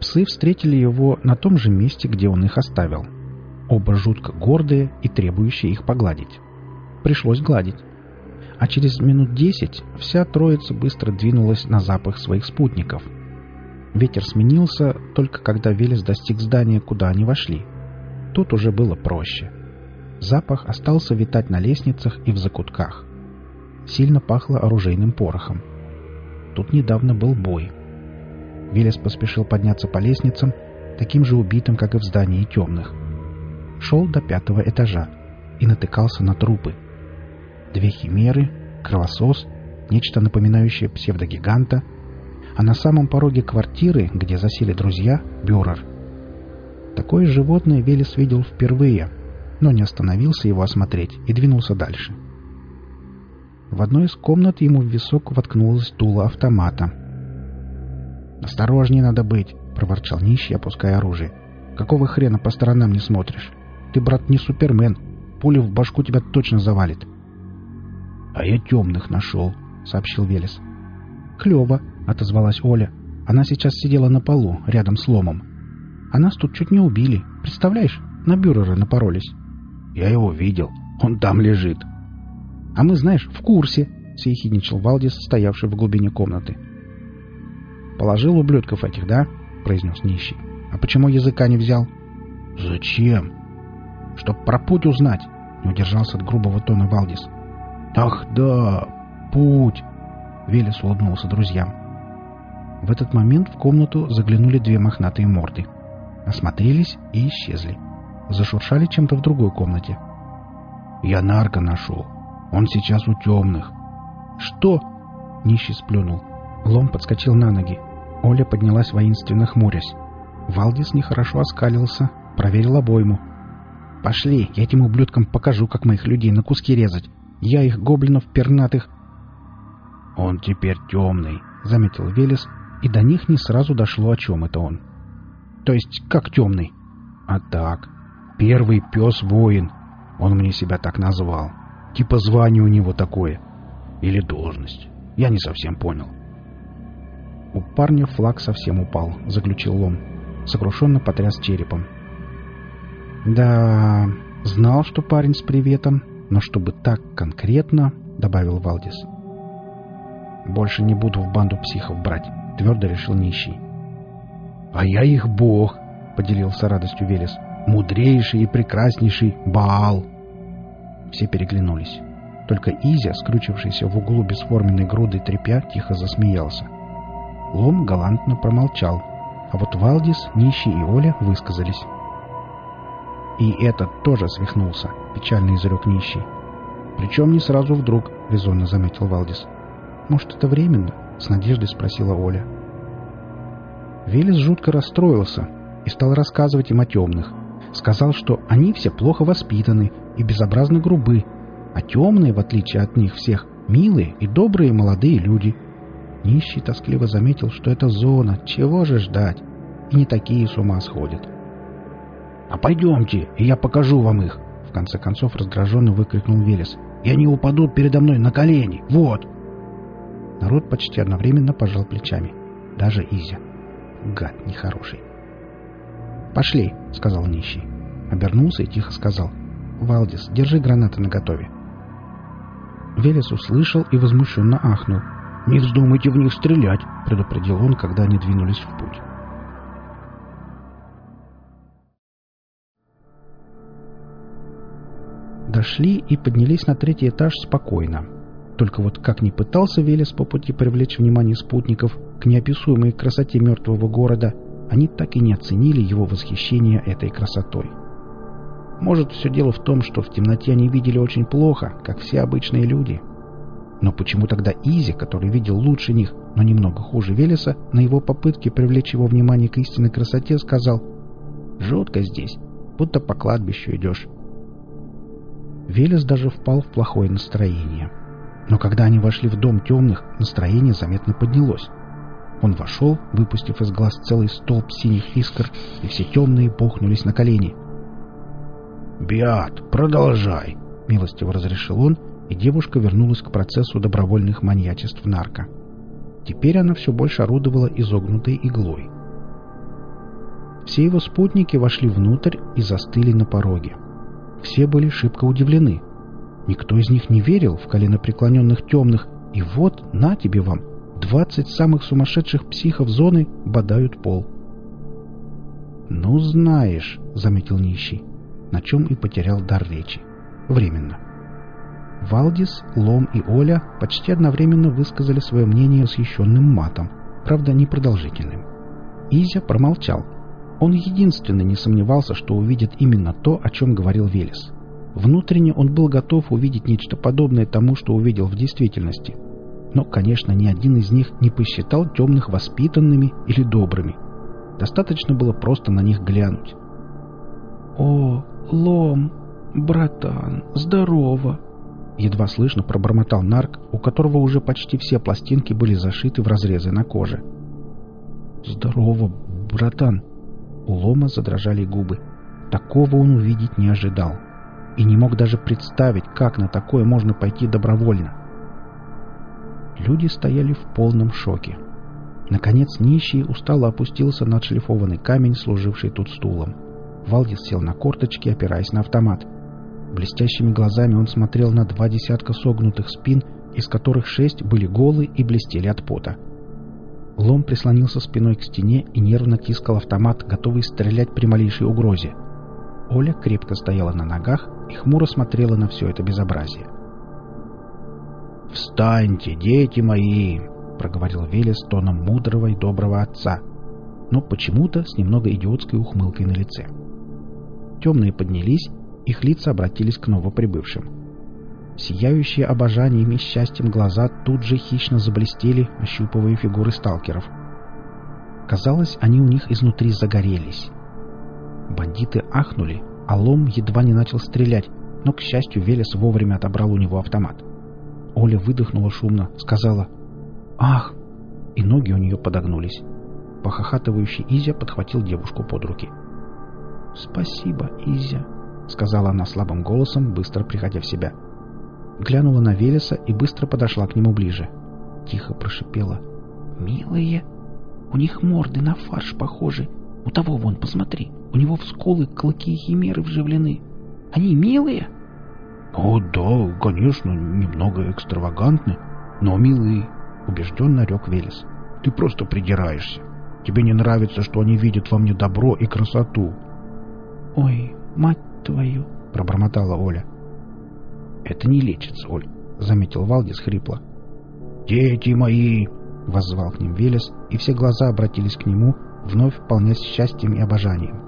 Псы встретили его на том же месте, где он их оставил. Оба жутко гордые и требующие их погладить. Пришлось гладить. А через минут 10 вся троица быстро двинулась на запах своих спутников. Ветер сменился только когда Велес достиг здания, куда они вошли. Тут уже было проще. Запах остался витать на лестницах и в закутках. Сильно пахло оружейным порохом. Тут недавно был бой. Велес поспешил подняться по лестницам, таким же убитым, как и в здании темных. Шел до 5-го этажа и натыкался на трупы. 2 химеры, кровосос, нечто напоминающее псевдогиганта, а на самом пороге квартиры, где засели друзья, бюрер. Такое животное Велес видел впервые, но не остановился его осмотреть и двинулся дальше. В одной из комнат ему в висок воткнулось дуло автомата. «Осторожнее надо быть», — проворчал нищий, опуская оружие. «Какого хрена по сторонам не смотришь? Ты, брат, не Супермен. Пуля в башку тебя точно завалит». «А я темных нашел», — сообщил Велес. «Клево», — отозвалась Оля. Она сейчас сидела на полу, рядом с ломом. «А нас тут чуть не убили. Представляешь, на бюрера напоролись». «Я его видел. Он там лежит». «А мы, знаешь, в курсе», — съехидничал Валдис, стоявший в глубине комнаты. «Положил ублюдков этих, да?» — произнес нищий. «А почему языка не взял?» «Зачем?» «Чтоб про путь узнать», — не удержался от грубого тона Валдис. «Ах да, путь!» — Велес улыбнулся друзьям. В этот момент в комнату заглянули 2 мохнатые морды. Осмотрелись и исчезли. Зашуршали чем-то в другой комнате. «Я нарко нашел. Он сейчас у темных». «Что?» — нищий сплюнул. Лом подскочил на ноги. Оля поднялась воинственно хмурясь. Валдис нехорошо оскалился, проверил обойму. «Пошли, я этим ублюдкам покажу, как моих людей на куски резать. Я их, гоблинов пернатых...» «Он теперь темный», — заметил Велес, и до них не сразу дошло, о чем это он. «То есть как темный?» «А так, первый пес-воин. Он мне себя так назвал. Типа звание у него такое. Или должность. Я не совсем понял». «У парня флаг совсем упал», — заключил Лом. Сокрушенно потряс черепом. «Да, знал, что парень с приветом, но чтобы так конкретно», — добавил Валдис. «Больше не буду в банду психов брать», — твердо решил нищий. «А я их бог», — поделился радостью Велес. «Мудрейший и прекраснейший Баал». Все переглянулись. Только Изя, скрючившийся в углу бесформенной грудой тряпья, тихо засмеялся. Лом галантно промолчал, а вот Валдис, нищий и Оля высказались. «И этот тоже свихнулся», — печально изрек нищий. «Причем не сразу вдруг», — резонно заметил Валдис. «Может, это временно?» — с надеждой спросила Оля. Велес жутко расстроился и стал рассказывать им о темных. Сказал, что они все плохо воспитаны и безобразно грубы, а темные, в отличие от них всех, милые и добрые молодые люди. Нищий тоскливо заметил, что это зона, чего же ждать, и не такие с ума сходят. «А пойдемте, и я покажу вам их!» — в конце концов раздраженно выкрикнул Велес. «И они упадут передо мной на колени! Вот!» Народ почти одновременно пожал плечами. Даже Изя. Гад нехороший. «Пошли!» — сказал нищий. Обернулся и тихо сказал. «Валдис, держи гранаты наготове». Велес услышал и возмущенно ахнул. «Не вздумайте в них стрелять!» — предупредил он, когда они двинулись в путь. Дошли и поднялись на 3-й этаж спокойно. Только вот как ни пытался Велес по пути привлечь внимание спутников к неописуемой красоте мертвого города, они так и не оценили его восхищение этой красотой. Может, все дело в том, что в темноте они видели очень плохо, как все обычные люди. Но почему тогда Изи, который видел лучше них, но немного хуже Велеса, на его попытке привлечь его внимание к истинной красоте, сказал: «Жутко здесь, будто по кладбищу идешь». Велес даже впал в плохое настроение. Но когда они вошли в дом темных, настроение заметно поднялось. Он вошел, выпустив из глаз целый столб синих искр, и все темные бухнулись на колени. «Биат, продолжай!» — милостиво разрешил он, и девушка вернулась к процессу добровольных маньячеств нарко. Теперь она все больше орудовала изогнутой иглой. Все его спутники вошли внутрь и застыли на пороге. Все были шибко удивлены. Никто из них не верил в коленопреклоненных темных, и вот, на тебе вам, 20 самых сумасшедших психов зоны бодают пол. «Ну, знаешь», — заметил нищий, на чем и потерял дар речи. Временно. Валдис, Лом и Оля почти одновременно высказали свое мнение восхищенным матом, правда, непродолжительным. Изя промолчал. Он единственный не сомневался, что увидит именно то, о чем говорил Велес. Внутренне он был готов увидеть нечто подобное тому, что увидел в действительности. Но, конечно, ни один из них не посчитал темных воспитанными или добрыми. Достаточно было просто на них глянуть. «О, Лом, братан, здорово!» Едва слышно пробормотал нарк, у которого уже почти все пластинки были зашиты в разрезы на коже. «Здорово, братан!» У Лома задрожали губы. Такого он увидеть не ожидал. И не мог даже представить, как на такое можно пойти добровольно. Люди стояли в полном шоке. Наконец нищий устало опустился на отшлифованный камень, служивший тут стулом. Валдис сел на корточки, опираясь на автомат. Блестящими глазами он смотрел на 20 согнутых спин, из которых 6 были голы и блестели от пота. Лом прислонился спиной к стене и нервно тискал автомат, готовый стрелять при малейшей угрозе. Оля крепко стояла на ногах и хмуро смотрела на все это безобразие. «Встаньте, дети мои!» — проговорил Велес тоном мудрого и доброго отца, но почему-то с немного идиотской ухмылкой на лице. Темные поднялись, их лица обратились к новоприбывшим. Сияющие обожанием и счастьем глаза тут же хищно заблестели, ощупывая фигуры сталкеров. Казалось, они у них изнутри загорелись. Бандиты ахнули, а Лом едва не начал стрелять, но, к счастью, Велес вовремя отобрал у него автомат. Оля выдохнула шумно, сказала «Ах!» и ноги у нее подогнулись. Похохатывающий Изя подхватил девушку под руки. «Спасибо, Изя», — сказала она слабым голосом, быстро приходя в себя. Глянула на Велеса и быстро подошла к нему ближе. Тихо прошипела. «Милые, у них морды на фарш похожи. У того вон, посмотри, у него в скулы клыки и химеры вживлены. Они милые?» «О, да, конечно, немного экстравагантны, но милые», — убежденно рёк Велес. «Ты просто придираешься. Тебе не нравится, что они видят во мне добро и красоту». «Ой, мать твою!» — пробормотала Оля. «Это не лечится, Оль», — заметил Валдис хрипло. «Дети мои!» — воззвал к ним Велес, и все глаза обратились к нему, вновь полнясь счастьем и обожанием.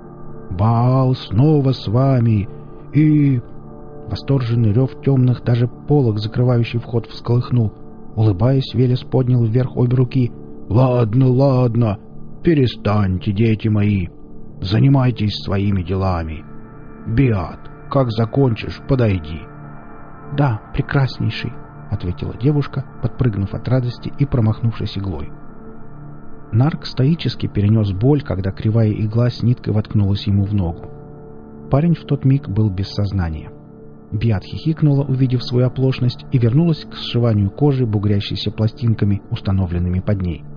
«Баал снова с вами, и...» Восторженный рев темных даже полог, закрывающий вход, всколыхнул. Улыбаясь, Велес поднял вверх обе руки. «Ладно, ладно, перестаньте, дети мои. Занимайтесь своими делами. Биат, как закончишь, подойди». «Да, прекраснейший», — ответила девушка, подпрыгнув от радости и промахнувшись иглой. Нарк стоически перенес боль, когда кривая игла с ниткой воткнулась ему в ногу. Парень в тот миг был без сознания. Биат хихикнула, увидев свою оплошность, и вернулась к сшиванию кожи, бугрящейся пластинками, установленными под ней.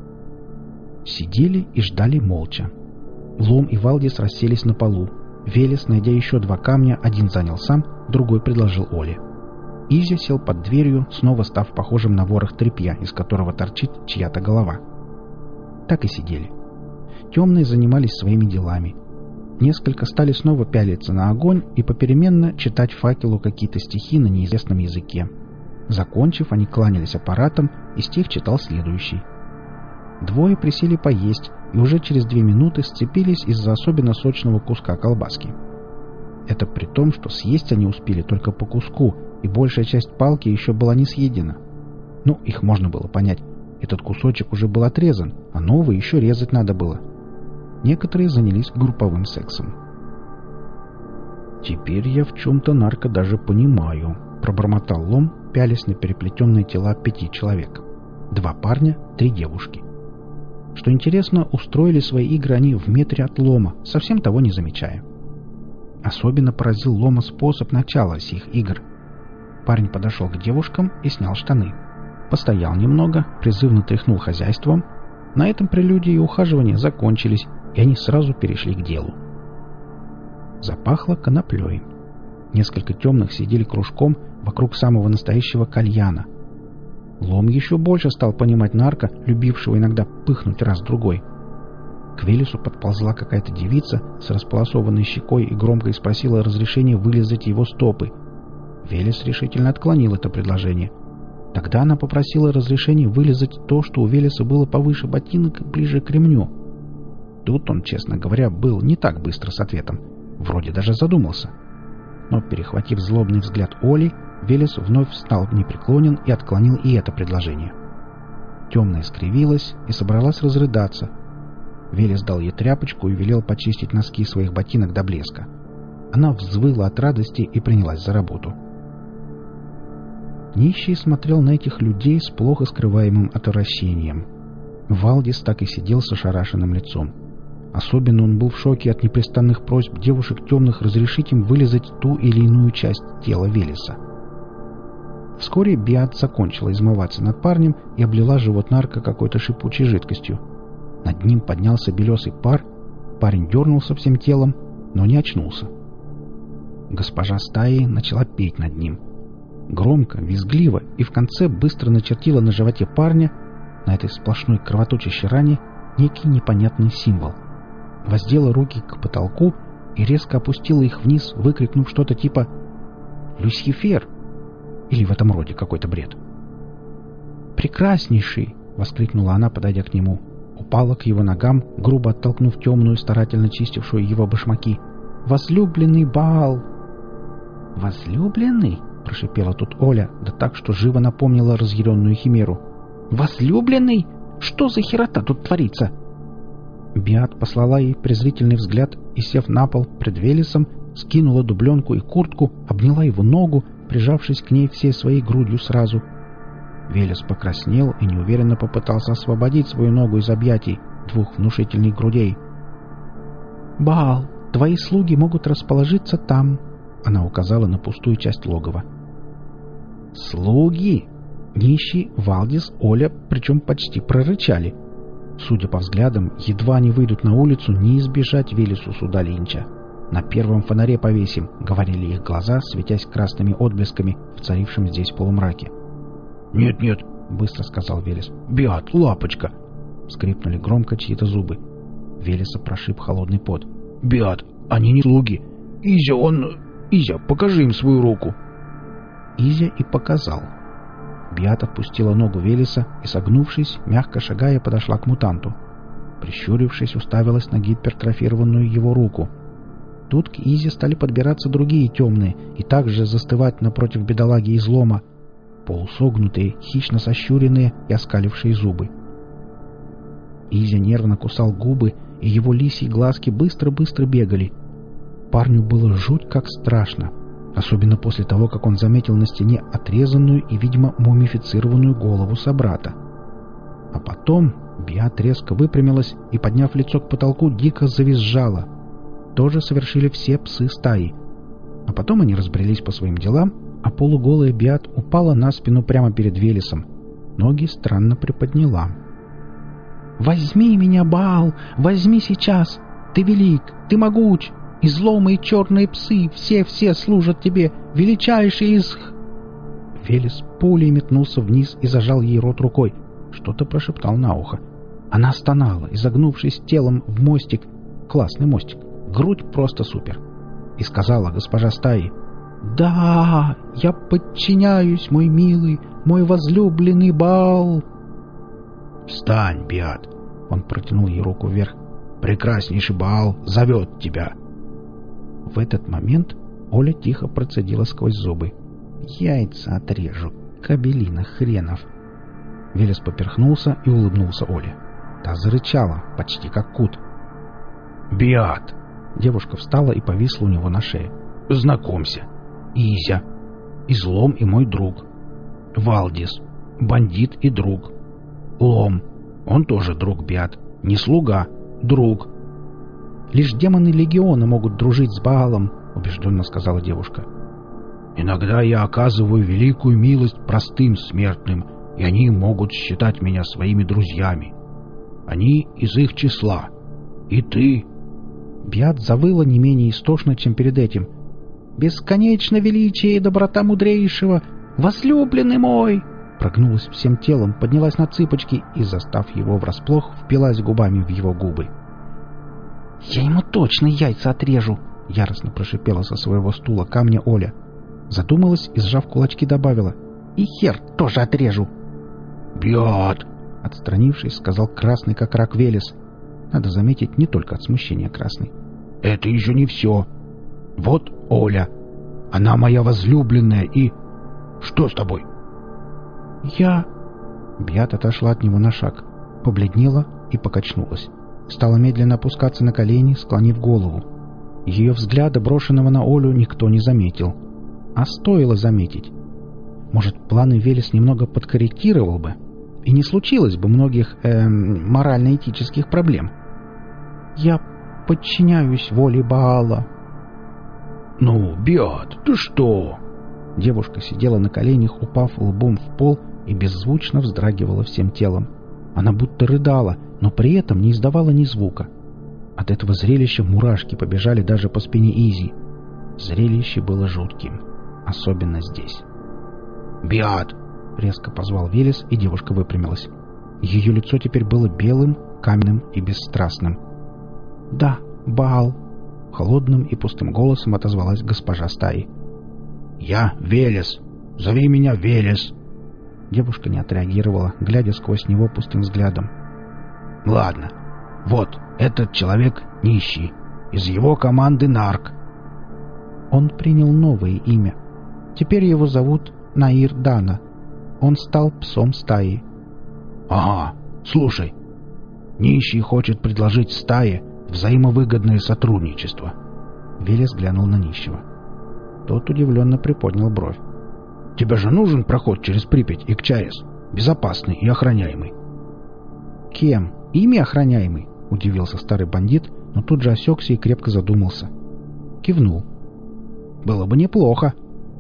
Сидели и ждали молча. Лом и Валдис расселись на полу. Велес, найдя еще 2 камня, один занял сам, другой предложил Оле. Изя сел под дверью, снова став похожим на ворох тряпья, из которого торчит чья-то голова. Так и сидели. Темные занимались своими делами. Несколько стали снова пялиться на огонь и попеременно читать факелу какие-то стихи на неизвестном языке. Закончив, они кланялись аппаратом, и стих читал следующий. 2 присели поесть и уже через 2 минуты сцепились из-за особенно сочного куска колбаски. Это при том, что съесть они успели только по куску, и большая часть палки еще была не съедена. Ну, их можно было понять. Этот кусочек уже был отрезан, а новый еще резать надо было. Некоторые занялись групповым сексом. «Теперь я в чем-то нарко даже понимаю», — пробормотал Лом, пялясь на переплетенные тела 5 человек. 2 парня, 3 девушки. Что интересно, устроили свои игры они в метре от Лома, совсем того не замечая. Особенно поразил Лома способ начала сих игр. Парень подошел к девушкам и снял штаны. Постоял немного, призывно тряхнул хозяйством. На этом прелюдии и ухаживания закончились, и они сразу перешли к делу. Запахло коноплей. Несколько темных сидели кружком вокруг самого настоящего кальяна. Лом еще больше стал понимать нарко, любившего иногда пыхнуть раз-другой. К Велесу подползла какая-то девица с располосованной щекой и громко спросила разрешения вылизать его стопы. Велес решительно отклонил это предложение. Тогда она попросила разрешения вылизать то, что у Велеса было повыше ботинок, ближе к ремню. Тут он, честно говоря, был не так быстро с ответом. Вроде даже задумался. Но, перехватив злобный взгляд Оли, Велес вновь встал непреклонен и отклонил и это предложение. Темная скривилась и собралась разрыдаться. Велес дал ей тряпочку и велел почистить носки своих ботинок до блеска. Она взвыла от радости и принялась за работу. Нищий смотрел на этих людей с плохо скрываемым отвращением. Валдис так и сидел с ошарашенным лицом. Особенно он был в шоке от непрестанных просьб девушек темных разрешить им вылизать ту или иную часть тела Велеса. Вскоре Биат закончила измываться над парнем и облила живот нарко какой-то шипучей жидкостью. Над ним поднялся белесый пар, парень дернулся всем телом, но не очнулся. Госпожа стаи начала петь над ним. Громко, визгливо и в конце быстро начертила на животе парня, на этой сплошной кровоточащей ране, некий непонятный символ. Воздела руки к потолку и резко опустила их вниз, выкрикнув что-то типа «Люцифер!» или в этом роде какой-то бред. «Прекраснейший!» — воскликнула она, подойдя к нему. Упала к его ногам, грубо оттолкнув темную, старательно чистившую его башмаки. «Возлюбленный Баал!» «Возлюбленный?» — прошипела тут Оля, да так, что живо напомнила разъяренную химеру. «Возлюбленный? Что за херота тут творится?» Биат послала ей презрительный взгляд и, сев на пол пред Велесом, скинула дубленку и куртку, обняла его ногу, прижавшись к ней всей своей грудью сразу. Велес покраснел и неуверенно попытался освободить свою ногу из объятий двух внушительных грудей. «Баал, твои слуги могут расположиться там», — она указала на пустую часть логова. «Слуги?» Нищий, Валдис, Оля, причем почти прорычали. Судя по взглядам, едва они выйдут на улицу, не избежать Велесу суда Линча. «На первом фонаре повесим», — говорили их глаза, светясь красными отблесками в царившем здесь полумраке. «Нет-нет», — быстро сказал Велес. «Биат, лапочка!» Скрипнули громко чьи-то зубы. Велеса прошиб холодный пот. «Биат, они не слуги! Изя, покажи им свою руку!» Изя и показал. Биат отпустила ногу Велеса и, согнувшись, мягко шагая, подошла к мутанту. Прищурившись, уставилась на гипертрофированную его руку. Тут к Изе стали подбираться другие темные и также застывать напротив бедолаги излома, полусогнутые, хищно сощуренные и оскалившие зубы. Изя нервно кусал губы, и его лисьи глазки быстро-быстро бегали. Парню было жуть как страшно, особенно после того, как он заметил на стене отрезанную и, видимо, мумифицированную голову собрата. А потом Биат резко выпрямилась и, подняв лицо к потолку, дико завизжала. То же совершили все псы стаи. А потом они разбрелись по своим делам, а полуголая Биат упала на спину прямо перед Велесом. Ноги странно приподняла. «Возьми меня, Баал! Возьми сейчас! Ты велик! Ты могуч! Изломы и черные псы! Все служат тебе! Величайший из...» Велес пулей метнулся вниз и зажал ей рот рукой. Что-то прошептал на ухо. Она стонала, изогнувшись телом в мостик. Классный мостик. Грудь просто супер. И сказала госпожа стаи: «Да, я подчиняюсь, мой милый, мой возлюбленный Баал!» «Встань, Биат!» Он протянул ей руку вверх. «Прекраснейший Баал зовет тебя!» В этот момент Оля тихо процедила сквозь зубы: «Яйца отрежу, кобелина хренов!» Велес поперхнулся и улыбнулся Оле. Та зарычала, почти как кут. «Биат!» Девушка встала и повисла у него на шее. «Знакомься, Изя, излом и мой друг. Валдис, бандит и друг. Лом, он тоже друг, Биат, не слуга, друг». «Лишь демоны легиона могут дружить с Баалом», — убежденно сказала девушка. «Иногда я оказываю великую милость простым смертным, и они могут считать меня своими друзьями. Они из их числа. И ты?» Биат завыла не менее истошно, чем перед этим. «Бесконечно величие и доброта мудрейшего! Возлюбленный мой!» Прогнулась всем телом, поднялась на цыпочки и, застав его врасплох, впилась губами в его губы. «Я ему точно яйца отрежу!» — яростно прошипела со своего стула камня Оля. Задумалась и, сжав кулачки, добавила: «И хер тоже отрежу!» «Биат!» — отстранившись, сказал красный как рак Велес. Надо заметить, не только от смущения красный. «Это еще не все. Вот Оля. Она моя возлюбленная и... Что с тобой?» «Я...» Биат отошла от него на шаг, побледнела и покачнулась. Стала медленно опускаться на колени, склонив голову. Ее взгляда, брошенного на Олю, никто не заметил. А стоило заметить. Может, планы Велес немного подкорректировал бы, и не случилось бы многих, морально-этических проблем. «Я подчиняюсь воле Баала». «Ну, Биат, ты что?» Девушка сидела на коленях, упав лбом в пол, и беззвучно вздрагивала всем телом. Она будто рыдала, но при этом не издавала ни звука. От этого зрелища мурашки побежали даже по спине Изи. Зрелище было жутким, особенно здесь. «Биат!» — резко позвал Велес, и девушка выпрямилась. Ее лицо теперь было белым, каменным и бесстрастным. «Да, Баал!» — холодным и пустым голосом отозвалась госпожа стаи. «Я Велес! Зови меня Велес!» Девушка не отреагировала, глядя сквозь него пустым взглядом. «Ладно. Вот, этот человек нищий. Из его команды Нарк». Он принял новое имя. Теперь его зовут Наир Дана. Он стал псом стаи. «Ага, слушай. Нищий хочет предложить стае взаимовыгодное сотрудничество». Велес глянул на нищего. Тот удивленно приподнял бровь. «Тебе же нужен проход через Припять и к ЧАЭС, безопасный и охраняемый». «Кем? Ими охраняемый?» — удивился старый бандит, но тут же осекся и крепко задумался. Кивнул. «Было бы неплохо.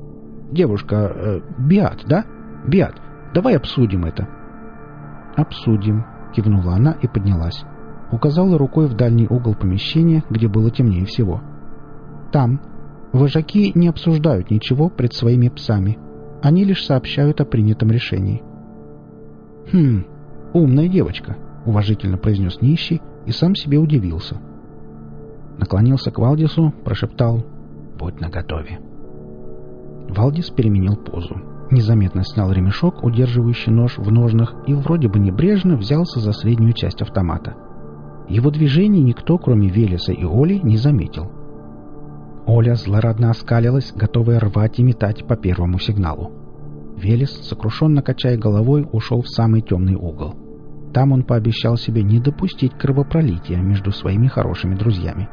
Девушка, Биат, да? Биат, давай обсудим это». «Обсудим», — кивнула она и поднялась. Указала рукой в дальний угол помещения, где было темнее всего. «Там. Вожаки не обсуждают ничего пред своими псами. Они лишь сообщают о принятом решении». «Хм, умная девочка», — уважительно произнес нищий и сам себе удивился. Наклонился к Валдису, прошептал: «Будь наготове». Валдис переменил позу. Незаметно снял ремешок, удерживающий нож в ножнах, и вроде бы небрежно взялся за среднюю часть автомата. Его движений никто, кроме Велеса и Оли, не заметил. Оля злорадно оскалилась, готовая рвать и метать по первому сигналу. Велес, сокрушенно качая головой, ушел в самый темный угол. Там он пообещал себе не допустить кровопролития между своими хорошими друзьями.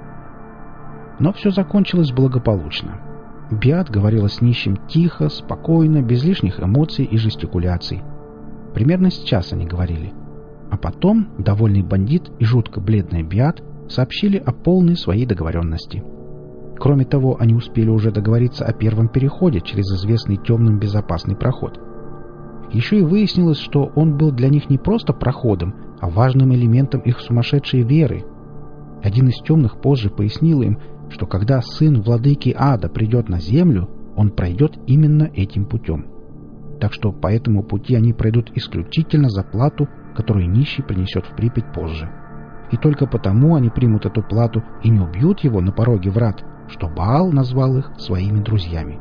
Но все закончилось благополучно. Биат говорила с нищим тихо, спокойно, без лишних эмоций и жестикуляций. Примерно с час они говорили. А потом довольный бандит и жутко бледная Биат сообщили о полной своей договоренности. Кроме того, они успели уже договориться о первом переходе через известный темным безопасный проход. Еще и выяснилось, что он был для них не просто проходом, а важным элементом их сумасшедшей веры. Один из темных позже пояснил им, что когда сын владыки ада придет на землю, он пройдет именно этим путем. Так что по этому пути они пройдут исключительно за плату, которую нищий принесет в Припять позже. И только потому они примут эту плату и не убьют его на пороге врат, что Баал назвал их своими друзьями.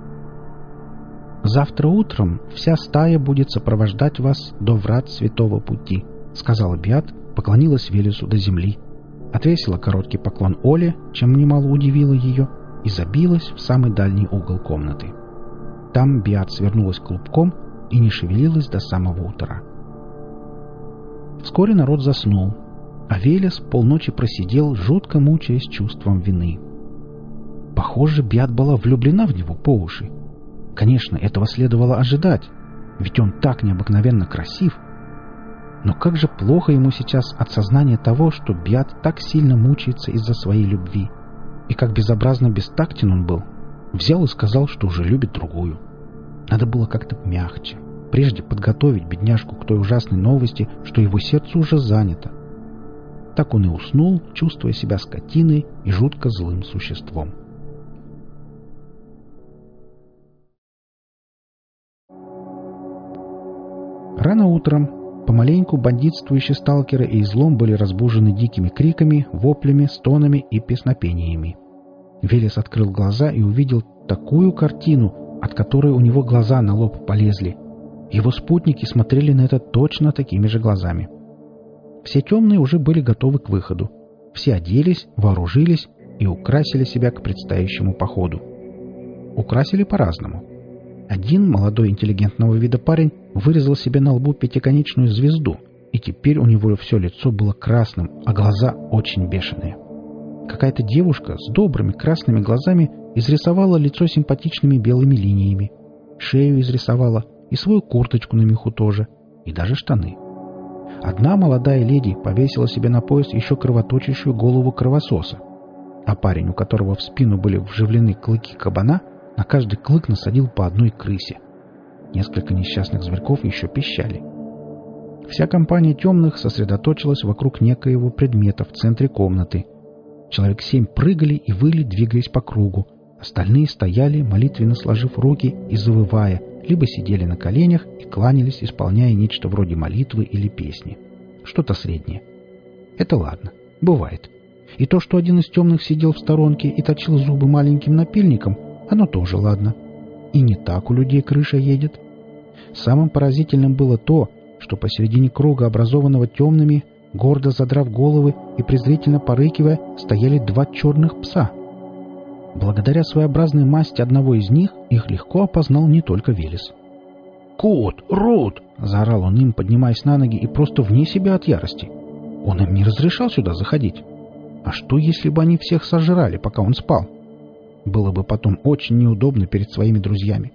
«Завтра утром вся стая будет сопровождать вас до врат Святого Пути», — сказала Биат, поклонилась Велесу до земли, отвесила короткий поклон Оле, чем немало удивило ее, и забилась в самый дальний угол комнаты. Там Биат свернулась клубком и не шевелилась до самого утра. Вскоре народ заснул, а Велес полночи просидел, жутко мучаясь чувством вины. Похоже, Биат была влюблена в него по уши. Конечно, этого следовало ожидать, ведь он так необыкновенно красив. Но как же плохо ему сейчас от сознания того, что Биат так сильно мучается из-за своей любви. И как безобразно бестактен он был. Взял и сказал, что уже любит другую. Надо было как-то мягче, прежде подготовить бедняжку к той ужасной новости, что его сердце уже занято. Так он и уснул, чувствуя себя скотиной и жутко злым существом. Рано утром помаленьку бандитствующие сталкеры и излом были разбужены дикими криками, воплями, стонами и песнопениями. Велес открыл глаза и увидел такую картину, от которой у него глаза на лоб полезли. Его спутники смотрели на это точно такими же глазами. Все темные уже были готовы к выходу. Все оделись, вооружились и украсили себя к предстоящему походу. Украсили по-разному. Один молодой интеллигентного вида парень вырезал себе на лбу пятиконечную звезду, и теперь у него все лицо было красным, а глаза очень бешеные. Какая-то девушка с добрыми красными глазами изрисовала лицо симпатичными белыми линиями, шею изрисовала, и свою курточку на меху тоже, и даже штаны. Одна молодая леди повесила себе на пояс еще кровоточащую голову кровососа, а парень, у которого в спину были вживлены клыки кабана, на каждый клык насадил по одной крысе. Несколько несчастных зверьков еще пищали. Вся компания темных сосредоточилась вокруг некоего предмета в центре комнаты. Человек 7 прыгали и выли, двигаясь по кругу. Остальные стояли, молитвенно сложив руки и завывая, либо сидели на коленях и кланялись, исполняя нечто вроде молитвы или песни. Что-то среднее. Это ладно. Бывает. И то, что один из темных сидел в сторонке и точил зубы маленьким напильником, оно тоже ладно. И не так у людей крыша едет. Самым поразительным было то, что посередине круга, образованного темными, гордо задрав головы и презрительно порыкивая, стояли 2 черных пса. Благодаря своеобразной масти одного из них их легко опознал не только Велес. «Кот! Рот!» — заорал он им, поднимаясь на ноги и просто вне себя от ярости. Он им не разрешал сюда заходить. А что, если бы они всех сожрали, пока он спал? Было бы потом очень неудобно перед своими друзьями.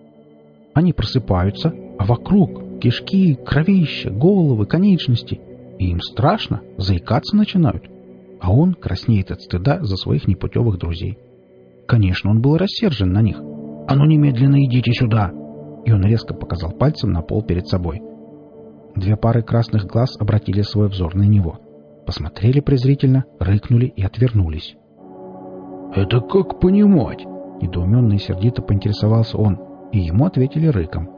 Они просыпаются, а вокруг кишки, кровища, головы, конечности. И им страшно, заикаться начинают. А он краснеет от стыда за своих непутевых друзей. Конечно, он был рассержен на них. «А ну немедленно идите сюда!» И он резко показал пальцем на пол перед собой. 2 пары красных глаз обратили свой взор на него. Посмотрели презрительно, рыкнули и отвернулись. «Это как понимать?» Недоуменно и сердито поинтересовался он, и ему ответили рыком.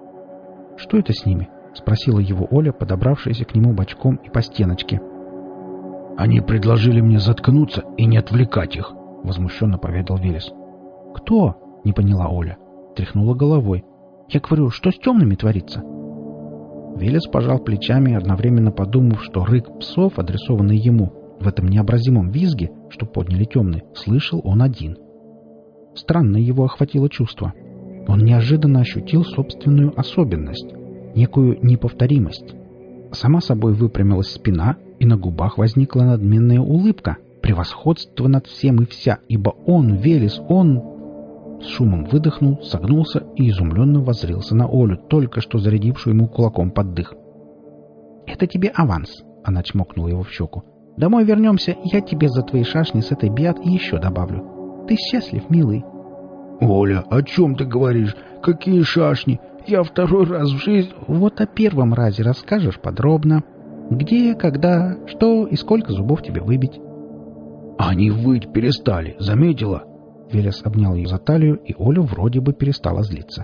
«Что это с ними?» — спросила его Оля, подобравшаяся к нему бочком и по стеночке. «Они предложили мне заткнуться и не отвлекать их», — возмущенно поведал Велес. «Кто?» — не поняла Оля. Тряхнула головой. «Я говорю, что с темными творится?» Велес пожал плечами, одновременно подумав, что рык псов, адресованный ему, в этом необразимом визге, что подняли темные, слышал он один. Странно его охватило чувство. Он неожиданно ощутил собственную особенность, некую неповторимость. Сама собой выпрямилась спина, и на губах возникла надменная улыбка, превосходство над всем и вся, ибо он, Велес, он... С шумом выдохнул, согнулся и изумленно воззрился на Олю, только что зарядившую ему кулаком под дых. «Это тебе аванс», — она чмокнула его в щеку. «Домой вернемся, я тебе за твои шашни с этой биат и еще добавлю. Ты счастлив, милый?» «Оля, о чем ты говоришь? Какие шашни? Я 2-й раз в жизни...» «Вот о первом разе расскажешь подробно. Где, когда, что и сколько зубов тебе выбить». «Они выть перестали, заметила?» Велес обнял ее за талию, и Оля вроде бы перестала злиться.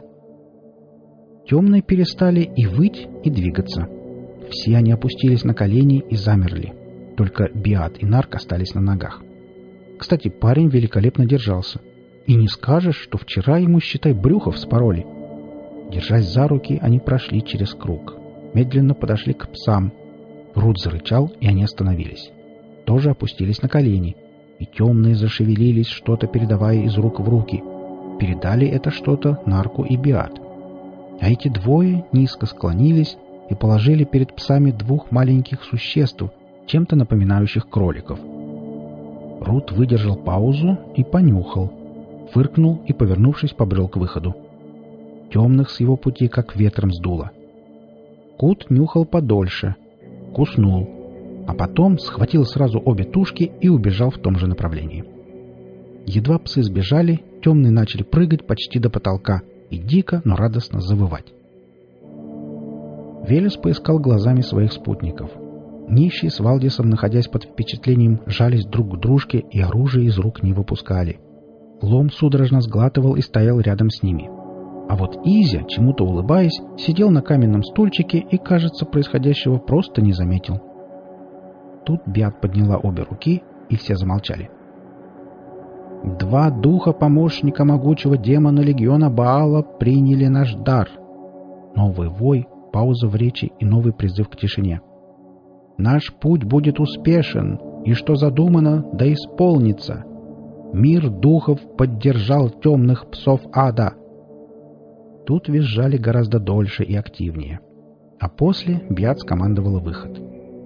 Темные перестали и выть, и двигаться. Все они опустились на колени и замерли. Только Биат и Нарк остались на ногах. Кстати, парень великолепно держался. И не скажешь, что вчера ему, считай, брюхо вспороли. Держась за руки, они прошли через круг. Медленно подошли к псам. Рут зарычал, и они остановились. Тоже опустились на колени. И темные зашевелились, что-то передавая из рук в руки. Передали это что-то Нарку и Биат. А эти двое низко склонились и положили перед псами 2 маленьких существ, чем-то напоминающих кроликов. Рут выдержал паузу и понюхал. Фыркнул и, повернувшись, побрел к выходу. Темных с его пути как ветром сдуло. Кут нюхал подольше. Куснул. А потом схватил сразу обе тушки и убежал в том же направлении. Едва псы сбежали, темные начали прыгать почти до потолка и дико, но радостно завывать. Велес поискал глазами своих спутников. Нищие с Валдисом, находясь под впечатлением, жались друг к дружке и оружие из рук не выпускали. Лом судорожно сглатывал и стоял рядом с ними. А вот Изя, чему-то улыбаясь, сидел на каменном стульчике и, кажется, происходящего просто не заметил. Тут Биат подняла обе руки, и все замолчали. «Два духа помощника могучего демона легиона Баала приняли наш дар». Новый вой, пауза в речи и новый призыв к тишине. «Наш путь будет успешен, и что задумано, да исполнится. Мир духов поддержал темных псов ада». Тут визжали гораздо дольше и активнее. А после Биат скомандовала выход.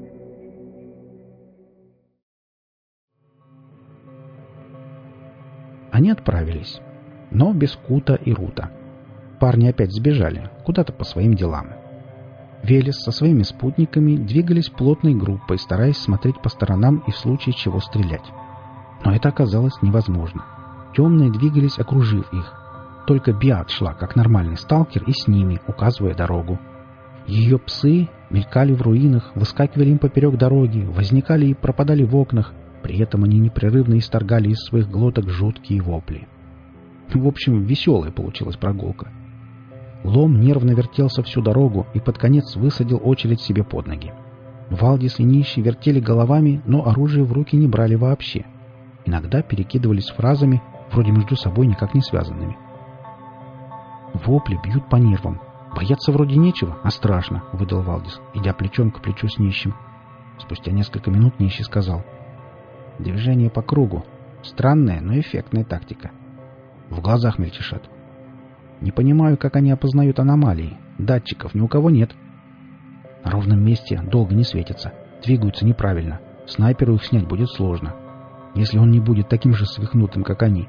Они отправились, но без Кута и Рута. Парни опять сбежали, куда-то по своим делам. Велес со своими спутниками двигались плотной группой, стараясь смотреть по сторонам и в случае чего стрелять. Но это оказалось невозможно. Темные двигались, окружив их. Только Биат шла, как нормальный сталкер, и с ними, указывая дорогу. Ее псы мелькали в руинах, выскакивали им поперек дороги, возникали и пропадали в окнах. При этом они непрерывно исторгали из своих глоток жуткие вопли. В общем, веселая получилась прогулка. Лом нервно вертелся всю дорогу и под конец высадил очередь себе под ноги. Валдис и нищие вертели головами, но оружие в руки не брали вообще. Иногда перекидывались фразами, вроде между собой никак не связанными. «Вопли бьют по нервам. Бояться вроде нечего, а страшно», — выдал Валдис, идя плечом к плечу с нищим. Спустя несколько минут нищий сказал: «Движение по кругу. Странная, но эффектная тактика. В глазах мельтешат. Не понимаю, как они опознают аномалии. Датчиков ни у кого нет. На ровном месте долго не светятся. Двигаются неправильно. Снайперу их снять будет сложно. Если он не будет таким же свихнутым, как они».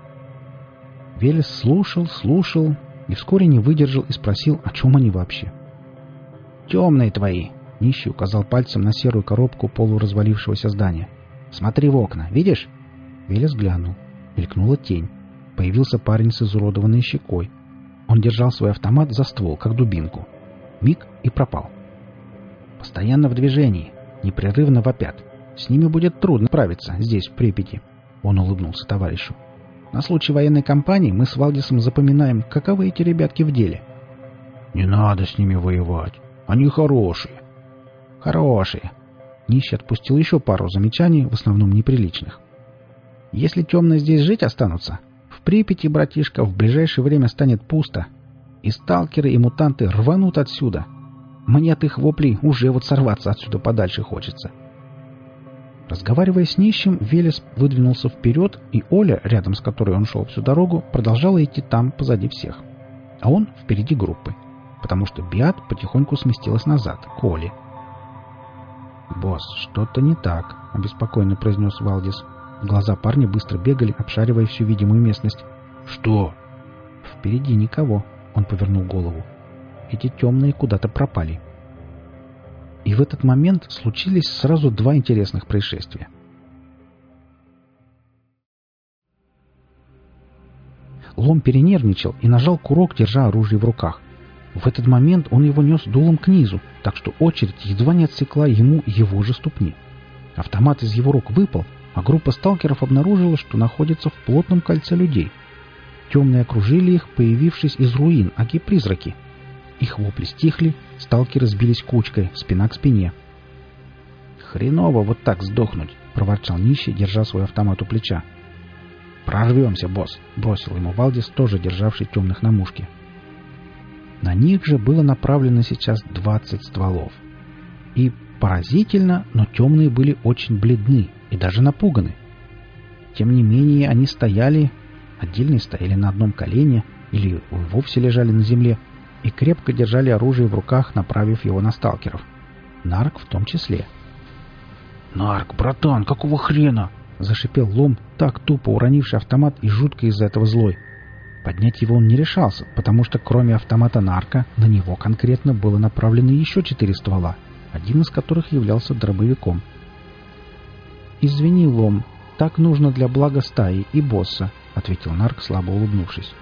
Велес слушал и вскоре не выдержал и спросил, о чем они вообще. «Темные твои!» — нищий указал пальцем на серую коробку полуразвалившегося здания. «Смотри в окна, видишь?» Велес глянул. Мелькнула тень. Появился парень с изуродованной щекой. Он держал свой автомат за ствол, как дубинку. Миг и пропал. «Постоянно в движении. Непрерывно вопят. С ними будет трудно справиться здесь, в Припяти». Он улыбнулся товарищу. «На случай военной кампании мы с Валдисом запоминаем, каковы эти ребятки в деле». «Не надо с ними воевать. Они хорошие». «Хорошие». Нищий отпустил еще пару замечаний, в основном неприличных. «Если темные здесь жить останутся, в Припяти, братишка, в ближайшее время станет пусто. И сталкеры, и мутанты рванут отсюда. Мне от их воплей уже вот сорваться отсюда подальше хочется». Разговаривая с нищим, Велес выдвинулся вперед, и Оля, рядом с которой он шел всю дорогу, продолжала идти там, позади всех. А он впереди группы, потому что Биат потихоньку сместилась назад, к Оле. «Босс, что-то не так», — обеспокоенно произнес Валдис. Глаза парня быстро бегали, обшаривая всю видимую местность. «Что?» «Впереди никого», — он повернул голову. «Эти темные куда-то пропали». И в этот момент случились сразу два интересных происшествия. Лом перенервничал и нажал курок, держа оружие в руках. В этот момент он его нес дулом к низу, так что очередь едва не отсекла ему его же ступни. Автомат из его рук выпал, а группа сталкеров обнаружила, что находится в плотном кольце людей. Темные окружили их, появившись из руин, аки-призраки. Их вопли стихли, сталкеры сбились кучкой, спина к спине. «Хреново вот так сдохнуть!» — проворчал нищий, держа свой автомат у плеча. «Прорвемся, босс!» — бросил ему Валдис, тоже державший темных на мушке. На них же было направлено сейчас 20 стволов. И поразительно, но темные были очень бледны и даже напуганы. Тем не менее, они стояли, отдельные стояли на одном колене или вовсе лежали на земле, и крепко держали оружие в руках, направив его на сталкеров. Нарк в том числе. «Нарк, братан, какого хрена?» — зашипел Лом, так тупо уронивший автомат и жутко из-за этого злой. Поднять его он не решался, потому что кроме автомата Нарка на него конкретно было направлено еще 4 ствола, один из которых являлся дробовиком. «Извини, Лом, так нужно для блага стаи и босса», — ответил Нарк, слабо улыбнувшись.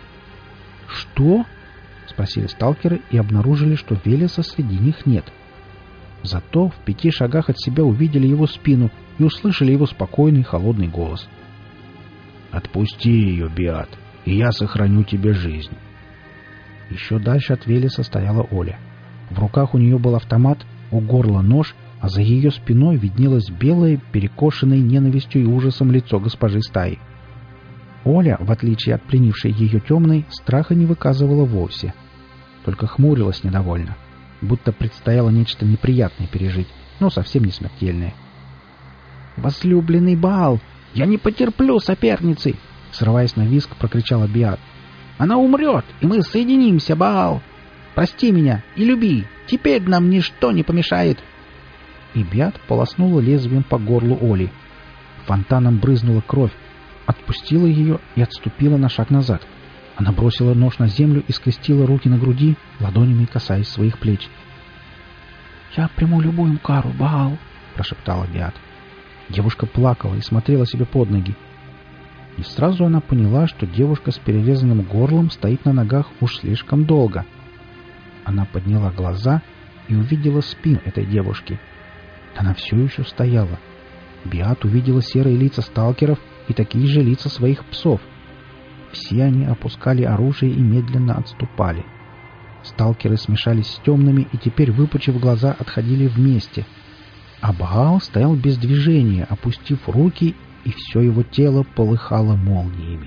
«Что?» — спросили сталкеры и обнаружили, что Велеса среди них нет. Зато в 5 шагах от себя увидели его спину и услышали его спокойный холодный голос. «Отпусти ее, Биат, и я сохраню тебе жизнь». Еще дальше от Велеса стояла Оля. В руках у нее был автомат, у горла нож, а за ее спиной виднелось белое, перекошенное ненавистью и ужасом лицо госпожи стаи. Оля, в отличие от пленившей ее темной, страха не выказывала вовсе. Только хмурилась недовольно, будто предстояло нечто неприятное пережить, но совсем не смертельное. «Возлюбленный Баал! Я не потерплю соперницы!» Срываясь на визг, прокричала Биат. «Она умрет, и мы соединимся, Баал! Прости меня и люби! Теперь нам ничто не помешает!» И Биат полоснула лезвием по горлу Оли. Фонтаном брызнула кровь, отпустила ее и отступила на шаг назад. Она бросила нож на землю и скрестила руки на груди, ладонями касаясь своих плеч. «Я приму любую кару, Баал!» — прошептала Биат. Девушка плакала и смотрела себе под ноги. И сразу она поняла, что девушка с перерезанным горлом стоит на ногах уж слишком долго. Она подняла глаза и увидела спину этой девушки. Она все еще стояла. Биат увидела серые лица сталкеров и такие же лица своих псов. Все они опускали оружие и медленно отступали. Сталкеры смешались с темными и теперь, выпучив глаза, отходили вместе. А Баал стоял без движения, опустив руки, и все его тело полыхало молниями.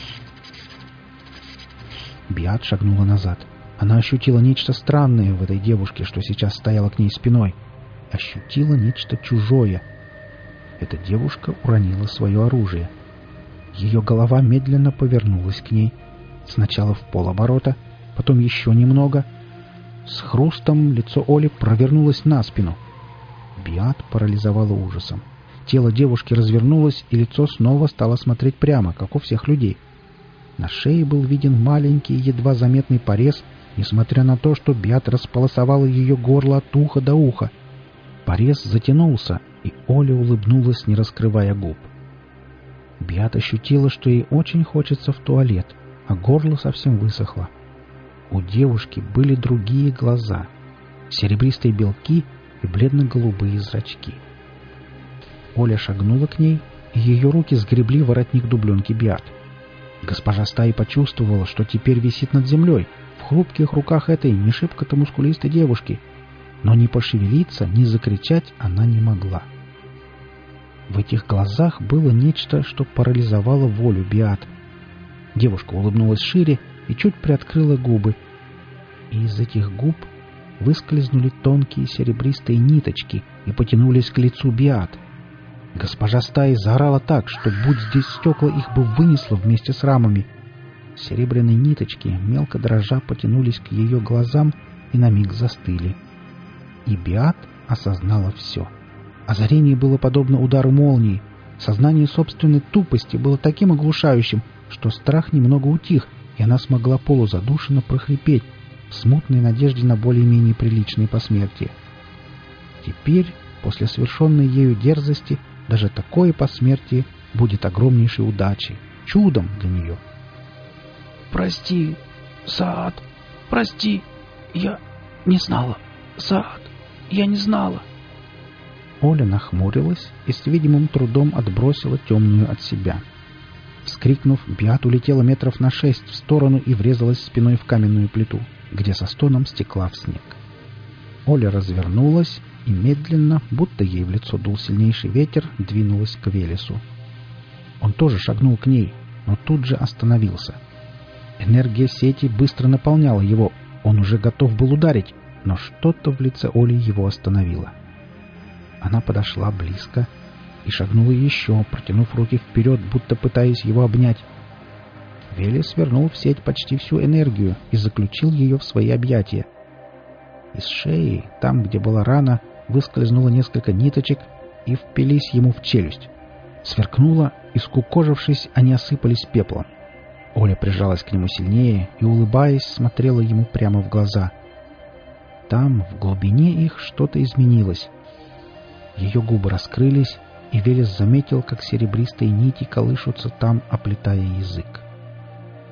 Биат шагнула назад. Она ощутила нечто странное в этой девушке, что сейчас стояла к ней спиной. Ощутила нечто чужое. Эта девушка уронила свое оружие. Ее голова медленно повернулась к ней. Сначала в полоборота, потом еще немного. С хрустом лицо Оли провернулось на спину. Биат парализовала ужасом. Тело девушки развернулось, и лицо снова стало смотреть прямо, как у всех людей. На шее был виден маленький, едва заметный порез, несмотря на то, что Биат располосовала ее горло от уха до уха. Порез затянулся, и Оля улыбнулась, не раскрывая губ. Биат ощутила, что ей очень хочется в туалет, а горло совсем высохло. У девушки были другие глаза, серебристые белки и бледно-голубые зрачки. Оля шагнула к ней, и ее руки сгребли воротник дубленки Биат. Госпожа стаи почувствовала, что теперь висит над землей, в хрупких руках этой не шибко-то мускулистой девушки, но ни пошевелиться, ни закричать она не могла. В этих глазах было нечто, что парализовало волю Биат. Девушка улыбнулась шире и чуть приоткрыла губы, и из этих губ выскользнули тонкие серебристые ниточки и потянулись к лицу Биат. Госпожа стаи заорала так, что, будь здесь стекла, их бы вынесло вместе с рамами. Серебряные ниточки, мелко дрожа, потянулись к ее глазам и на миг застыли. И Биат осознала все. Озарение было подобно удару молнии. Сознание собственной тупости было таким оглушающим, что страх немного утих, и она смогла полузадушенно прохрипеть в смутной надежде на более-менее приличные посмертия. Теперь, после совершенной ею дерзости, даже такое посмертие будет огромнейшей удачей, чудом для нее. «Прости, Саад, прости, я не знала, Саад, я не знала». Оля нахмурилась и с видимым трудом отбросила темную от себя. Вскрикнув, Биат улетела метров на 6 в сторону и врезалась спиной в каменную плиту, где со стоном стекла в снег. Оля развернулась и медленно, будто ей в лицо дул сильнейший ветер, двинулась к Велесу. Он тоже шагнул к ней, но тут же остановился. Энергия сети быстро наполняла его, он уже готов был ударить, но что-то в лице Оли его остановило. Она подошла близко и шагнула еще, протянув руки вперед, будто пытаясь его обнять. Велес вернул в сеть почти всю энергию и заключил ее в свои объятия. Из шеи, там, где была рана, выскользнуло несколько ниточек и впились ему в челюсть. Сверкнуло, и, скукожившись, они осыпались пеплом. Оля прижалась к нему сильнее и, улыбаясь, смотрела ему прямо в глаза. Там, в глубине их, что-то изменилось. Ее губы раскрылись, и Велес заметил, как серебристые нити колышутся там, оплетая язык.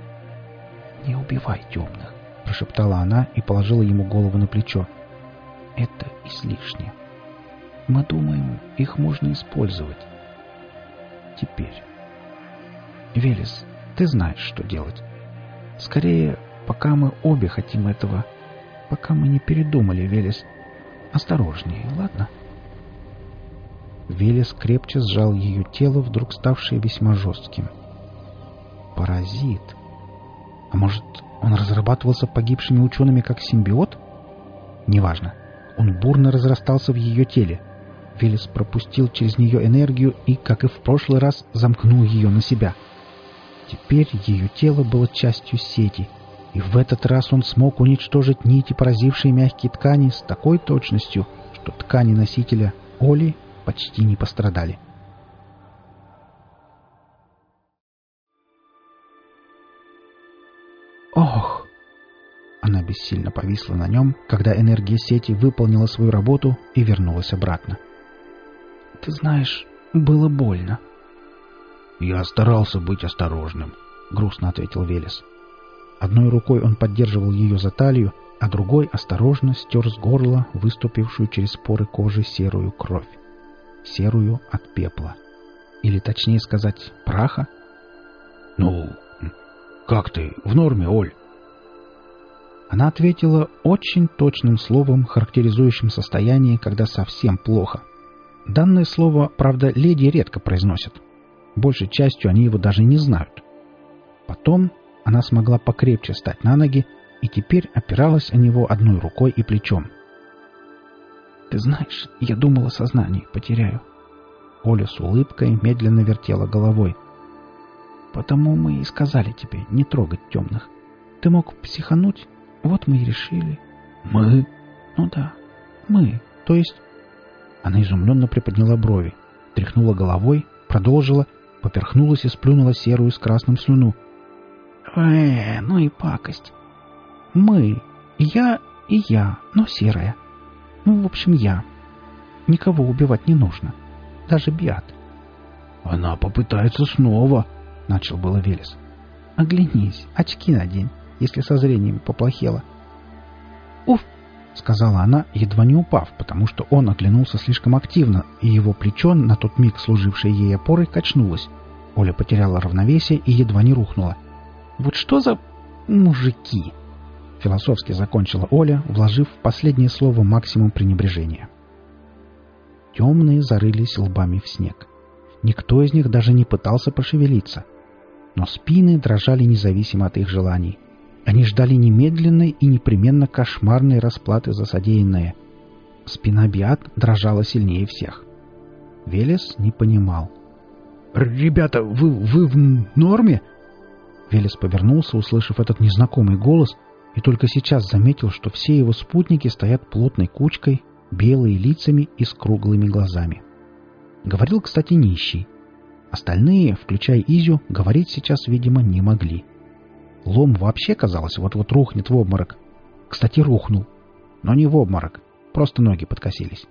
«Не убивай темных», — прошептала она и положила ему голову на плечо. это излишне. Мы думаем, их можно использовать. Теперь. Велес, ты знаешь, что делать. Скорее, пока мы обе хотим этого, пока мы не передумали, Велес, осторожнее, ладно?» Велес крепче сжал ее тело, вдруг ставшее весьма жестким. Паразит. А может, он разрабатывался погибшими учеными как симбиот? Неважно. Он бурно разрастался в ее теле. Велес пропустил через нее энергию и, как и в прошлый раз, замкнул ее на себя. Теперь ее тело было частью сети, и в этот раз он смог уничтожить нити, поразившие мягкие ткани, с такой точностью, что ткани носителя Оли почти не пострадали. «Ох!» Она бессильно повисла на нем, когда энергия сети выполнила свою работу и вернулась обратно. «Ты знаешь, было больно». «Я старался быть осторожным», — грустно ответил Велес. Одной рукой он поддерживал ее за талию, а другой осторожно стер с горла выступившую через поры кожи серую кровь. Серую от пепла. Или, точнее сказать, праха. «Ну, как ты? В норме, Оль?» Она ответила очень точным словом, характеризующим состояние, когда совсем плохо. Данное слово, правда, леди редко произносят. Большей частью они его даже не знают. Потом она смогла покрепче встать на ноги и теперь опиралась о него одной рукой и плечом. «Ты знаешь, я думала, сознание потеряю». Оля с улыбкой медленно вертела головой. «Потому мы и сказали тебе не трогать темных. Ты мог психануть, вот мы и решили». «Мы?» «Ну да, мы, то есть...» Она изумленно приподняла брови, тряхнула головой, продолжила, поперхнулась и сплюнула серую с красным слюну. Ну и пакость. Мы, я и я, но серая. Ну, в общем, я. Никого убивать не нужно. Даже Биат». «Она попытается снова», — начал было Велес. «Оглянись, очки надень, если со зрением поплохело». «Уф!» — сказала она, едва не упав, потому что он оглянулся слишком активно, и его плечо, на тот миг служившее ей опорой, качнулось. Оля потеряла равновесие и едва не рухнула. «Вот что за мужики?» — философски закончила Оля, вложив в последнее слово максимум пренебрежения. Темные зарылись лбами в снег. Никто из них даже не пытался пошевелиться. Но спины дрожали независимо от их желаний. Они ждали немедленной и непременно кошмарной расплаты за содеянное. Спина Биат дрожала сильнее всех. Велес не понимал. «Ребята, вы в норме?» Велес повернулся, услышав этот незнакомый голос, и только сейчас заметил, что все его спутники стоят плотной кучкой, белые лицами и с круглыми глазами. Говорил, кстати, нищий. Остальные, включая Изю, говорить сейчас, видимо, не могли. Лом вообще, казалось, вот-вот рухнет в обморок. Кстати, рухнул. Но не в обморок, просто ноги подкосились.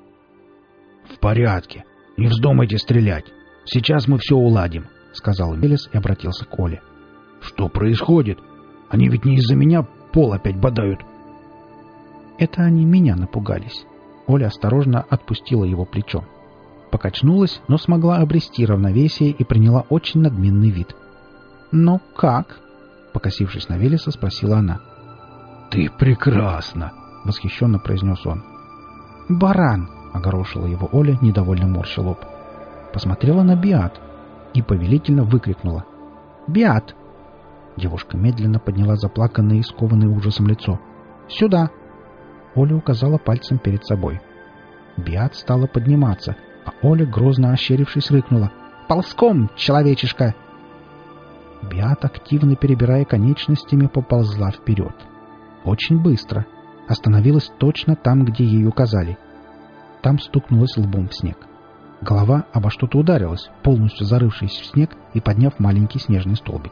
«В порядке. Не вздумайте стрелять. Сейчас мы все уладим», — сказал Велес и обратился к Оле. «Что происходит? Они ведь не из-за меня пол опять бодают». «Это они меня напугались». Оля осторожно отпустила его плечом. Покачнулась, но смогла обрести равновесие и приняла очень надменный вид. «Ну как?» — покосившись на Велеса, спросила она. «Ты прекрасна!» — восхищенно произнес он. «Баран!» — огорошила его Оля, недовольно морща лоб. Посмотрела на Биат и повелительно выкрикнула. «Биат!» Девушка медленно подняла заплаканное и скованное ужасом лицо. «Сюда!» Оля указала пальцем перед собой. Биат стала подниматься, а Оля, грозно ощерившись, рыкнула. «Ползком, человечишка!» Биат, активно перебирая конечностями, поползла вперед. Очень быстро. Остановилась точно там, где ей указали. Там стукнулась лбом в снег. Голова обо что-то ударилась, полностью зарывшись в снег и подняв маленький снежный столбик.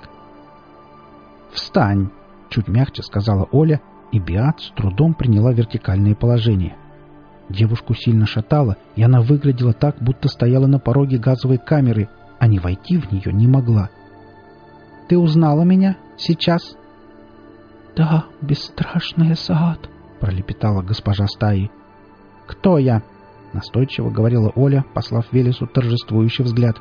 «Встань!» — чуть мягче сказала Оля, и Биат с трудом приняла вертикальное положение. Девушку сильно шатало, и она выглядела так, будто стояла на пороге газовой камеры, а не войти в нее не могла. «Ты узнала меня? Сейчас?» «Да, бесстрашная Саад», — пролепетала госпожа стаи. «Кто я?» — настойчиво говорила Оля, послав Велесу торжествующий взгляд.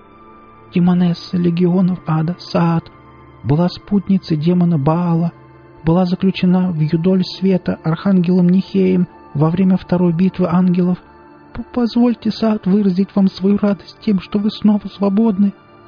«Демонесса легионов ада Саат, была спутницей демона Баала, была заключена в юдоль света архангелом Нихеем во время второй битвы ангелов. Позвольте, Саат, выразить вам свою радость тем, что вы снова свободны».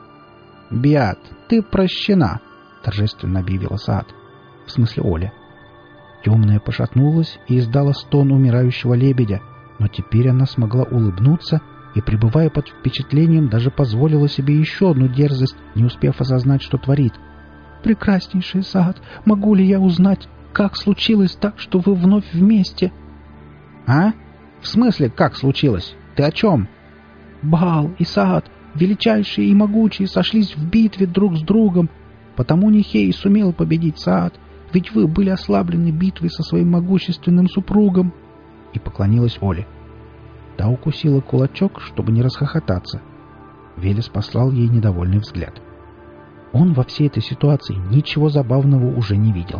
«Биат, ты прощена», — торжественно объявила Саат. В смысле Оля. Темная пошатнулась и издала стон умирающего лебедя, но теперь она смогла улыбнуться и, пребывая под впечатлением, даже позволила себе еще одну дерзость, не успев осознать, что творит. «Прекраснейший Саат, могу ли я узнать, как случилось так, что вы вновь вместе?» «А? В смысле, как случилось? Ты о чем?» «Баал и Саат, величайшие и могучие, сошлись в битве друг с другом. Потому Нихей сумел победить Саат, ведь вы были ослаблены битвой со своим могущественным супругом». И поклонилась Оле. Та укусила кулачок, чтобы не расхохотаться. Велес послал ей недовольный взгляд. Он во всей этой ситуации ничего забавного уже не видел.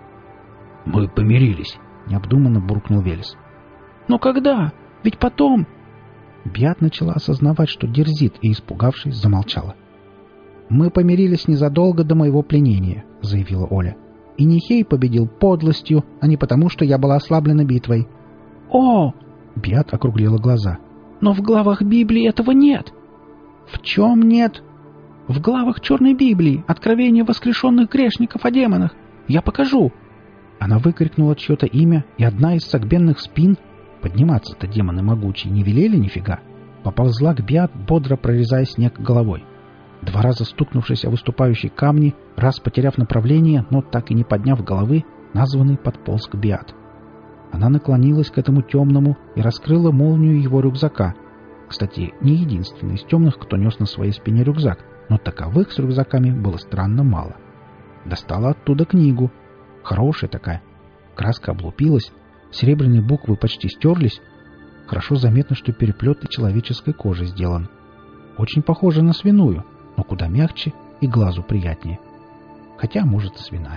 «Мы помирились», — необдуманно буркнул Велес. «Но когда? Ведь потом...» Биат начала осознавать, что дерзит, и, испугавшись, замолчала. «Мы помирились незадолго до моего пленения», — заявила Оля. «И Нихей победил подлостью, а не потому, что я была ослаблена битвой». «О!» — Биат округлила глаза. «Но в главах Библии этого нет». «В чем нет?» «В главах Черной Библии, откровение воскрешенных грешников о демонах. Я покажу». Она выкрикнула чье-то имя, и одна из согбенных спин, подниматься-то демоны могучие не велели нифига, поползла к Биат, бодро прорезая снег головой. 2 раза стукнувшись о выступающие камни, раз потеряв направление, но так и не подняв головы, названный подполз к Биат. Она наклонилась к этому темному и раскрыла молнию его рюкзака. Кстати, не единственный из темных, кто нес на своей спине рюкзак, но таковых с рюкзаками было странно мало. Достала оттуда книгу. Хорошая такая. Краска облупилась, серебряные буквы почти стерлись. Хорошо заметно, что переплет из человеческой кожи сделан. Очень похоже на свиную, но куда мягче и глазу приятнее. Хотя, может, и свиная.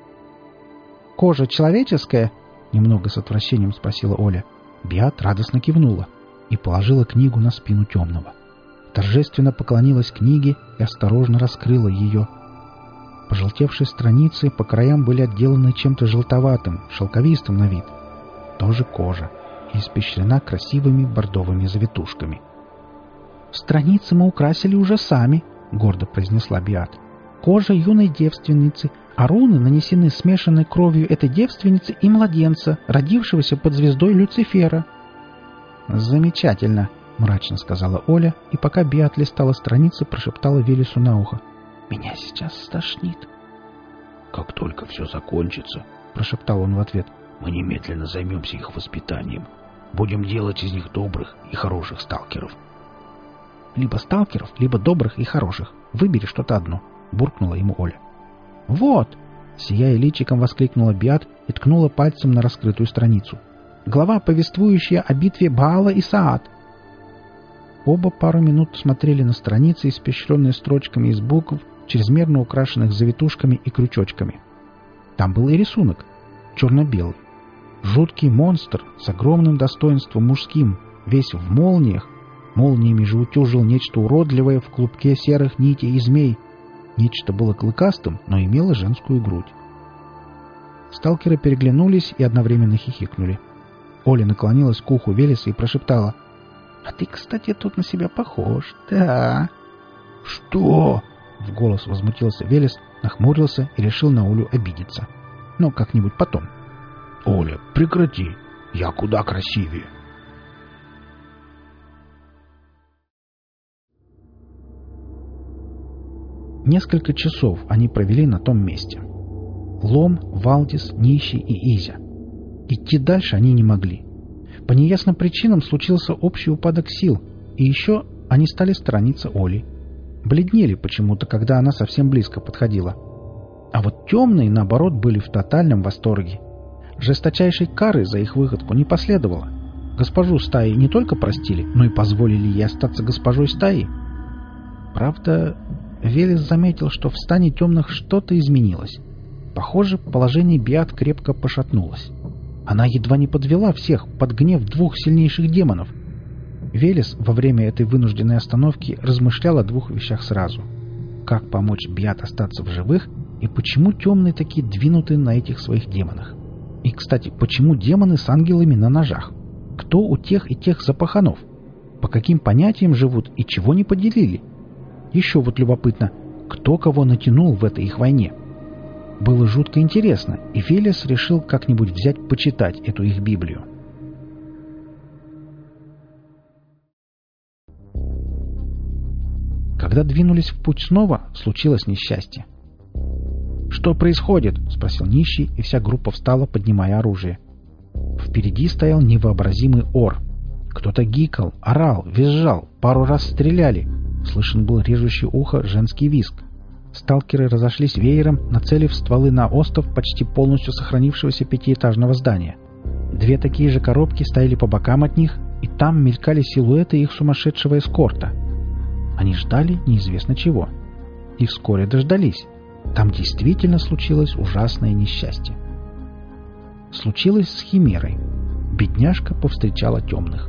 «Кожа человеческая?» — немного с отвращением спросила Оля. Биат радостно кивнула и положила книгу на спину темного. Торжественно поклонилась книге и осторожно раскрыла ее. Пожелтевшие страницы по краям были отделаны чем-то желтоватым, шелковистым на вид. Тоже кожа, и испещрена красивыми бордовыми завитушками. «Страницы мы украсили уже сами», — гордо произнесла Биат. «Кожа юной девственницы, а руны нанесены смешанной кровью этой девственницы и младенца, родившегося под звездой Люцифера». «Замечательно», — мрачно сказала Оля, и пока Биат листала страницы, прошептала Велесу на ухо. «Меня сейчас стошнит». «Как только все закончится», — прошептал он в ответ, — «мы немедленно займемся их воспитанием. Будем делать из них добрых и хороших сталкеров». «Либо сталкеров, либо добрых и хороших. Выбери что-то одно», — буркнула ему Оля. «Вот!» — сияя личиком воскликнула Биат и ткнула пальцем на раскрытую страницу. «Глава, повествующая о битве Баала и Саат». Оба пару минут смотрели на страницы, испещренные строчками из букв, чрезмерно украшенных завитушками и крючочками. Там был и рисунок, черно-белый. Жуткий монстр с огромным достоинством мужским, весь в молниях. Молниями же утюжил нечто уродливое в клубке серых нитей и змей. Нечто было клыкастым, но имело женскую грудь. Сталкеры переглянулись и одновременно хихикнули. Оля наклонилась к уху Велеса и прошептала: «А ты, кстати, тут на себя похож, да?» «Что?» — в голос возмутился Велес, нахмурился и решил на Олю обидеться. «Но как-нибудь потом». «Оля, прекрати! Я куда красивее!» Несколько часов они провели на том месте. Лом, Валдис, Нищий и Изя. Идти дальше они не могли. По неясным причинам случился общий упадок сил, и еще они стали сторониться Оли. Бледнели почему-то, когда она совсем близко подходила. А вот темные, наоборот, были в тотальном восторге. Жесточайшей кары за их выходку не последовало. Госпожу стаи не только простили, но и позволили ей остаться госпожой стаи. Правда, Велес заметил, что в стане темных что-то изменилось. Похоже, положение Биат крепко пошатнулось. Она едва не подвела всех под гнев двух сильнейших демонов. Велес во время этой вынужденной остановки размышлял о двух вещах сразу. Как помочь Бьят остаться в живых и почему темные такие двинуты на этих своих демонах. И, кстати, почему демоны с ангелами на ножах? Кто у тех и тех за паханов? По каким понятиям живут и чего не поделили? Еще вот любопытно, кто кого натянул в этой их войне? Было жутко интересно, и Велес решил как-нибудь взять почитать эту их Библию. Когда двинулись в путь снова, случилось несчастье. «Что происходит?» — спросил нищий, и вся группа встала, поднимая оружие. Впереди стоял невообразимый ор. Кто-то гикал, орал, визжал, пару раз стреляли. Слышен был режущий ухо женский визг. Сталкеры разошлись веером, нацелив стволы на остов почти полностью сохранившегося пятиэтажного здания. Две такие же коробки стояли по бокам от них, и там мелькали силуэты их сумасшедшего эскорта. Они ждали неизвестно чего. И вскоре дождались. Там действительно случилось ужасное несчастье. Случилось с Химерой. Бедняжка повстречала темных.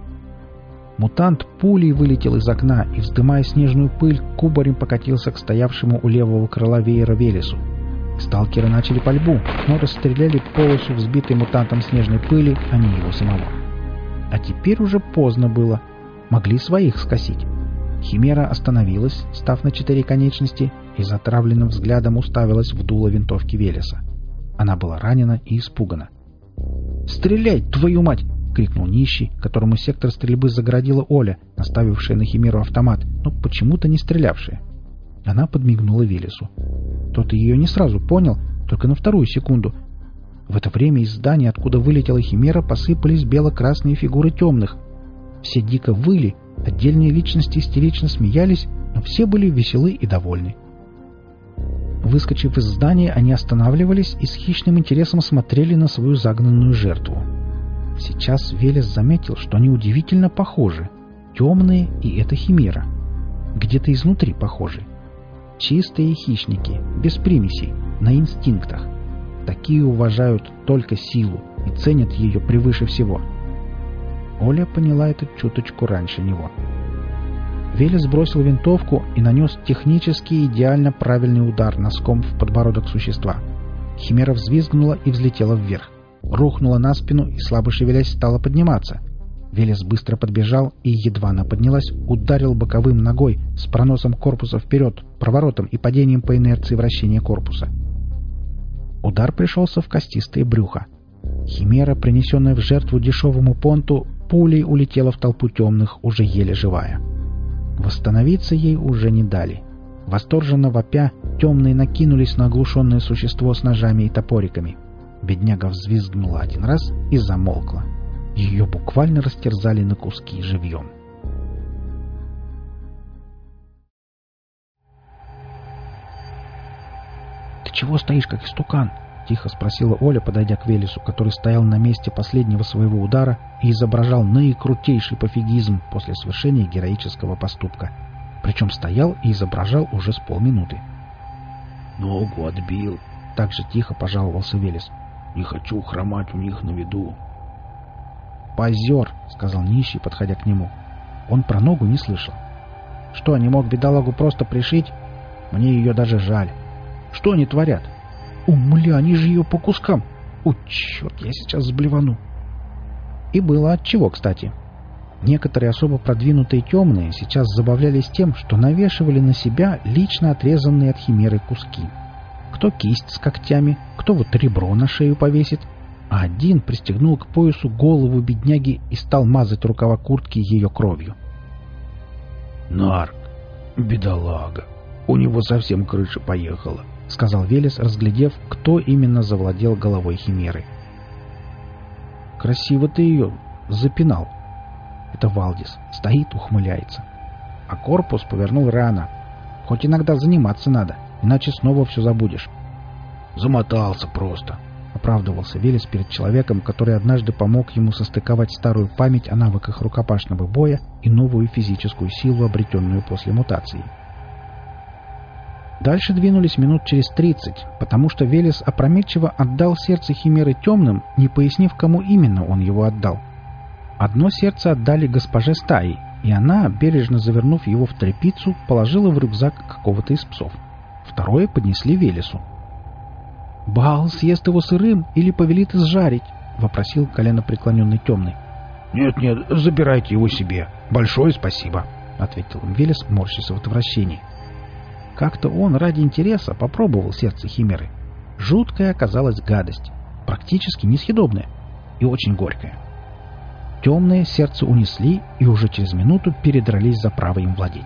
Мутант пулей вылетел из окна и, вздымая снежную пыль, кубарем покатился к стоявшему у левого крыла веера Велесу. Сталкеры начали пальбу, но расстреляли полосу взбитой мутантом снежной пыли, а не его самого. А теперь уже поздно было. Могли своих скосить. Химера остановилась, став на 4 конечности, и затравленным взглядом уставилась в дуло винтовки Велеса. Она была ранена и испугана. «Стреляй, твою мать!» — крикнул нищий, которому сектор стрельбы загородила Оля, наставившая на Химеру автомат, но почему-то не стрелявшая. Она подмигнула Велесу. Тот ее не сразу понял, только на вторую секунду. В это время из здания, откуда вылетела Химера, посыпались бело-красные фигуры темных. Все дико выли, отдельные личности истерично смеялись, но все были веселы и довольны. Выскочив из здания, они останавливались и с хищным интересом смотрели на свою загнанную жертву. Сейчас Велес заметил, что они удивительно похожи. Темные и эта Химера. Где-то изнутри похожи. Чистые хищники, без примесей, на инстинктах. Такие уважают только силу и ценят ее превыше всего. Оля поняла это чуточку раньше него. Велес бросил винтовку и нанес технически идеально правильный удар носком в подбородок существа. Химера взвизгнула и взлетела вверх. Рухнула на спину и, слабо шевелясь, стала подниматься. Велес быстро подбежал и, едва она поднялась, ударил боковым ногой с проносом корпуса вперед, проворотом и падением по инерции вращения корпуса. Удар пришелся в костистое брюхо. Химера, принесенная в жертву дешевому понту, пулей улетела в толпу темных, уже еле живая. Восстановиться ей уже не дали. Восторженно вопя, темные накинулись на оглушенное существо с ножами и топориками. Бедняга взвизгнула один раз и замолкла. Ее буквально растерзали на куски живьем. «Ты чего стоишь, как истукан?» — тихо спросила Оля, подойдя к Велесу, который стоял на месте последнего своего удара и изображал наикрутейший пофигизм после совершения героического поступка. Причем стоял и изображал уже с полминуты. «Ногу отбил», — так же тихо пожаловался Велес. «Не хочу хромать у них на виду». «Позер», — сказал нищий, подходя к нему. Он про ногу не слышал. «Что, не мог бедолагу просто пришить? Мне ее даже жаль. Что они творят? Мля, они же ее по кускам! О, черт, я сейчас сблевану!» И было отчего, кстати. Некоторые особо продвинутые темные сейчас забавлялись тем, что навешивали на себя лично отрезанные от Химеры куски. Кто кисть с когтями, кто вот ребро на шею повесит, а один пристегнул к поясу голову бедняги и стал мазать рукава куртки ее кровью. «Нарк, бедолага, у него совсем крыша поехала», — сказал Велес, разглядев, кто именно завладел головой Химеры. «Красиво ты ее запинал». Это Валдис. Стоит, ухмыляется. А корпус повернул рано. Хоть иногда заниматься надо, иначе снова все забудешь. «Замотался просто», — оправдывался Велес перед человеком, который однажды помог ему состыковать старую память о навыках рукопашного боя и новую физическую силу, обретенную после мутации. Дальше двинулись минут через 30, потому что Велес опрометчиво отдал сердце химеры темным, не пояснив, кому именно он его отдал. Одно сердце отдали госпоже стаи, и она, бережно завернув его в тряпицу, положила в рюкзак какого-то из псов. Второе поднесли Велесу. «Баал съест его сырым или повелит изжарить?» — вопросил коленопреклоненный темный. «Нет, забирайте его себе. Большое спасибо», — ответил им Велес, морщась в отвращении. Как-то он ради интереса попробовал сердце химеры. Жуткая оказалась гадость, практически несъедобная и очень горькая. Темные сердце унесли и уже через минуту передрались за право им владеть.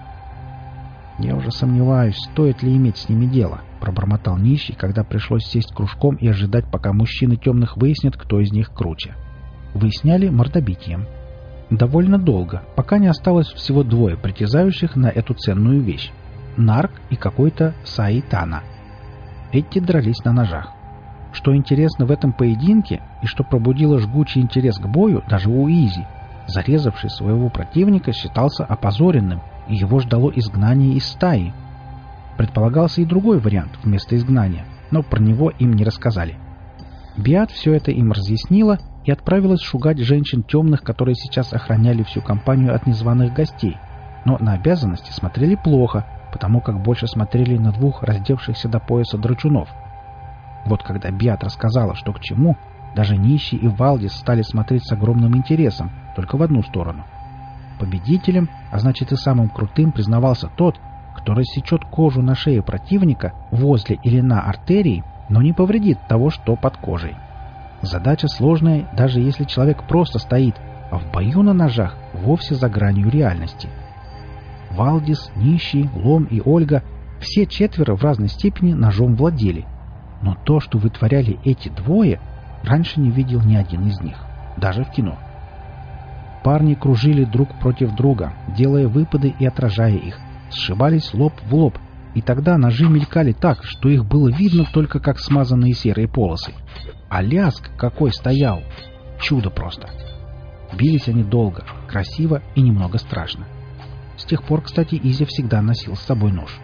«Я уже сомневаюсь, стоит ли иметь с ними дело», — пробормотал нищий, когда пришлось сесть кружком и ожидать, пока мужчины темных выяснят, кто из них круче. Выясняли мордобитием. Довольно долго, пока не осталось всего двое притязающих на эту ценную вещь. Нарк и какой-то Саитана. Эти дрались на ножах. Что интересно в этом поединке и что пробудило жгучий интерес к бою даже у Изи, зарезавший своего противника считался опозоренным, и его ждало изгнание из стаи. Предполагался и другой вариант вместо изгнания, но про него им не рассказали. Биат все это им разъяснила и отправилась шугать женщин темных, которые сейчас охраняли всю компанию от незваных гостей, но на обязанности смотрели плохо, потому как больше смотрели на двух раздевшихся до пояса драчунов. Вот когда Биат рассказала, что к чему, даже Нищий и Валдис стали смотреть с огромным интересом, только в одну сторону. Победителем, а значит и самым крутым, признавался тот, кто рассечет кожу на шее противника возле или на артерии, но не повредит того, что под кожей. Задача сложная, даже если человек просто стоит, а в бою на ножах вовсе за гранью реальности. Валдис, Нищий, Лом и Ольга — все четверо в разной степени ножом владели. Но то, что вытворяли эти двое, раньше не видел ни один из них, даже в кино. Парни кружили друг против друга, делая выпады и отражая их, сшибались лоб в лоб, и тогда ножи мелькали так, что их было видно только как смазанные серые полосы. А лязг какой стоял! Чудо просто! Бились они долго, красиво и немного страшно. С тех пор, кстати, Изя всегда носил с собой нож.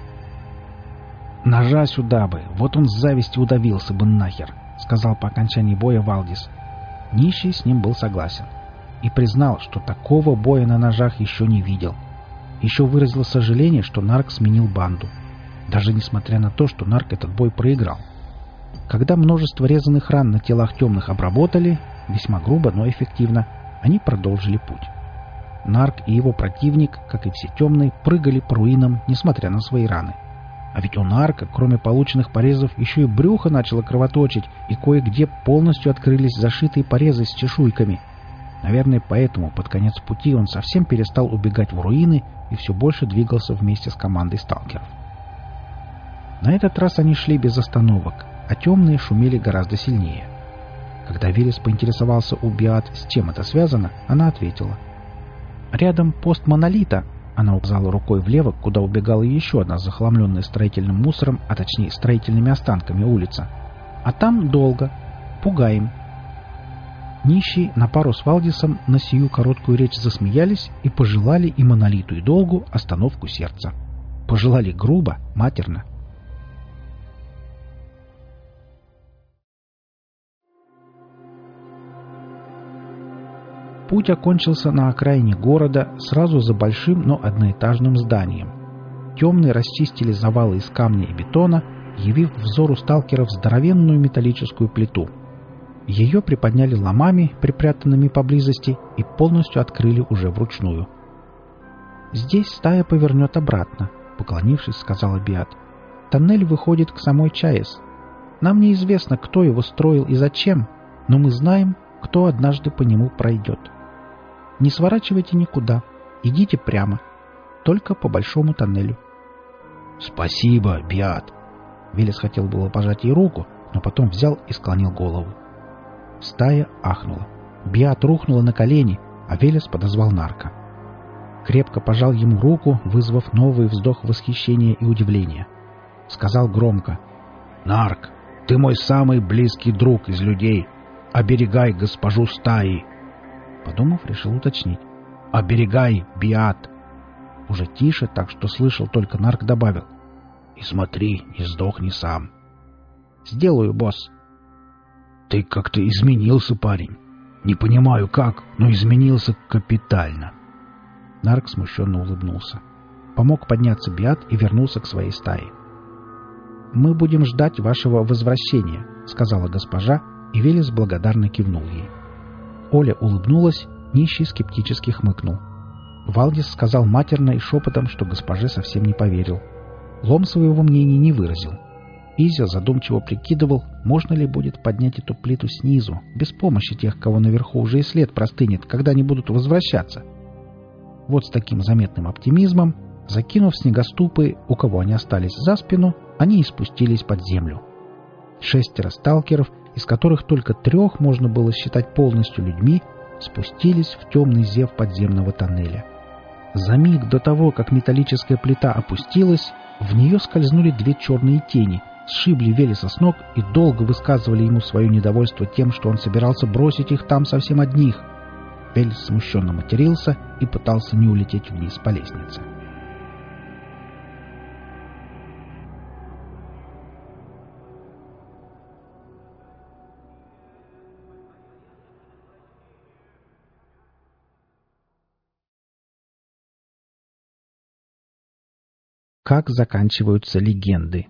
«Ножа сюда бы, вот он с зависти удавился бы нахер», — сказал по окончании боя Валдис. Нищий с ним был согласен. И признал, что такого боя на ножах еще не видел. Еще выразил сожаление, что Нарк сменил банду. Даже несмотря на то, что Нарк этот бой проиграл. Когда множество резаных ран на телах темных обработали, весьма грубо, но эффективно, они продолжили путь. Нарк и его противник, как и все темные, прыгали по руинам, несмотря на свои раны. А ведь у Нарка, кроме полученных порезов, еще и брюхо начало кровоточить, и кое-где полностью открылись зашитые порезы с чешуйками. Наверное, поэтому под конец пути он совсем перестал убегать в руины и все больше двигался вместе с командой сталкеров. На этот раз они шли без остановок, а темные шумели гораздо сильнее. Когда Велес поинтересовался у Биат, с чем это связано, она ответила. «Рядом пост Монолита», — она указала рукой влево, куда убегала еще одна захламленная строительным мусором, а точнее строительными останками улица. «А там долго. Пугаем». Нищие на пару с Валдисом на сию короткую речь засмеялись и пожелали и Монолиту, и Долгу остановку сердца. Пожелали грубо, матерно. Путь окончился на окраине города, сразу за большим, но одноэтажным зданием. Темные расчистили завалы из камня и бетона, явив взору сталкеров здоровенную металлическую плиту. Ее приподняли ломами, припрятанными поблизости, и полностью открыли уже вручную. «Здесь стая повернет обратно», — поклонившись, сказала Биат. «Тоннель выходит к самой Чаес. Нам неизвестно, кто его строил и зачем, но мы знаем, кто однажды по нему пройдет. Не сворачивайте никуда, идите прямо, только по большому тоннелю». «Спасибо, Биат!» Велес хотел было пожать ей руку, но потом взял и склонил голову. Стая ахнула. Биат рухнула на колени, а Велес подозвал Нарка. Крепко пожал ему руку, вызвав новый вздох восхищения и удивления. Сказал громко: «Нарк, ты мой самый близкий друг из людей. Оберегай госпожу стаи!» Подумав, решил уточнить: «Оберегай, Биат!» Уже тише, так что слышал только Нарк, добавил: И смотри, не сдохни сам. Сделаю, босс. Ты как-то изменился, парень. Не понимаю как, но изменился капитально. Нарк смущенно улыбнулся. Помог подняться Биат и вернулся к своей стае. «Мы будем ждать вашего возвращения», — сказала госпожа, и Велес благодарно кивнул ей. Оля улыбнулась, Нищий скептически хмыкнул. Валдис сказал матерно и шепотом, что госпоже совсем не поверил. Лом своего мнения не выразил. Изя задумчиво прикидывал, можно ли будет поднять эту плиту снизу, без помощи тех, кого наверху уже и след простынет, когда они будут возвращаться. Вот с таким заметным оптимизмом, закинув снегоступы, у кого они остались за спину, они и спустились под землю. 6 сталкеров, из которых только 3 можно было считать полностью людьми, спустились в темный зев подземного тоннеля. За миг до того, как металлическая плита опустилась, в нее скользнули 2 черные тени, сшибли Велеса с ног и долго высказывали ему свое недовольство тем, что он собирался бросить их там совсем одних. Велес смущенно матерился и пытался не улететь вниз по лестнице. Как заканчиваются легенды.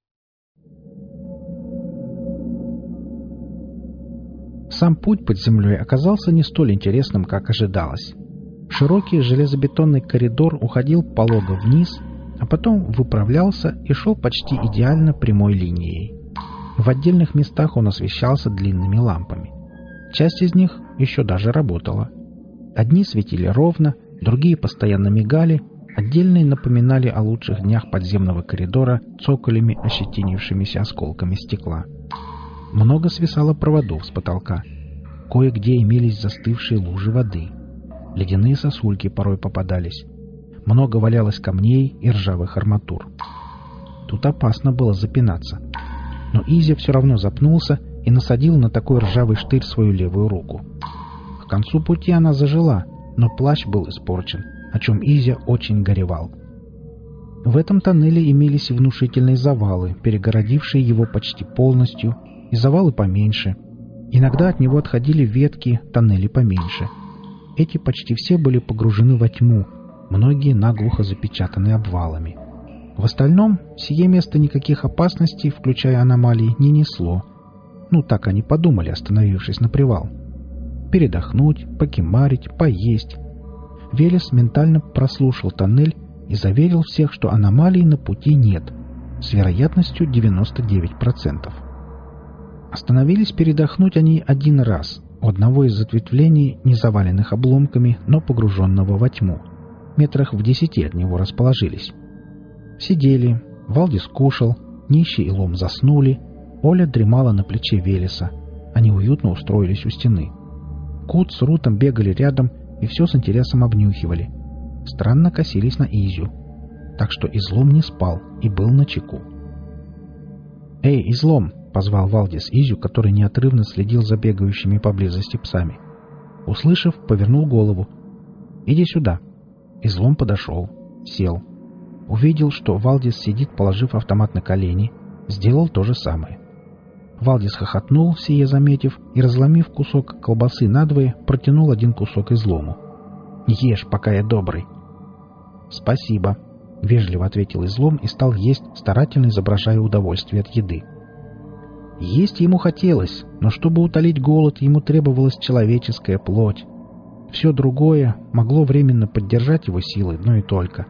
Сам путь под землей оказался не столь интересным, как ожидалось. Широкий железобетонный коридор уходил полого вниз, а потом выправлялся и шел почти идеально прямой линией. В отдельных местах он освещался длинными лампами. Часть из них еще даже работала. Одни светили ровно, другие постоянно мигали, отдельные напоминали о лучших днях подземного коридора цоколями, ощетинившимися осколками стекла. Много свисало проводов с потолка. Кое-где имелись застывшие лужи воды. Ледяные сосульки порой попадались. Много валялось камней и ржавых арматур. Тут опасно было запинаться. Но Изя все равно запнулся и насадил на такой ржавый штырь свою левую руку. К концу пути она зажила, но плащ был испорчен, о чем Изя очень горевал. В этом тоннеле имелись и внушительные завалы, перегородившие его почти полностью, и завалы поменьше. Иногда от него отходили ветки, тоннели поменьше. Эти почти все были погружены во тьму, многие наглухо запечатаны обвалами. В остальном, сие место никаких опасностей, включая аномалии, не несло. Ну, так они подумали, остановившись на привал. Передохнуть, покемарить, поесть. Велес ментально прослушал тоннель и заверил всех, что аномалий на пути нет, с вероятностью 99%. Остановились передохнуть они один раз, у одного из ответвлений, не заваленных обломками, но погруженного во тьму. Метрах в 10 от него расположились. Сидели, Валдис кушал, Нищий и Лом заснули, Оля дремала на плече Велеса. Они уютно устроились у стены. Кут с Рутом бегали рядом и все с интересом обнюхивали. Странно косились на Изю. Так что Излом не спал и был начеку. «Эй, Излом!» — позвал Валдис Изю, который неотрывно следил за бегающими поблизости псами. Услышав, повернул голову. «Иди сюда». Излом подошел, сел. Увидел, что Валдис сидит, положив автомат на колени. Сделал то же самое. Валдис хохотнул, сие заметив, и, разломив кусок колбасы надвое, протянул один кусок Излому. «Ешь, пока я добрый». «Спасибо», — вежливо ответил Излом и стал есть, старательно изображая удовольствие от еды. Есть ему хотелось, но чтобы утолить голод, ему требовалась человеческая плоть. Все другое могло временно поддержать его силы, но и только.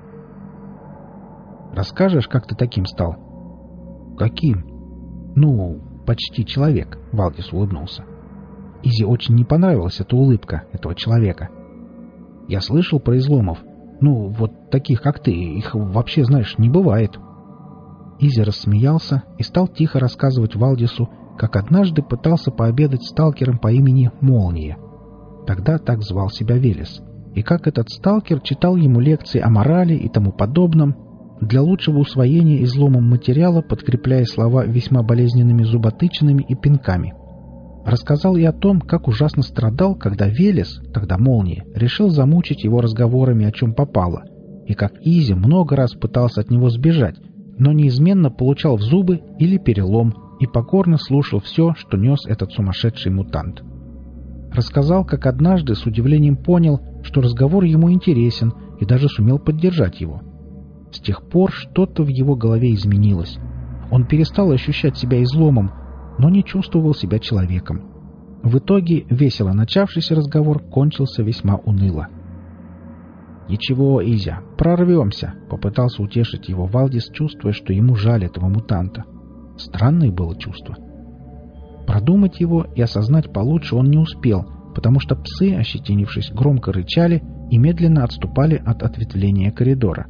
«Расскажешь, как ты таким стал?» «Каким?» «Ну, почти человек», — Валдис улыбнулся. Изе очень не понравилась эта улыбка этого человека. «Я слышал про изломов. Ну, вот таких, как ты, их вообще, знаешь, не бывает». Изи рассмеялся и стал тихо рассказывать Валдису, как однажды пытался пообедать с сталкером по имени Молния. Тогда так звал себя Велес. И как этот сталкер читал ему лекции о морали и тому подобном, для лучшего усвоения изломом материала, подкрепляя слова весьма болезненными зуботычинами и пинками. Рассказал и о том, как ужасно страдал, когда Велес, тогда Молния, решил замучить его разговорами, о чем попало, и как Изи много раз пытался от него сбежать, но неизменно получал в зубы или перелом и покорно слушал все, что нес этот сумасшедший мутант. Рассказал, как однажды с удивлением понял, что разговор ему интересен, и даже сумел поддержать его. С тех пор что-то в его голове изменилось. Он перестал ощущать себя изломом, но не чувствовал себя человеком. В итоге весело начавшийся разговор кончился весьма уныло. «Ничего, Изя, прорвемся», — попытался утешить его Валдис, чувствуя, что ему жаль этого мутанта. Странное было чувство. Продумать его и осознать получше он не успел, потому что псы, ощетинившись, громко рычали и медленно отступали от ответвления коридора.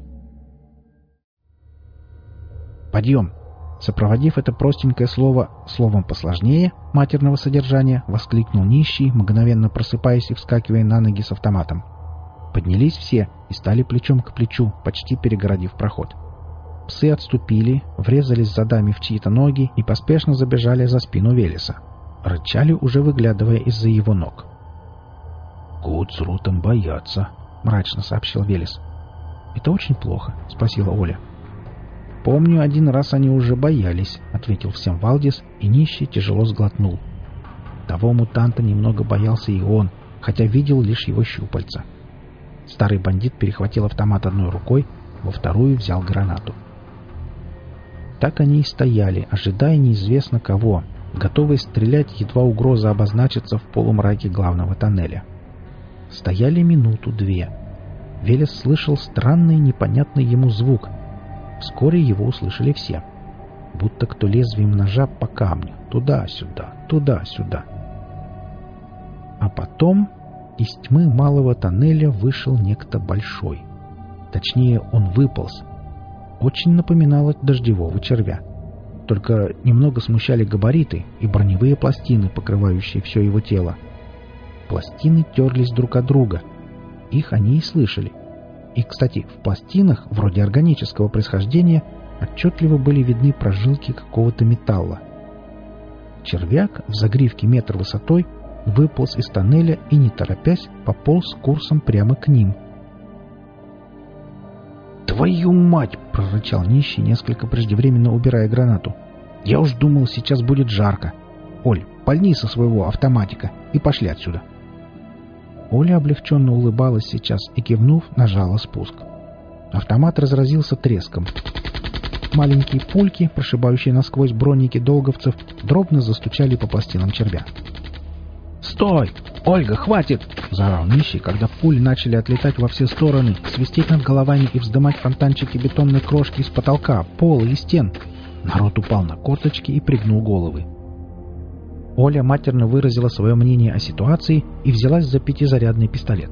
«Подъем!» Сопроводив это простенькое слово словом посложнее, матерного содержания, воскликнул нищий, мгновенно просыпаясь и вскакивая на ноги с автоматом. Поднялись все и стали плечом к плечу, почти перегородив проход. Псы отступили, врезались задами в чьи-то ноги и поспешно забежали за спину Велеса. Рычали, уже выглядывая из-за его ног. «Кут с Рутом боятся», — мрачно сообщил Велес. «Это очень плохо?» — спросила Оля. «Помню, один раз они уже боялись», — ответил всем Валдис, и нищий тяжело сглотнул. Того мутанта немного боялся и он, хотя видел лишь его щупальца. Старый бандит перехватил автомат одной рукой, во вторую взял гранату. Так они и стояли, ожидая неизвестно кого, готовые стрелять, едва угроза обозначится в полумраке главного тоннеля. Стояли минуту-две. Велес слышал странный непонятный ему звук. Вскоре его услышали все. Будто кто лезвием ножа по камню. Туда-сюда, туда-сюда. А потом из тьмы малого тоннеля вышел некто большой. Точнее, он выполз. Очень напоминало дождевого червя. Только немного смущали габариты и броневые пластины, покрывающие все его тело. Пластины терлись друг от друга. Их они и слышали. И, кстати, в пластинах, вроде органического происхождения, отчетливо были видны прожилки какого-то металла. Червяк в загривке метр высотой выполз из тоннеля и, не торопясь, пополз курсом прямо к ним. «Твою мать!» — прорычал нищий, несколько преждевременно убирая гранату. «Я уж думал, сейчас будет жарко. Оль, пальни со своего автоматика и пошли отсюда». Оля облегченно улыбалась сейчас и, кивнув, нажала спуск. Автомат разразился треском. Маленькие пульки, прошибающие насквозь броники долговцев, дробно застучали по пластинам червя. «Стой! Ольга, хватит!» — заорал нищий, когда пули начали отлетать во все стороны, свистеть над головами и вздымать фонтанчики бетонной крошки из потолка, пола и стен. Народ упал на корточки и пригнул головы. Оля матерно выразила свое мнение о ситуации и взялась за пятизарядный пистолет.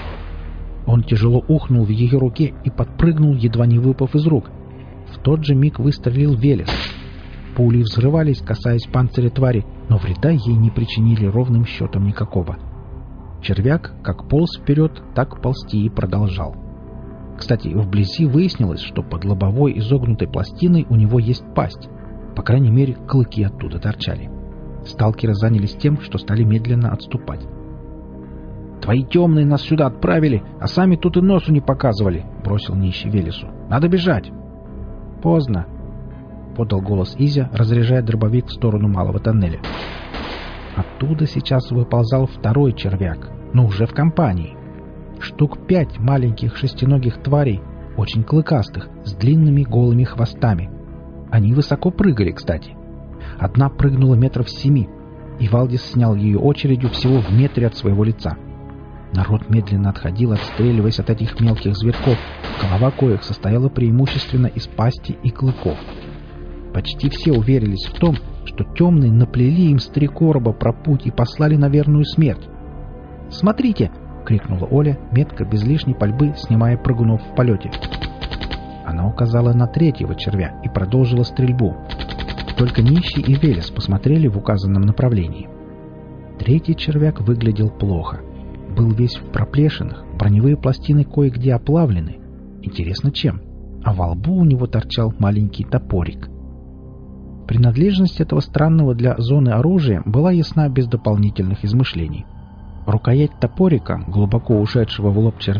Он тяжело ухнул в ее руке и подпрыгнул, едва не выпав из рук. В тот же миг выстрелил Велес. Пули взрывались, касаясь панциря твари, но вреда ей не причинили ровным счетом никакого. Червяк как полз вперед, так ползти и продолжал. Кстати, вблизи выяснилось, что под лобовой изогнутой пластиной у него есть пасть. По крайней мере, клыки оттуда торчали. Сталкеры занялись тем, что стали медленно отступать. «Твои темные нас сюда отправили, а сами тут и носу не показывали», — бросил нищий Велесу. «Надо бежать». «Поздно», — подал голос Изя, разряжая дробовик в сторону малого тоннеля. Оттуда сейчас выползал второй червяк, но уже в компании. Штук 5 маленьких шестиногих тварей, очень клыкастых, с длинными голыми хвостами. Они высоко прыгали, кстати. Одна прыгнула метров 7, и Валдис снял ее очередью всего в метре от своего лица. Народ медленно отходил, отстреливаясь от этих мелких зверьков, голова коих состояла преимущественно из пасти и клыков. Почти все уверились в том, что темные наплели им с 3 короба про путь и послали на верную смерть. «Смотрите!» — крикнула Оля, метко, без лишней пальбы, снимая прыгунов в полете. Она указала на 3-го червя и продолжила стрельбу. Только нищий и Велес посмотрели в указанном направлении. 3-й червяк выглядел плохо. Был весь в проплешинах, броневые пластины кое-где оплавлены. Интересно, чем? А во лбу у него торчал маленький топорик. Принадлежность этого странного для зоны оружия была ясна без дополнительных измышлений. Рукоять топорика, глубоко ушедшего в лоб червя,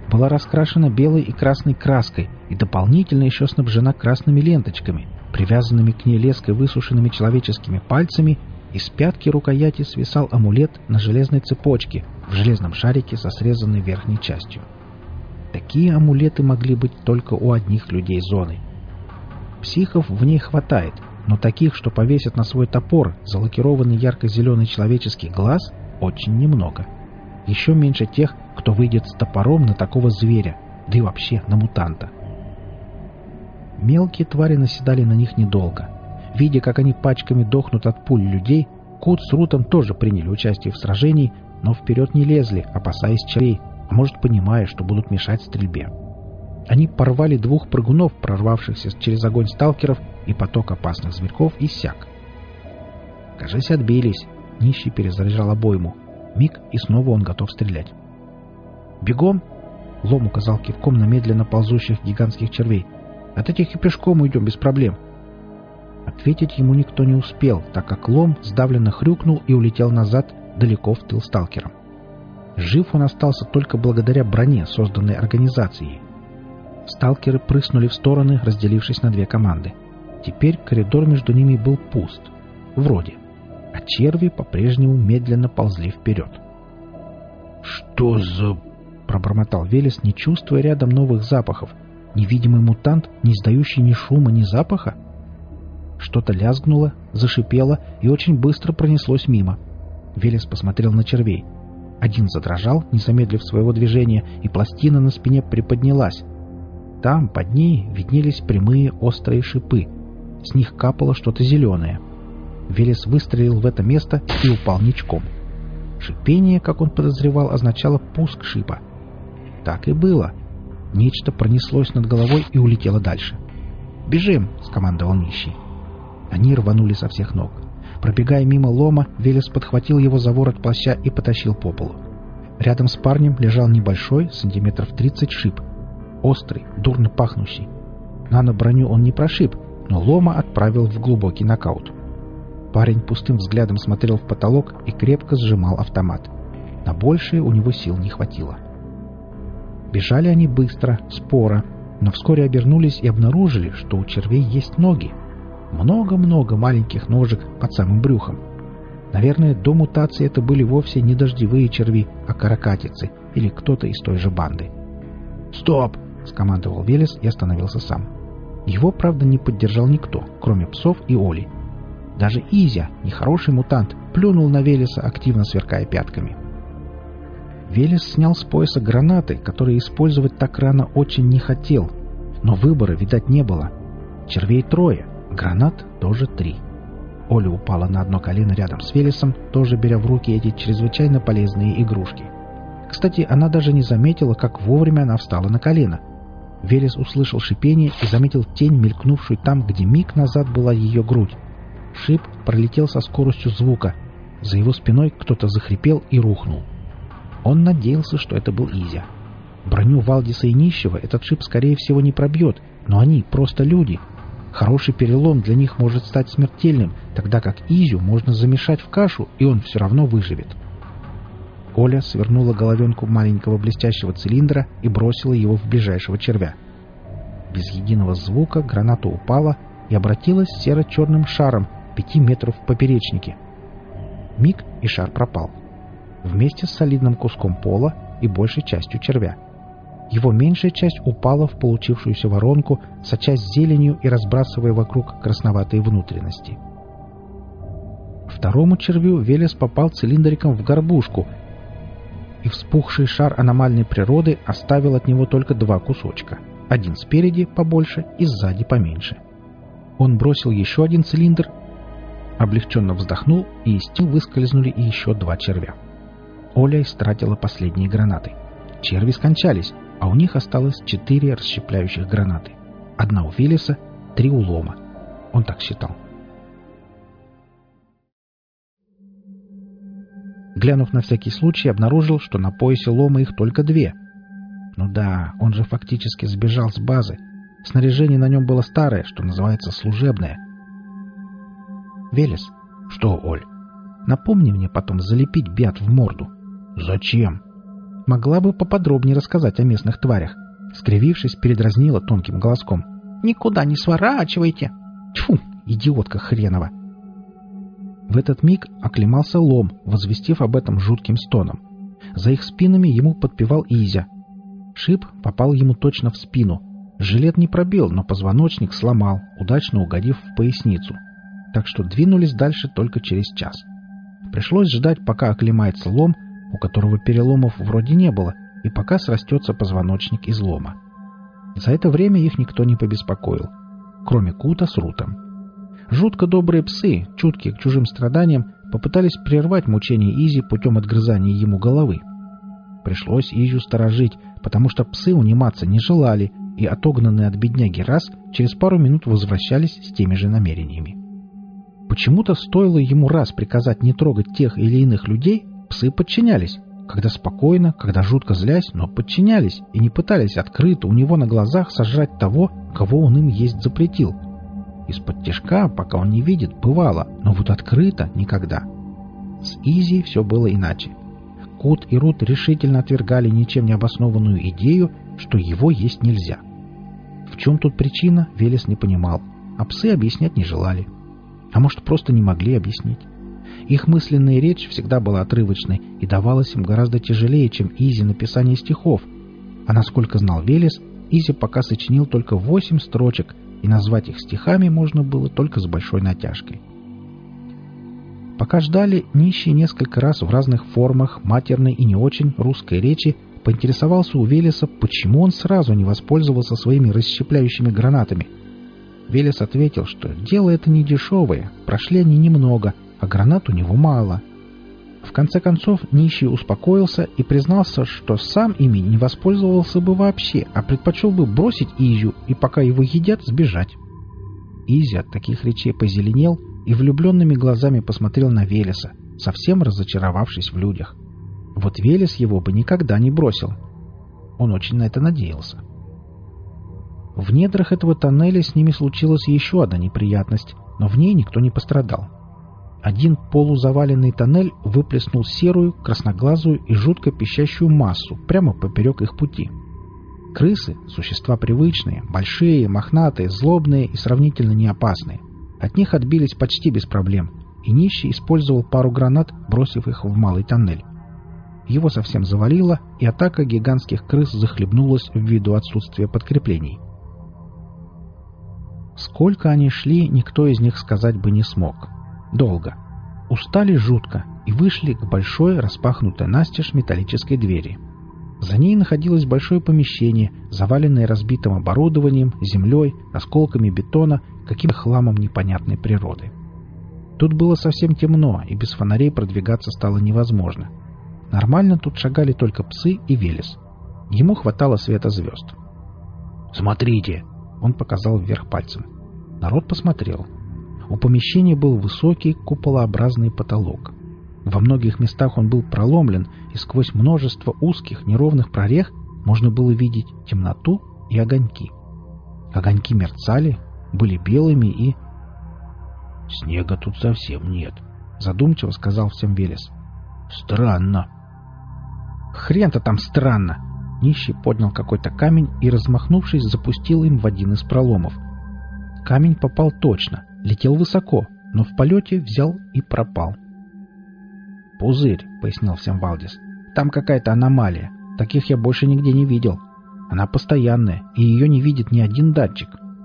была раскрашена белой и красной краской и дополнительно еще снабжена красными ленточками, привязанными к ней леской высушенными человеческими пальцами, и с пятки рукояти свисал амулет на железной цепочке в железном шарике со срезанной верхней частью. Такие амулеты могли быть только у одних людей зоны. Психов в ней хватает, но таких, что повесят на свой топор залакированный ярко-зеленый человеческий глаз, очень немного. Еще меньше тех, кто выйдет с топором на такого зверя, да и вообще на мутанта. Мелкие твари наседали на них недолго. Видя, как они пачками дохнут от пуль людей, Кут с Рутом тоже приняли участие в сражении, но вперед не лезли, опасаясь червей, а может, понимая, что будут мешать стрельбе. Они порвали 2 прыгунов, прорвавшихся через огонь сталкеров, и поток опасных зверьков иссяк. «Кажись, отбились», — нищий перезаряжал обойму. Миг, и снова он готов стрелять. «Бегом!» — Лом указал кивком на медленно ползущих гигантских червей. «От этих и пешком уйдем без проблем». Ответить ему никто не успел, так как Лом сдавленно хрюкнул и улетел назад, далеко в тыл сталкерам. Жив он остался только благодаря броне, созданной организацией. Сталкеры прыснули в стороны, разделившись на 2 команды. Теперь коридор между ними был пуст. Вроде. А черви по-прежнему медленно ползли вперед. «Что за...» — пробормотал Велес, не чувствуя рядом новых запахов. Невидимый мутант, не издающий ни шума, ни запаха? Что-то лязгнуло, зашипело и очень быстро пронеслось мимо. Велес посмотрел на червей. Один задрожал, не замедлив своего движения, и пластина на спине приподнялась. Там, под ней, виднелись прямые острые шипы. С них капало что-то зеленое. Велес выстрелил в это место и упал ничком. Шипение, как он подозревал, означало пуск шипа. Так и было. Нечто пронеслось над головой и улетело дальше. «Бежим!» — скомандовал нищий. Они рванули со всех ног. Пробегая мимо Лома, Велес подхватил его за ворот плаща и потащил по полу. Рядом с парнем лежал небольшой, сантиметров 30 шип. Острый, дурно пахнущий. Нано-броню он не прошиб, но Лома отправил в глубокий нокаут. Парень пустым взглядом смотрел в потолок и крепко сжимал автомат. На большее у него сил не хватило. Бежали они быстро, споро, но вскоре обернулись и обнаружили, что у червей есть ноги. Много-много маленьких ножек под самым брюхом. Наверное, до мутации это были вовсе не дождевые черви, а каракатицы или кто-то из той же банды. «Стоп!» — скомандовал Велес и остановился сам. Его, правда, не поддержал никто, кроме псов и Оли. Даже Изя, нехороший мутант, плюнул на Велеса, активно сверкая пятками. Велес снял с пояса гранаты, которые использовать так рано очень не хотел, но выбора, видать, не было. Червей 3, гранат тоже 3. Оля упала на одно колено рядом с Велесом, тоже беря в руки эти чрезвычайно полезные игрушки. Кстати, она даже не заметила, как вовремя она встала на колено. Велес услышал шипение и заметил тень, мелькнувшую там, где миг назад была ее грудь. Шип пролетел со скоростью звука. За его спиной кто-то захрипел и рухнул. Он надеялся, что это был Изя. Броню Валдиса и Нищего этот шип, скорее всего, не пробьет, но они просто люди. Хороший перелом для них может стать смертельным, тогда как Изю можно замешать в кашу, и он все равно выживет. Оля свернула головенку маленького блестящего цилиндра и бросила его в ближайшего червя. Без единого звука граната упала и обратилась серо-черным шаром 5 метров в поперечнике. Миг, и шар пропал. Вместе с солидным куском пола и большей частью червя. Его меньшая часть упала в получившуюся воронку, сочась зеленью и разбрасывая вокруг красноватые внутренности. Второму червю Велес попал цилиндриком в горбушку, и вспухший шар аномальной природы оставил от него только 2 кусочка. Один спереди побольше и сзади поменьше. Он бросил еще один цилиндр, облегченно вздохнул, и из тел выскользнули и еще 2 червя. Оля истратила последние гранаты. Черви скончались, а у них осталось 4 расщепляющих гранаты. 1 у Велеса, 3 у Лома. Он так считал. Глянув на всякий случай, обнаружил, что на поясе Лома их только 2. Ну да, он же фактически сбежал с базы. Снаряжение на нем было старое, что называется служебное. «Велес». «Что, Оль?» «Напомни мне потом залепить бят в морду». «Зачем?» Могла бы поподробнее рассказать о местных тварях. Скривившись, передразнила тонким голоском. «Никуда не сворачивайте!» Тьфу, идиотка хренова! В этот миг оклемался Лом, возвестив об этом жутким стоном. За их спинами ему подпевал Изя. Шип попал ему точно в спину. Жилет не пробил, но позвоночник сломал, удачно угодив в поясницу. Так что двинулись дальше только через час. Пришлось ждать, пока оклемается Лом, у которого переломов вроде не было, и пока срастется позвоночник из лома. За это время их никто не побеспокоил, кроме Кута с Рутом. Жутко добрые псы, чуткие к чужим страданиям, попытались прервать мучения Изи путем отгрызания ему головы. Пришлось Изю сторожить, потому что псы униматься не желали, и отогнанные от бедняги раз через пару минут возвращались с теми же намерениями. Почему-то стоило ему раз приказать не трогать тех или иных людей, псы подчинялись. Когда спокойно, когда жутко злясь, но подчинялись и не пытались открыто у него на глазах сожрать того, кого он им есть запретил. Из-под тишка, пока он не видит, бывало, но вот открыто никогда. С Изи все было иначе. Кут и Рут решительно отвергали ничем не обоснованную идею, что его есть нельзя. В чем тут причина, Велес не понимал, а псы объяснять не желали. А может, просто не могли объяснить. Их мысленная речь всегда была отрывочной и давалась им гораздо тяжелее, чем Изи написание стихов. А насколько знал Велес, Изи пока сочинил только 8 строчек, и назвать их стихами можно было только с большой натяжкой. Пока ждали, нищий несколько раз в разных формах матерной и не очень русской речи поинтересовался у Велеса, почему он сразу не воспользовался своими расщепляющими гранатами. Велес ответил, что дело это не дешевое, прошли они немного, а гранат у него мало. В конце концов, нищий успокоился и признался, что сам ими не воспользовался бы вообще, а предпочел бы бросить Изю и, пока его едят, сбежать. Изи от таких речей позеленел и влюбленными глазами посмотрел на Велеса, совсем разочаровавшись в людях. Вот Велес его бы никогда не бросил. Он очень на это надеялся. В недрах этого тоннеля с ними случилась еще одна неприятность, но в ней никто не пострадал. Один полузаваленный тоннель выплеснул серую, красноглазую и жутко пищащую массу прямо поперек их пути. Крысы — существа привычные, большие, мохнатые, злобные и сравнительно не опасные. От них отбились почти без проблем, и нищий использовал пару гранат, бросив их в малый тоннель. Его совсем завалило, и атака гигантских крыс захлебнулась ввиду отсутствия подкреплений. Сколько они шли, никто из них сказать бы не смог. Долго. Устали жутко и вышли к большой, распахнутой настежь металлической двери. За ней находилось большое помещение, заваленное разбитым оборудованием, землей, осколками бетона, каким-то хламом непонятной природы. Тут было совсем темно, и без фонарей продвигаться стало невозможно. Нормально тут шагали только псы и Велес. Ему хватало света звезд. «Смотрите!» — он показал вверх пальцем. Народ посмотрел. У помещения был высокий куполообразный потолок. Во многих местах он был проломлен, и сквозь множество узких неровных прорех можно было видеть темноту и огоньки. Огоньки мерцали, были белыми и... «Снега тут совсем нет», — задумчиво сказал всем Велес. «Странно». «Хрен-то там странно!» Нищий поднял какой-то камень и, размахнувшись, запустил им в один из проломов. Камень попал точно, летел высоко, но в полете взял и пропал. «Пузырь», — пояснил всем Валдис. «Там какая-то аномалия. Таких я больше нигде не видел. Она постоянная, и ее не видит ни один датчик».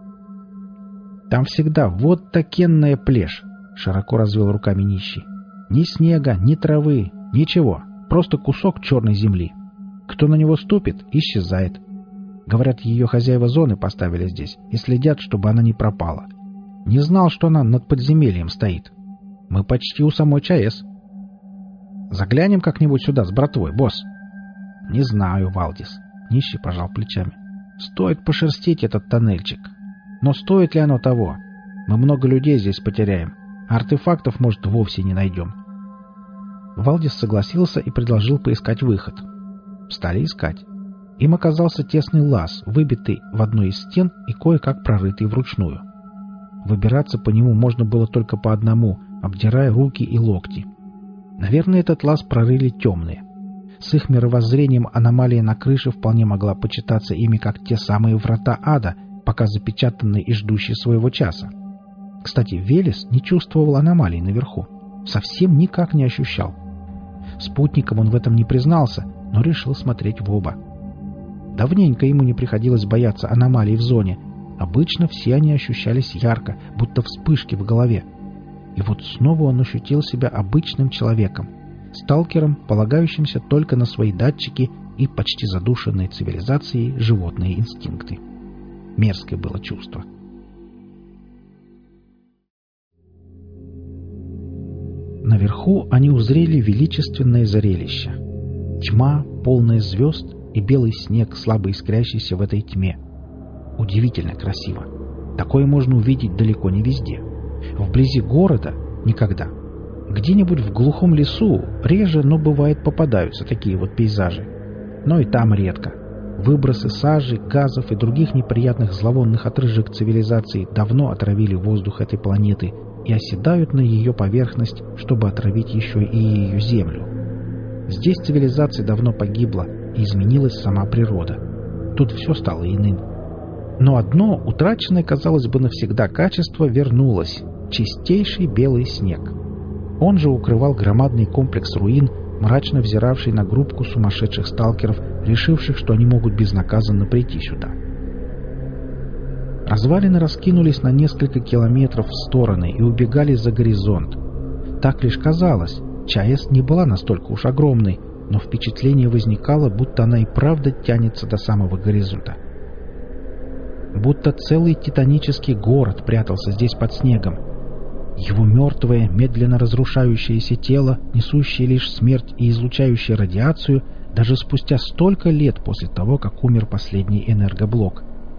«Там всегда вот такенная плешь», — широко развел руками нищий. «Ни снега, ни травы, ничего. Просто кусок черной земли. Кто на него ступит, исчезает. Говорят, ее хозяева зоны поставили здесь и следят, чтобы она не пропала. Не знал, что она над подземельем стоит. Мы почти у самой ЧАЭС. Заглянем как-нибудь сюда с братвой, босс?» «Не знаю, Валдис», — нищий пожал плечами. «Стоит пошерстить этот тоннельчик. Но стоит ли оно того? Мы много людей здесь потеряем, а артефактов, может, вовсе не найдем». Валдис согласился и предложил поискать выход. Стали искать. Им оказался тесный лаз, выбитый в одной из стен и кое-как прорытый вручную. Выбираться по нему можно было только по одному, обдирая руки и локти. Наверное, этот лаз прорыли темные. С их мировоззрением аномалия на крыше вполне могла почитаться ими как те самые врата ада, пока запечатанные и ждущие своего часа. Кстати, Велес не чувствовал аномалий наверху. Совсем никак не ощущал. Спутником он в этом не признался, но решил смотреть в оба. Давненько ему не приходилось бояться аномалий в зоне. Обычно все они ощущались ярко, будто вспышки в голове. И вот снова он ощутил себя обычным человеком, сталкером, полагающимся только на свои датчики и почти задушенные цивилизацией животные инстинкты. Мерзкое было чувство. Наверху они узрели величественное зрелище. Тьма, полная звезд, и белый снег, слабо искрящийся в этой тьме. Удивительно красиво. Такое можно увидеть далеко не везде. Вблизи города — никогда. Где-нибудь в глухом лесу реже, но бывает попадаются такие вот пейзажи. Но и там редко. Выбросы сажи, газов и других неприятных зловонных отрыжек цивилизации давно отравили воздух этой планеты и оседают на ее поверхность, чтобы отравить еще и ее Землю. Здесь цивилизация давно погибла, и изменилась сама природа. Тут все стало иным. Но одно, утраченное, казалось бы, навсегда качество, вернулось — чистейший белый снег. Он же укрывал громадный комплекс руин, мрачно взиравший на группку сумасшедших сталкеров, решивших, что они могут безнаказанно прийти сюда. Развалины раскинулись на несколько километров в стороны и убегали за горизонт. Так лишь казалось, ЧАЭС не была настолько уж огромной, но впечатление возникало, будто она и правда тянется до самого горизонта. Будто целый титанический город прятался здесь под снегом. Его мертвое, медленно разрушающееся тело, несущее лишь смерть и излучающее радиацию, даже спустя столько лет после того, как умер последний энергоблок.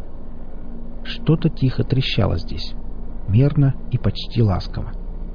Что-то тихо трещало здесь, мерно и почти ласково.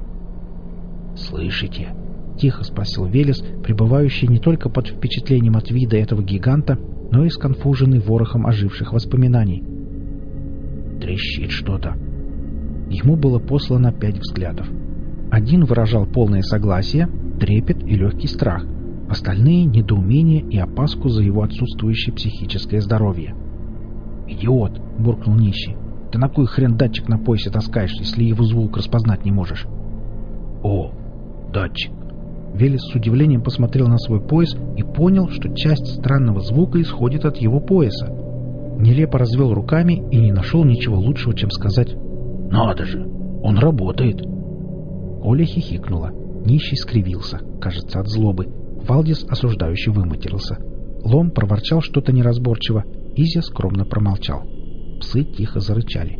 «Слышите?» — тихо спросил Велес, пребывающий не только под впечатлением от вида этого гиганта, но и сконфуженный ворохом оживших воспоминаний. «Трещит что-то». Ему было послано 5 взглядов. Один выражал полное согласие, трепет и легкий страх. Остальные — недоумение и опаску за его отсутствующее психическое здоровье. «Идиот!» — буркнул нищий. «Ты на кой хрен датчик на поясе таскаешь, если его звук распознать не можешь?» «О, датчик!» Велес с удивлением посмотрел на свой пояс и понял, что часть странного звука исходит от его пояса. Нелепо развел руками и не нашел ничего лучшего, чем сказать: «Надо же! Он работает!» Оля хихикнула. Нищий скривился, кажется, от злобы. Валдис осуждающе выматерился. Лом проворчал что-то неразборчиво. Изя скромно промолчал. Псы тихо зарычали.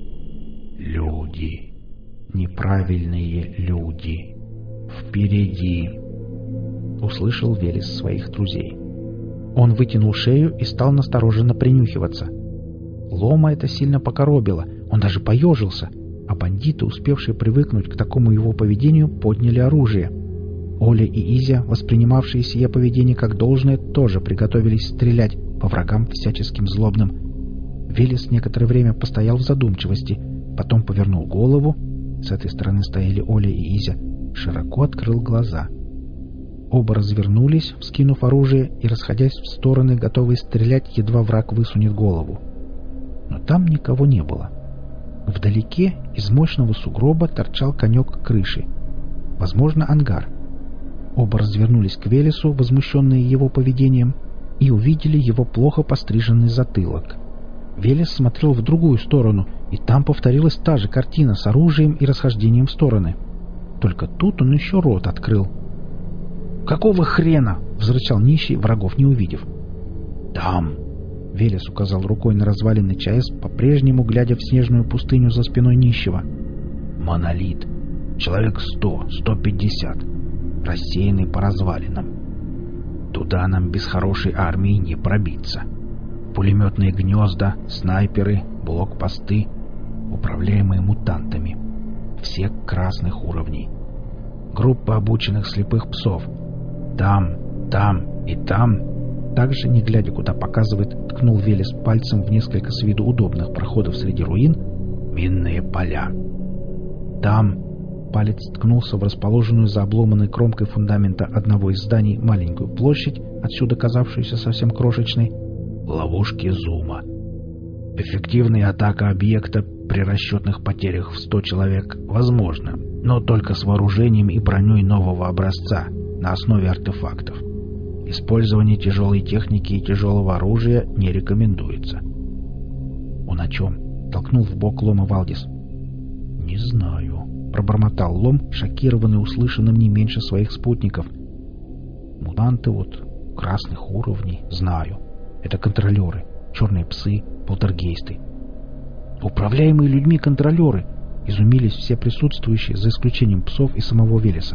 «Люди! Неправильные люди! Впереди!» — услышал Велес своих друзей. Он вытянул шею и стал настороженно принюхиваться. Лома это сильно покоробило, он даже поежился, а бандиты, успевшие привыкнуть к такому его поведению, подняли оружие. Оля и Изя, воспринимавшие сие поведение как должное, тоже приготовились стрелять по врагам всяческим злобным. Велес некоторое время постоял в задумчивости, потом повернул голову. С этой стороны стояли Оля и Изя. Широко открыл глаза. Оба развернулись, вскинув оружие и расходясь в стороны, готовые стрелять, едва враг высунет голову. Но там никого не было. Вдалеке из мощного сугроба торчал конек крыши. Возможно, ангар. Оба развернулись к Велесу, возмущенные его поведением, и увидели его плохо постриженный затылок. Велес смотрел в другую сторону, и там повторилась та же картина с оружием и расхождением в стороны. Только тут он еще рот открыл. «Какого хрена?» — взрычал нищий, врагов не увидев. «Там!» — Велес указал рукой на развалины ЧАЭС, по-прежнему глядя в снежную пустыню за спиной нищего. «Монолит. Человек 100-150. Рассеянный по развалинам. Туда нам без хорошей армии не пробиться. Пулеметные гнезда, снайперы, блокпосты, управляемые мутантами. Все красных уровней. Группа обученных слепых псов. Там, там и там». Также, не глядя, куда показывает, ткнул Велес пальцем в несколько с виду удобных проходов среди руин. «Минные поля. Там Палец ткнулся в расположенную за обломанной кромкой фундамента одного из зданий маленькую площадь, отсюда казавшуюся совсем крошечной. Ловушки Зума. Эффективная атака объекта при расчетных потерях в 100 человек возможна, но только с вооружением и броней нового образца на основе артефактов. Использование тяжелой техники и тяжелого оружия не рекомендуется. «Он о чем?» — толкнул в бок Лома Валдис. «Не знаю», — пробормотал Лом, шокированный услышанным не меньше своих спутников. «Мутанты вот красных уровней, знаю. Это контролеры, черные псы, полтергейсты». «Управляемые людьми контролеры!» — изумились все присутствующие, за исключением псов и самого Велеса.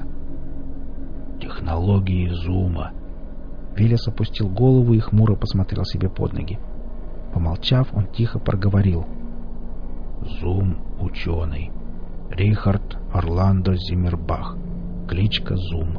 «Технологии Зума». Велес опустил голову и хмуро посмотрел себе под ноги. Помолчав, он тихо проговорил. «Зум — ученый. Рихард Орландо Зиммербах. Кличка Зум.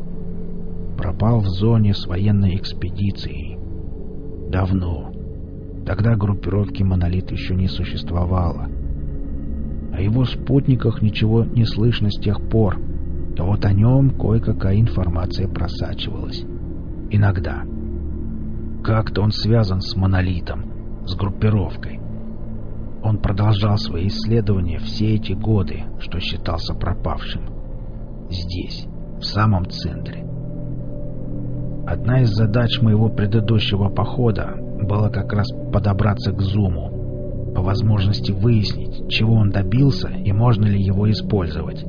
Пропал в зоне с военной экспедицией. Давно. Тогда группировки «Монолит» еще не существовало. О его спутниках ничего не слышно с тех пор. А вот о нем кое-какая информация просачивалась. Иногда. Как-то он связан с «Монолитом», с группировкой. Он продолжал свои исследования все эти годы, что считался пропавшим. Здесь, в самом центре. Одна из задач моего предыдущего похода была как раз подобраться к Зуму, по возможности выяснить, чего он добился и можно ли его использовать.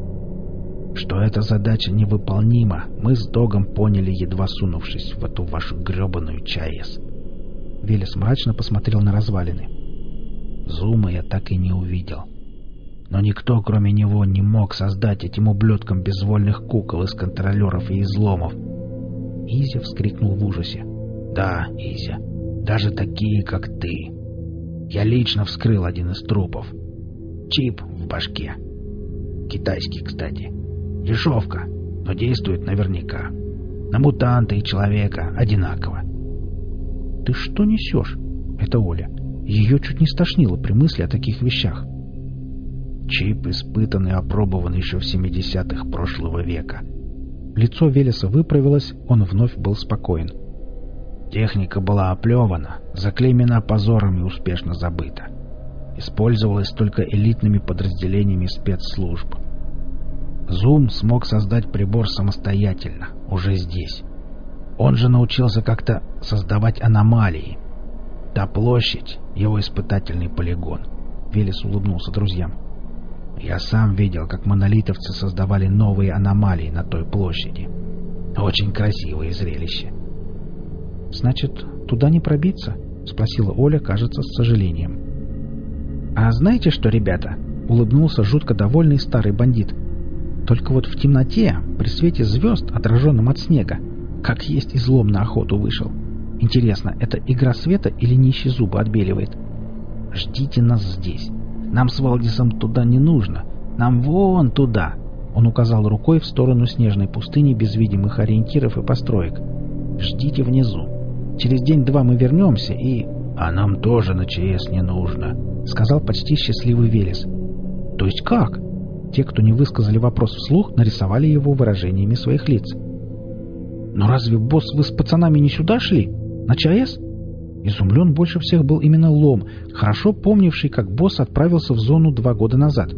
Что эта задача невыполнима, мы с Догом поняли, едва сунувшись в эту вашу гребаную ЧАЭС. Велес мрачно посмотрел на развалины. Зума я так и не увидел. Но никто, кроме него, не мог создать этим ублюдкам безвольных кукол из контролеров и изломов. Изя вскрикнул в ужасе. Да, Изя, даже такие, как ты. Я лично вскрыл один из трупов. Чип в башке. Китайский, кстати. Дешевка, но действует наверняка. На мутанта и человека одинаково. «Ты что несешь?» Это Оля. Ее чуть не стошнило при мысли о таких вещах. Чип испытан и опробован еще в 70-х прошлого века. Лицо Велеса выправилось, он вновь был спокоен. Техника была оплевана, заклеймена позором и успешно забыта. Использовалась только элитными подразделениями спецслужб. Зум смог создать прибор самостоятельно, уже здесь. Он же научился как-то создавать аномалии. Та площадь — его испытательный полигон. Велес улыбнулся друзьям. Я сам видел, как монолитовцы создавали новые аномалии на той площади. Очень красивое зрелище. «Значит, туда не пробиться?» — спросила Оля, кажется, с сожалением. «А знаете что, ребята?» — улыбнулся жутко довольный старый бандит. «Только вот в темноте, при свете звезд, отраженном от снега, как есть излом на охоту вышел. Интересно, это игра света или нищий зубы отбеливает? Ждите нас здесь. Нам с Валдисом туда не нужно. Нам вон туда!» Он указал рукой в сторону снежной пустыни без видимых ориентиров и построек. «Ждите внизу. Через день-два мы вернемся и...» «А нам тоже на ЧС не нужно», — сказал почти счастливый Велес. «То есть как?» Те, кто не высказали вопрос вслух, нарисовали его выражениями своих лиц. «Но разве, босс, вы с пацанами не сюда шли? На ЧАЭС?» Изумлен больше всех был именно Лом, хорошо помнивший, как босс отправился в зону 2 года назад.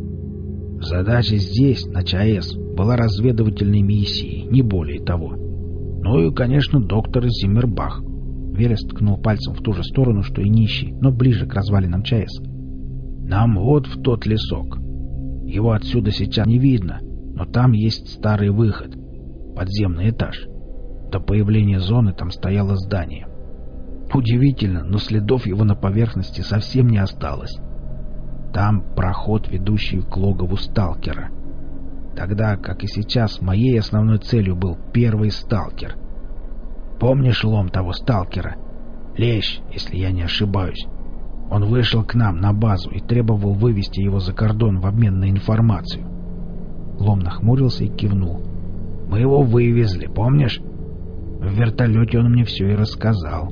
«Задача здесь, на ЧАЭС, была разведывательной миссией, не более того. Ну и, конечно, доктор Зиммербах». Велес ткнул пальцем в ту же сторону, что и нищий, но ближе к развалинам ЧАЭС. «Нам вот в тот лесок. Его отсюда сейчас не видно, но там есть старый выход, подземный этаж. До появления зоны там стояло здание. Удивительно, но следов его на поверхности совсем не осталось. Там проход, ведущий к логову сталкера. Тогда, как и сейчас, моей основной целью был первый сталкер. Помнишь, Лом, того сталкера? Лещ, если я не ошибаюсь. Он вышел к нам на базу и требовал вывести его за кордон в обмен на информацию». Лом нахмурился и кивнул. «Мы его вывезли, помнишь? В вертолете он мне все и рассказал.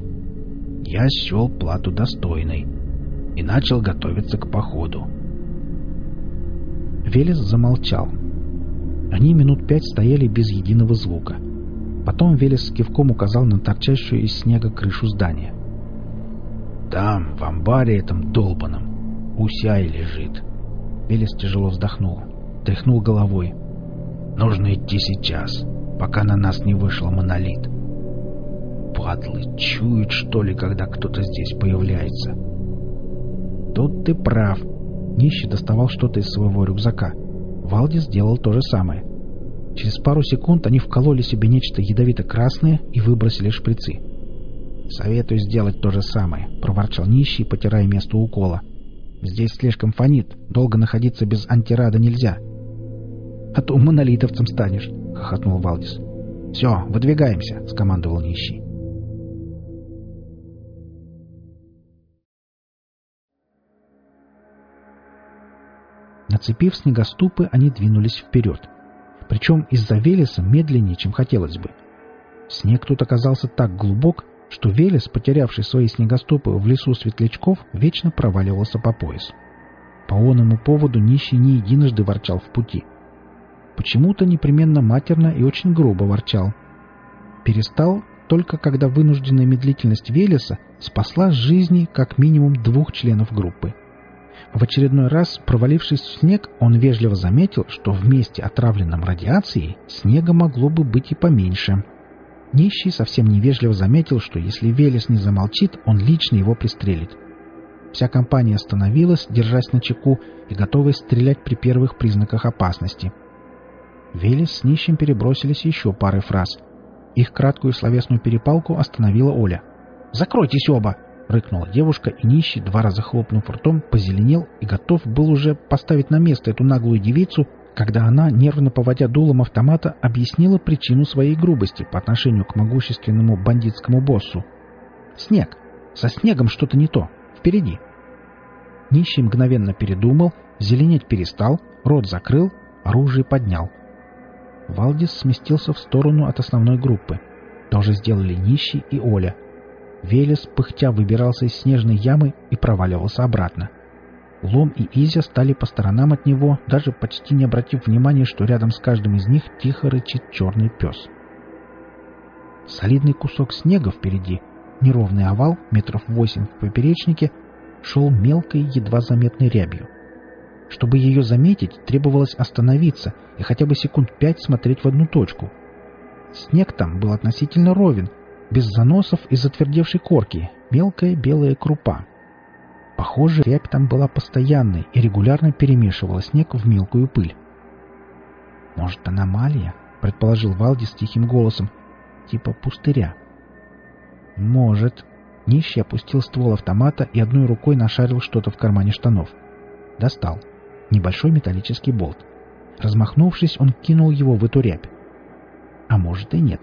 Я счел плату достойной и начал готовиться к походу. Велес замолчал. Они минут 5 стояли без единого звука. Потом Велес с кивком указал на торчащую из снега крышу здания. «Там, в амбаре этом долбаном, Усяй лежит». Велес тяжело вздохнул, тряхнул головой. «Нужно идти сейчас, пока на нас не вышел монолит. Падлы чуют, что ли, когда кто-то здесь появляется?» «Тут ты прав». Нищий доставал что-то из своего рюкзака. Валдис сделал то же самое. Через пару секунд они вкололи себе нечто ядовито-красное и выбросили шприцы. «Советую сделать то же самое», — проворчал нищий, потирая место укола. «Здесь слишком фонит, долго находиться без антирада нельзя». «А то монолитовцем станешь», — хохотнул Валдис. «Все, выдвигаемся», — скомандовал нищий. Нацепив снегоступы, они двинулись вперед. Причем из-за Велеса медленнее, чем хотелось бы. Снег тут оказался так глубок, что Велес, потерявший свои снегоступы в лесу светлячков, вечно проваливался по пояс. По оному поводу нищий не единожды ворчал в пути. Почему-то непременно матерно и очень грубо ворчал. Перестал только когда вынужденная медлительность Велеса спасла жизни как минимум 2 членов группы. В очередной раз, провалившись в снег, он вежливо заметил, что в месте, отравленном радиацией, снега могло бы быть и поменьше. Нищий совсем невежливо заметил, что если Велес не замолчит, он лично его пристрелит. Вся компания остановилась, держась начеку и готовая стрелять при первых признаках опасности. Велес с нищим перебросились еще парой фраз. Их краткую словесную перепалку остановила Оля. «Закройтесь оба!» — рыкнула девушка, и нищий, 2 раза хлопнув ртом, позеленел и готов был уже поставить на место эту наглую девицу, когда она, нервно поводя дулом автомата, объяснила причину своей грубости по отношению к могущественному бандитскому боссу. «Снег! Со снегом что-то не то! Впереди!» Нищий мгновенно передумал, зеленеть перестал, рот закрыл, оружие поднял. Валдис сместился в сторону от основной группы. Тоже сделали нищий и Оля. Велес, пыхтя, выбирался из снежной ямы и проваливался обратно. Лом и Изя стали по сторонам от него, даже почти не обратив внимания, что рядом с каждым из них тихо рычит черный пес. Солидный кусок снега впереди, неровный овал, 8 метров в поперечнике, шел мелкой, едва заметной рябью. Чтобы ее заметить, требовалось остановиться и хотя бы секунд 5 смотреть в одну точку. Снег там был относительно ровен, без заносов и затвердевшей корки, мелкая белая крупа. Похоже, рябь там была постоянной и регулярно перемешивала снег в мелкую пыль. «Может, аномалия?» — предположил Валдис тихим голосом. «Типа пустыря». «Может». Нищий опустил ствол автомата и одной рукой нашарил что-то в кармане штанов. Достал. Небольшой металлический болт. Размахнувшись, он кинул его в эту рябь. А может и нет.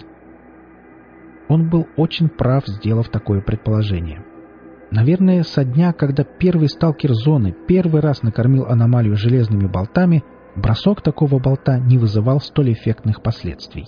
Он был очень прав, сделав такое предположение. Наверное, со дня, когда первый сталкер зоны первый раз накормил аномалию железными болтами, бросок такого болта не вызывал столь эффектных последствий.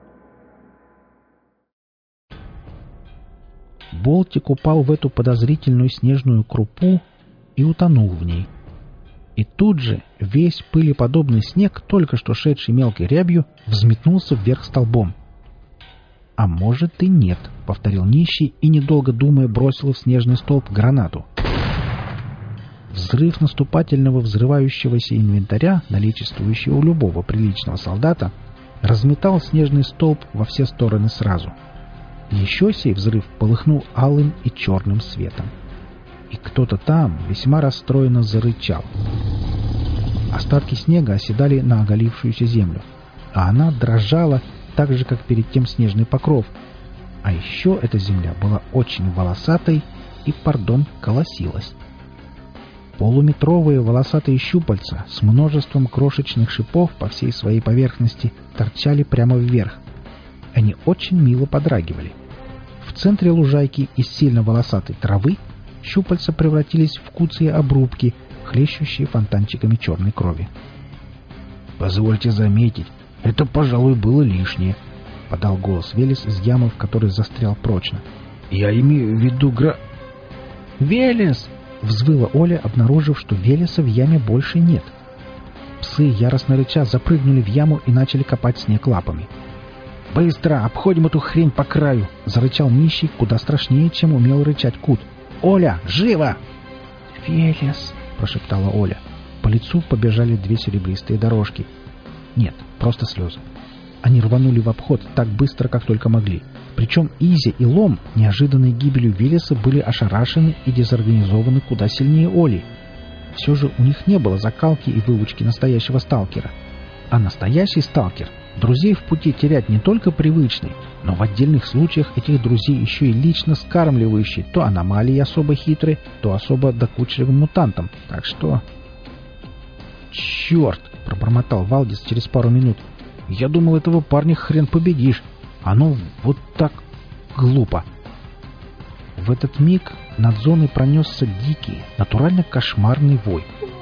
Болтик упал в эту подозрительную снежную крупу и утонул в ней. И тут же весь пылеподобный снег, только что шедший мелкой рябью, взметнулся вверх столбом. «А может и нет», — повторил нищий и, недолго думая, бросил в снежный столб гранату. Взрыв наступательного взрывающегося инвентаря, наличествующего у любого приличного солдата, разметал снежный столб во все стороны сразу. Еще сей взрыв полыхнул алым и черным светом. И кто-то там весьма расстроенно зарычал. Остатки снега оседали на оголившуюся землю, а она дрожала, так же, как перед тем снежный покров. А еще эта земля была очень волосатой и, колосилась. Полуметровые волосатые щупальца с множеством крошечных шипов по всей своей поверхности торчали прямо вверх. Они очень мило подрагивали. В центре лужайки из сильно волосатой травы щупальца превратились в куцые обрубки, хлещущие фонтанчиками черной крови. «Позвольте заметить, это, пожалуй, было лишнее», — подал голос Велес из ямы, в которой застрял прочно. «Я имею в виду «Велес!» — взвыла Оля, обнаружив, что Велеса в яме больше нет. Псы, яростно рыча, запрыгнули в яму и начали копать снег лапами. «Быстро! Обходим эту хрень по краю!» — зарычал нищий, куда страшнее, чем умел рычать Кут. «Оля, живо!» «Велес!» — прошептала Оля. По лицу побежали 2 серебристые дорожки. Нет, просто слезы. Они рванули в обход так быстро, как только могли. Причем Изи и Лом, неожиданной гибелью Велеса, были ошарашены и дезорганизованы куда сильнее Оли. Все же у них не было закалки и выучки настоящего сталкера. А настоящий сталкер друзей в пути терять не только привычный, но в отдельных случаях этих друзей еще и лично скармливающий то аномалии особо хитрые, то особо докучливым мутантам. Так что... «Черт!» — пробормотал Валдис через пару минут. «Я думал, этого парня хрен победишь. Оно вот так глупо». В этот миг над зоной пронесся дикий, натурально кошмарный вой.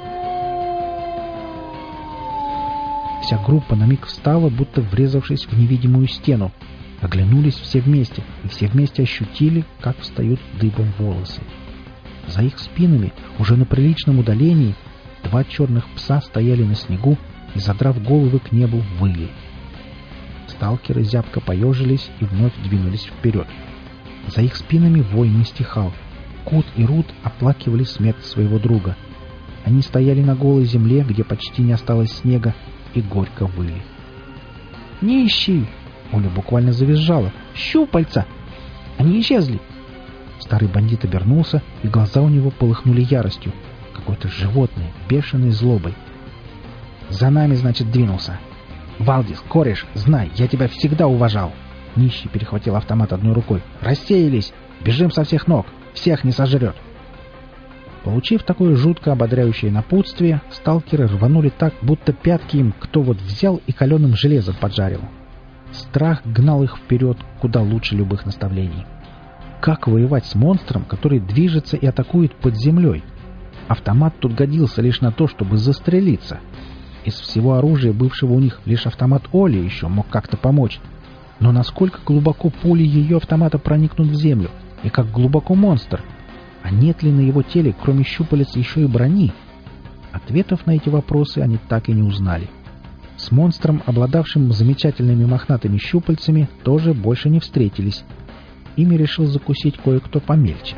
Вся группа на миг встала, будто врезавшись в невидимую стену. Оглянулись все вместе, и все вместе ощутили, как встают дыбом волосы. За их спинами, уже на приличном удалении, 2 черных пса стояли на снегу и, задрав головы к небу, выли. Сталкеры зябко поежились и вновь двинулись вперед. За их спинами вой не стихал. Кут и Рут оплакивали смерть своего друга. Они стояли на голой земле, где почти не осталось снега, и горько выли. «Нищий!» — Оля буквально завизжала. «Щупальца! Они исчезли!» Старый бандит обернулся, и глаза у него полыхнули яростью. Какое-то животное, бешеной злобой. «За нами, значит, двинулся. Валдис, кореш, знай, я тебя всегда уважал!» Нищий перехватил автомат одной рукой. «Рассеялись! Бежим со всех ног! Всех не сожрет!» Получив такое жутко ободряющее напутствие, сталкеры рванули так, будто пятки им кто вот взял и каленым железом поджарил. Страх гнал их вперед куда лучше любых наставлений. Как воевать с монстром, который движется и атакует под землей? Автомат тут годился лишь на то, чтобы застрелиться. Из всего оружия, бывшего у них, лишь автомат Оли еще мог как-то помочь. Но насколько глубоко пули ее автомата проникнут в землю? И как глубоко монстр? А нет ли на его теле, кроме щупалец, еще и брони? Ответов на эти вопросы они так и не узнали. С монстром, обладавшим замечательными мохнатыми щупальцами, тоже больше не встретились. Ими решил закусить кое-кто помельче.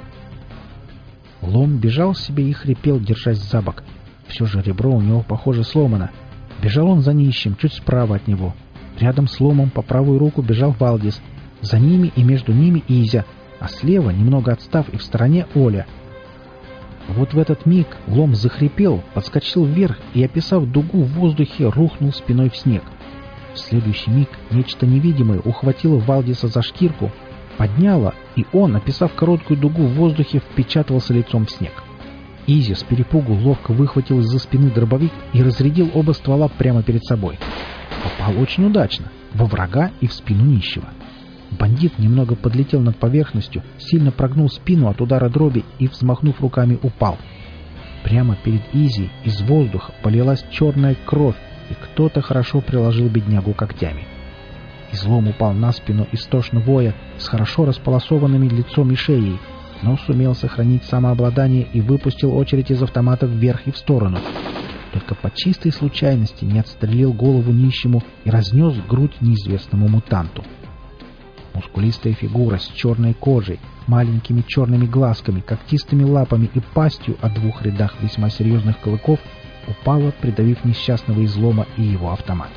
Лом бежал себе и хрипел, держась за бок. Все же ребро у него, похоже, сломано. Бежал он за нищим, чуть справа от него. Рядом с Ломом по правую руку бежал Валдис. За ними и между ними Изя, а слева, немного отстав и в стороне, Оля. Вот в этот миг Лом захрипел, подскочил вверх и, описав дугу в воздухе, рухнул спиной в снег. В следующий миг нечто невидимое ухватило Валдиса за шкирку, подняло, и он, описав короткую дугу в воздухе, впечатывался лицом в снег. Изи с перепугу ловко выхватил из-за спины дробовик и разрядил оба ствола прямо перед собой. Попал очень удачно, во врага и в спину нищего. Бандит немного подлетел над поверхностью, сильно прогнул спину от удара дроби и, взмахнув руками, упал. Прямо перед Изи из воздуха полилась черная кровь, и кто-то хорошо приложил беднягу когтями. Излом упал на спину истошно воя, с хорошо располосованными лицом и шеей, но сумел сохранить самообладание и выпустил очередь из автомата вверх и в сторону. Только по чистой случайности не отстрелил голову нищему и разнес грудь неизвестному мутанту. Мускулистая фигура с черной кожей, маленькими черными глазками, когтистыми лапами и пастью о 2 рядах весьма серьезных клыков упала, придавив несчастного Излома и его автомат.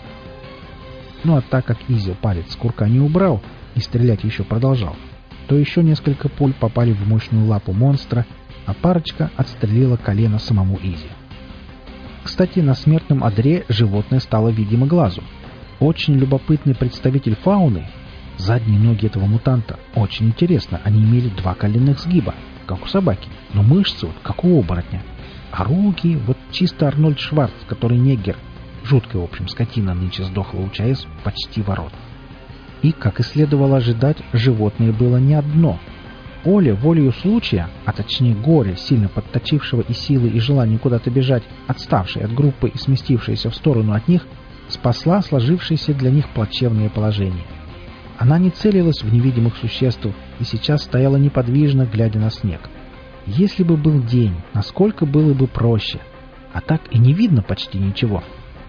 Ну а так как Изи палец с курка не убрал и стрелять еще продолжал, то еще несколько пуль попали в мощную лапу монстра, а парочка отстрелила колено самому Изи. Кстати, на смертном одре животное стало видимо глазу. Очень любопытный представитель фауны. Задние ноги этого мутанта, очень интересно, они имели 2 коленных сгиба, как у собаки, но мышцы вот как у оборотня. А руки вот чисто Арнольд Шварц, который негер. Жуткая, в общем, скотина нынче сдохла у ЧАЭС почти ворот. И, как и следовало ожидать, животное было не одно. Оля, волею случая, а точнее горя, сильно подточившего и силы, и желания куда-то бежать, отставшей от группы и сместившейся в сторону от них, спасла сложившееся для них плачевное положение. Она не целилась в невидимых существ и сейчас стояла неподвижно, глядя на снег. Если бы был день, насколько было бы проще. А так и не видно почти ничего.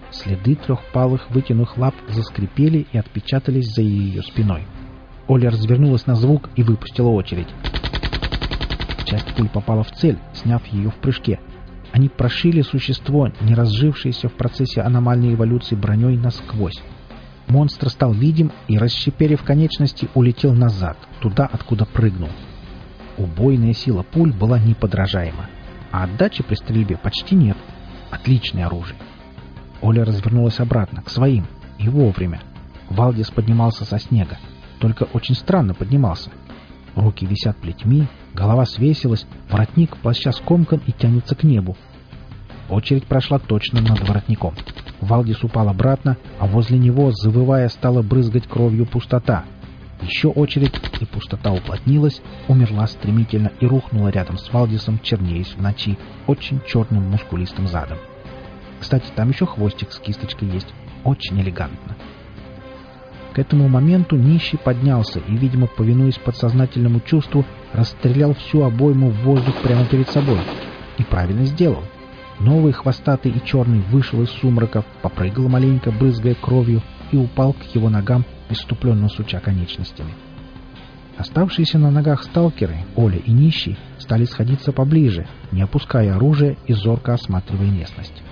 Следы трехпалых вытянутых лап заскрипели и отпечатались за ее спиной. Оля развернулась на звук и выпустила очередь. Часть пуль попала в цель, сняв ее в прыжке. Они прошили существо, не разжившееся в процессе аномальной эволюции броней, насквозь. Монстр стал видим и, расщеперив конечности, улетел назад, туда, откуда прыгнул. Убойная сила пуль была неподражаема, а отдачи при стрельбе почти нет. Отличное оружие. Оля развернулась обратно, к своим, и вовремя. Валдис поднимался со снега, только очень странно поднимался. Руки висят плетьми, голова свесилась, воротник плаща скомкан и тянется к небу. Очередь прошла точно над воротником. Валдис упал обратно, а возле него, завывая, стала брызгать кровью пустота. Еще очередь, и пустота уплотнилась, умерла стремительно и рухнула рядом с Валдисом, чернеясь в ночи, очень черным мускулистым задом. Кстати, там еще хвостик с кисточкой есть. Очень элегантно. К этому моменту нищий поднялся и, видимо, повинуясь подсознательному чувству, расстрелял всю обойму в воздух прямо перед собой. И правильно сделал. Новый хвостатый и черный вышел из сумрака, попрыгал маленько, брызгая кровью, и упал к его ногам, исступленно суча конечностями. Оставшиеся на ногах сталкеры, Оля и нищий, стали сходиться поближе, не опуская оружие и зорко осматривая местность.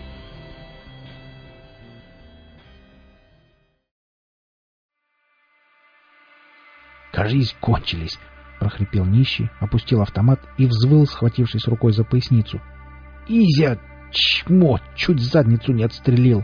«Кажись, кончились!» — прохрипел нищий, опустил автомат и взвыл, схватившись рукой за поясницу. «Изя! Чмо! Чуть задницу не отстрелил!»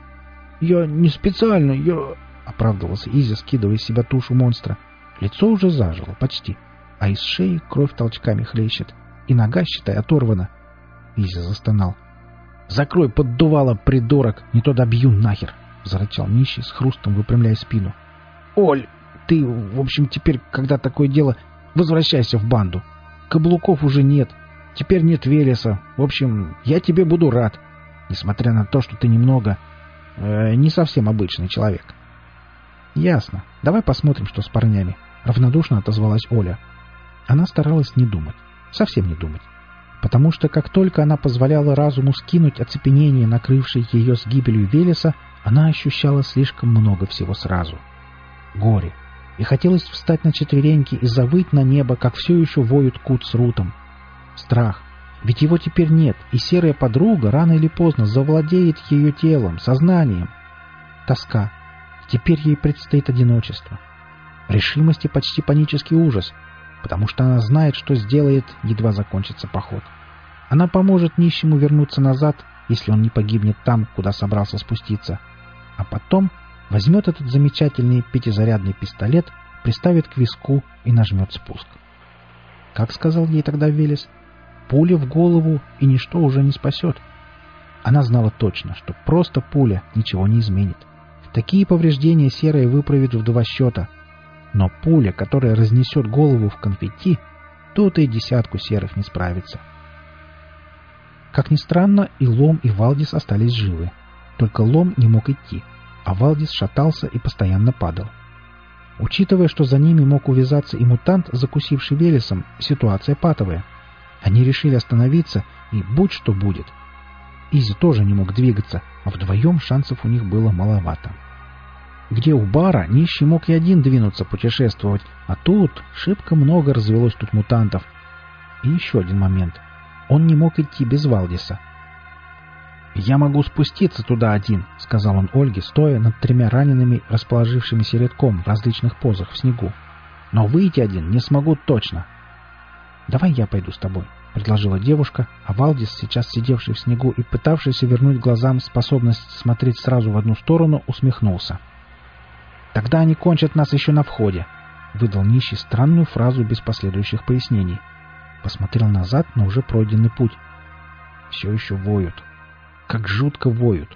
«Я не специально, я...» — оправдывался Изя, скидывая с себя тушу монстра. Лицо уже зажило, почти, а из шеи кровь толчками хлещет, и нога, считай, оторвана. Изя застонал. «Закрой поддувало, придурок, не то добью нахер!» — зарычал нищий, с хрустом выпрямляя спину. «Оль! Ты, в общем, теперь, когда такое дело, возвращайся в банду. Каблуков уже нет. Теперь нет Велеса. В общем, я тебе буду рад. Несмотря на то, что ты немного... не совсем обычный человек». «Ясно. Давай посмотрим, что с парнями», — равнодушно отозвалась Оля. Она старалась не думать. Совсем не думать. Потому что как только она позволяла разуму скинуть оцепенение, накрывшее ее с гибелью Велеса, она ощущала слишком много всего сразу. Горе. И хотелось встать на четвереньки и завыть на небо, как все еще воют Кут с Рутом. Страх. Ведь его теперь нет, и серая подруга рано или поздно завладеет ее телом, сознанием. Тоска. Теперь ей предстоит одиночество. Решимость и почти панический ужас, потому что она знает, что сделает, едва закончится поход. Она поможет нищему вернуться назад, если он не погибнет там, куда собрался спуститься. А потом возьмет этот замечательный пятизарядный пистолет, приставит к виску и нажмет спуск. Как сказал ей тогда Велес, пуля в голову, и ничто уже не спасет. Она знала точно, что просто пуля ничего не изменит. Такие повреждения серая выправит в 2 счета. Но пуля, которая разнесет голову в конфетти, тут и десятку серых не справится. Как ни странно, и Лом, и Валдис остались живы. Только Лом не мог идти, а Валдис шатался и постоянно падал. Учитывая, что за ними мог увязаться и мутант, закусивший Велесом, ситуация патовая. Они решили остановиться, и будь что будет. Изи тоже не мог двигаться, а вдвоем шансов у них было маловато. Где у бара нищий мог и один двинуться путешествовать, а тут шибко много развелось тут мутантов. И еще один момент. Он не мог идти без Валдиса. «Я могу спуститься туда один», — сказал он Ольге, стоя над 3 ранеными, расположившимися рядком в различных позах в снегу. «Но выйти один не смогу точно». «Давай я пойду с тобой», — предложила девушка, а Валдис, сейчас сидевший в снегу и пытавшийся вернуть глазам способность смотреть сразу в одну сторону, усмехнулся. «Тогда они кончат нас еще на входе», — выдал нищий странную фразу без последующих пояснений. Посмотрел назад на уже пройденный путь. Все еще воют. Как жутко воют.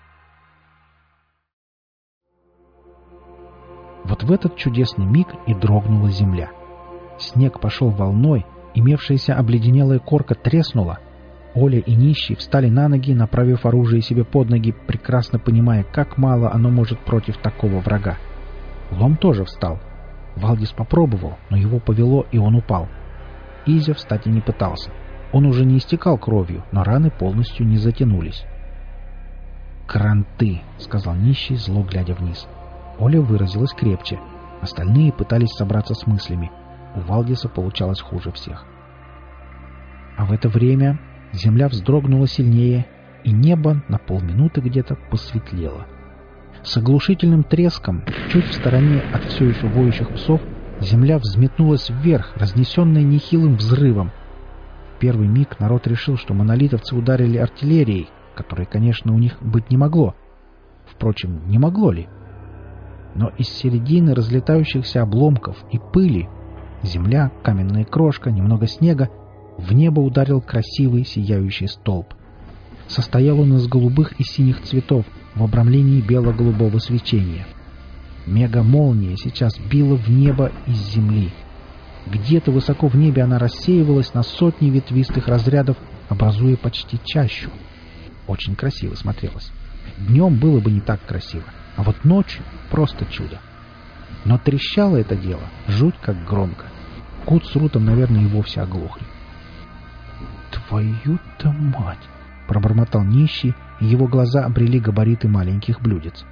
Вот в этот чудесный миг и дрогнула земля. Снег пошел волной, имевшаяся обледенелая корка треснула. Оля и нищий встали на ноги, направив оружие себе под ноги, прекрасно понимая, как мало оно может против такого врага. Лом тоже встал. Валдис попробовал, но его повело, и он упал. Изя встать и не пытался. Он уже не истекал кровью, но раны полностью не затянулись. «Кранты», — сказал нищий, зло глядя вниз. Оля выразилась крепче. Остальные пытались собраться с мыслями. У Валдиса получалось хуже всех. А в это время земля вздрогнула сильнее, и небо на полминуты где-то посветлело. С оглушительным треском, чуть в стороне от все еще воющих псов, земля взметнулась вверх, разнесенная нехилым взрывом. В первый миг народ решил, что монолитовцы ударили артиллерией, которой, конечно, у них быть не могло. Впрочем, не могло ли? Но из середины разлетающихся обломков и пыли земля, каменная крошка, немного снега, в небо ударил красивый сияющий столб. Состоял он из голубых и синих цветов в обрамлении бело-голубого свечения. Мега-молния сейчас била в небо из земли. Где-то высоко в небе она рассеивалась на сотни ветвистых разрядов, образуя почти чащу. Очень красиво смотрелось. Днем было бы не так красиво, а вот ночью просто чудо. Но трещало это дело жуть как громко. Кут с Рутом, наверное, и вовсе оглохли. «Твою-то мать!» — пробормотал нищий, и его глаза обрели габариты маленьких блюдец.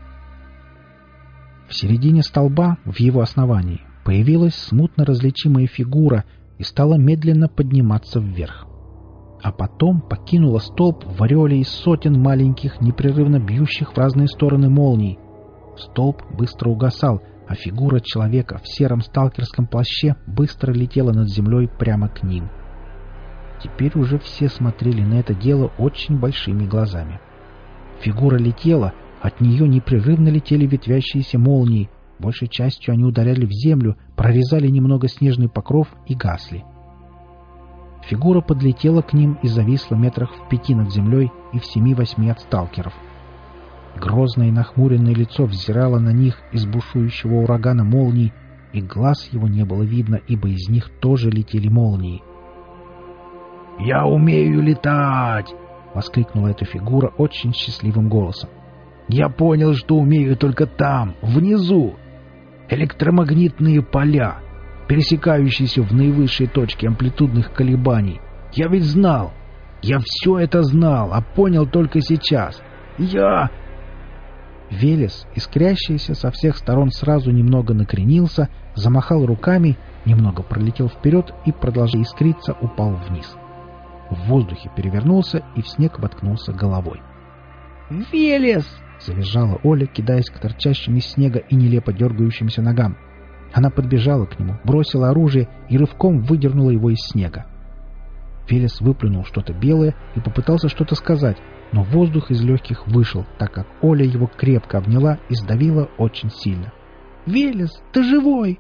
В середине столба, в его основании, появилась смутно различимая фигура и стала медленно подниматься вверх. А потом покинула столб в ореоле из сотен маленьких, непрерывно бьющих в разные стороны молний. Столб быстро угасал, а фигура человека в сером сталкерском плаще быстро летела над землей прямо к ним. Теперь уже все смотрели на это дело очень большими глазами. Фигура летела, от нее непрерывно летели ветвящиеся молнии, большей частью они ударяли в землю, прорезали немного снежный покров и гасли. Фигура подлетела к ним и зависла метрах в 5 над землей и в 7-8 от сталкеров. Грозное и нахмуренное лицо взирало на них из бушующего урагана молний, и глаз его не было видно, ибо из них тоже летели молнии. «Я умею летать!» — воскликнула эта фигура очень счастливым голосом. «Я понял, что умею только там, внизу. Электромагнитные поля, пересекающиеся в наивысшей точке амплитудных колебаний. Я ведь знал. Я все это знал, а понял только сейчас. Я...» Велес, искрящийся со всех сторон, сразу немного накренился, замахал руками, немного пролетел вперед и, продолжая искриться, упал вниз. В воздухе перевернулся и в снег воткнулся головой. «Велес!» — завизжала Оля, кидаясь к торчащим из снега и нелепо дергающимся ногам. Она подбежала к нему, бросила оружие и рывком выдернула его из снега. Велес выплюнул что-то белое и попытался что-то сказать, но воздух из легких вышел, так как Оля его крепко обняла и сдавила очень сильно. «Велес, ты живой!»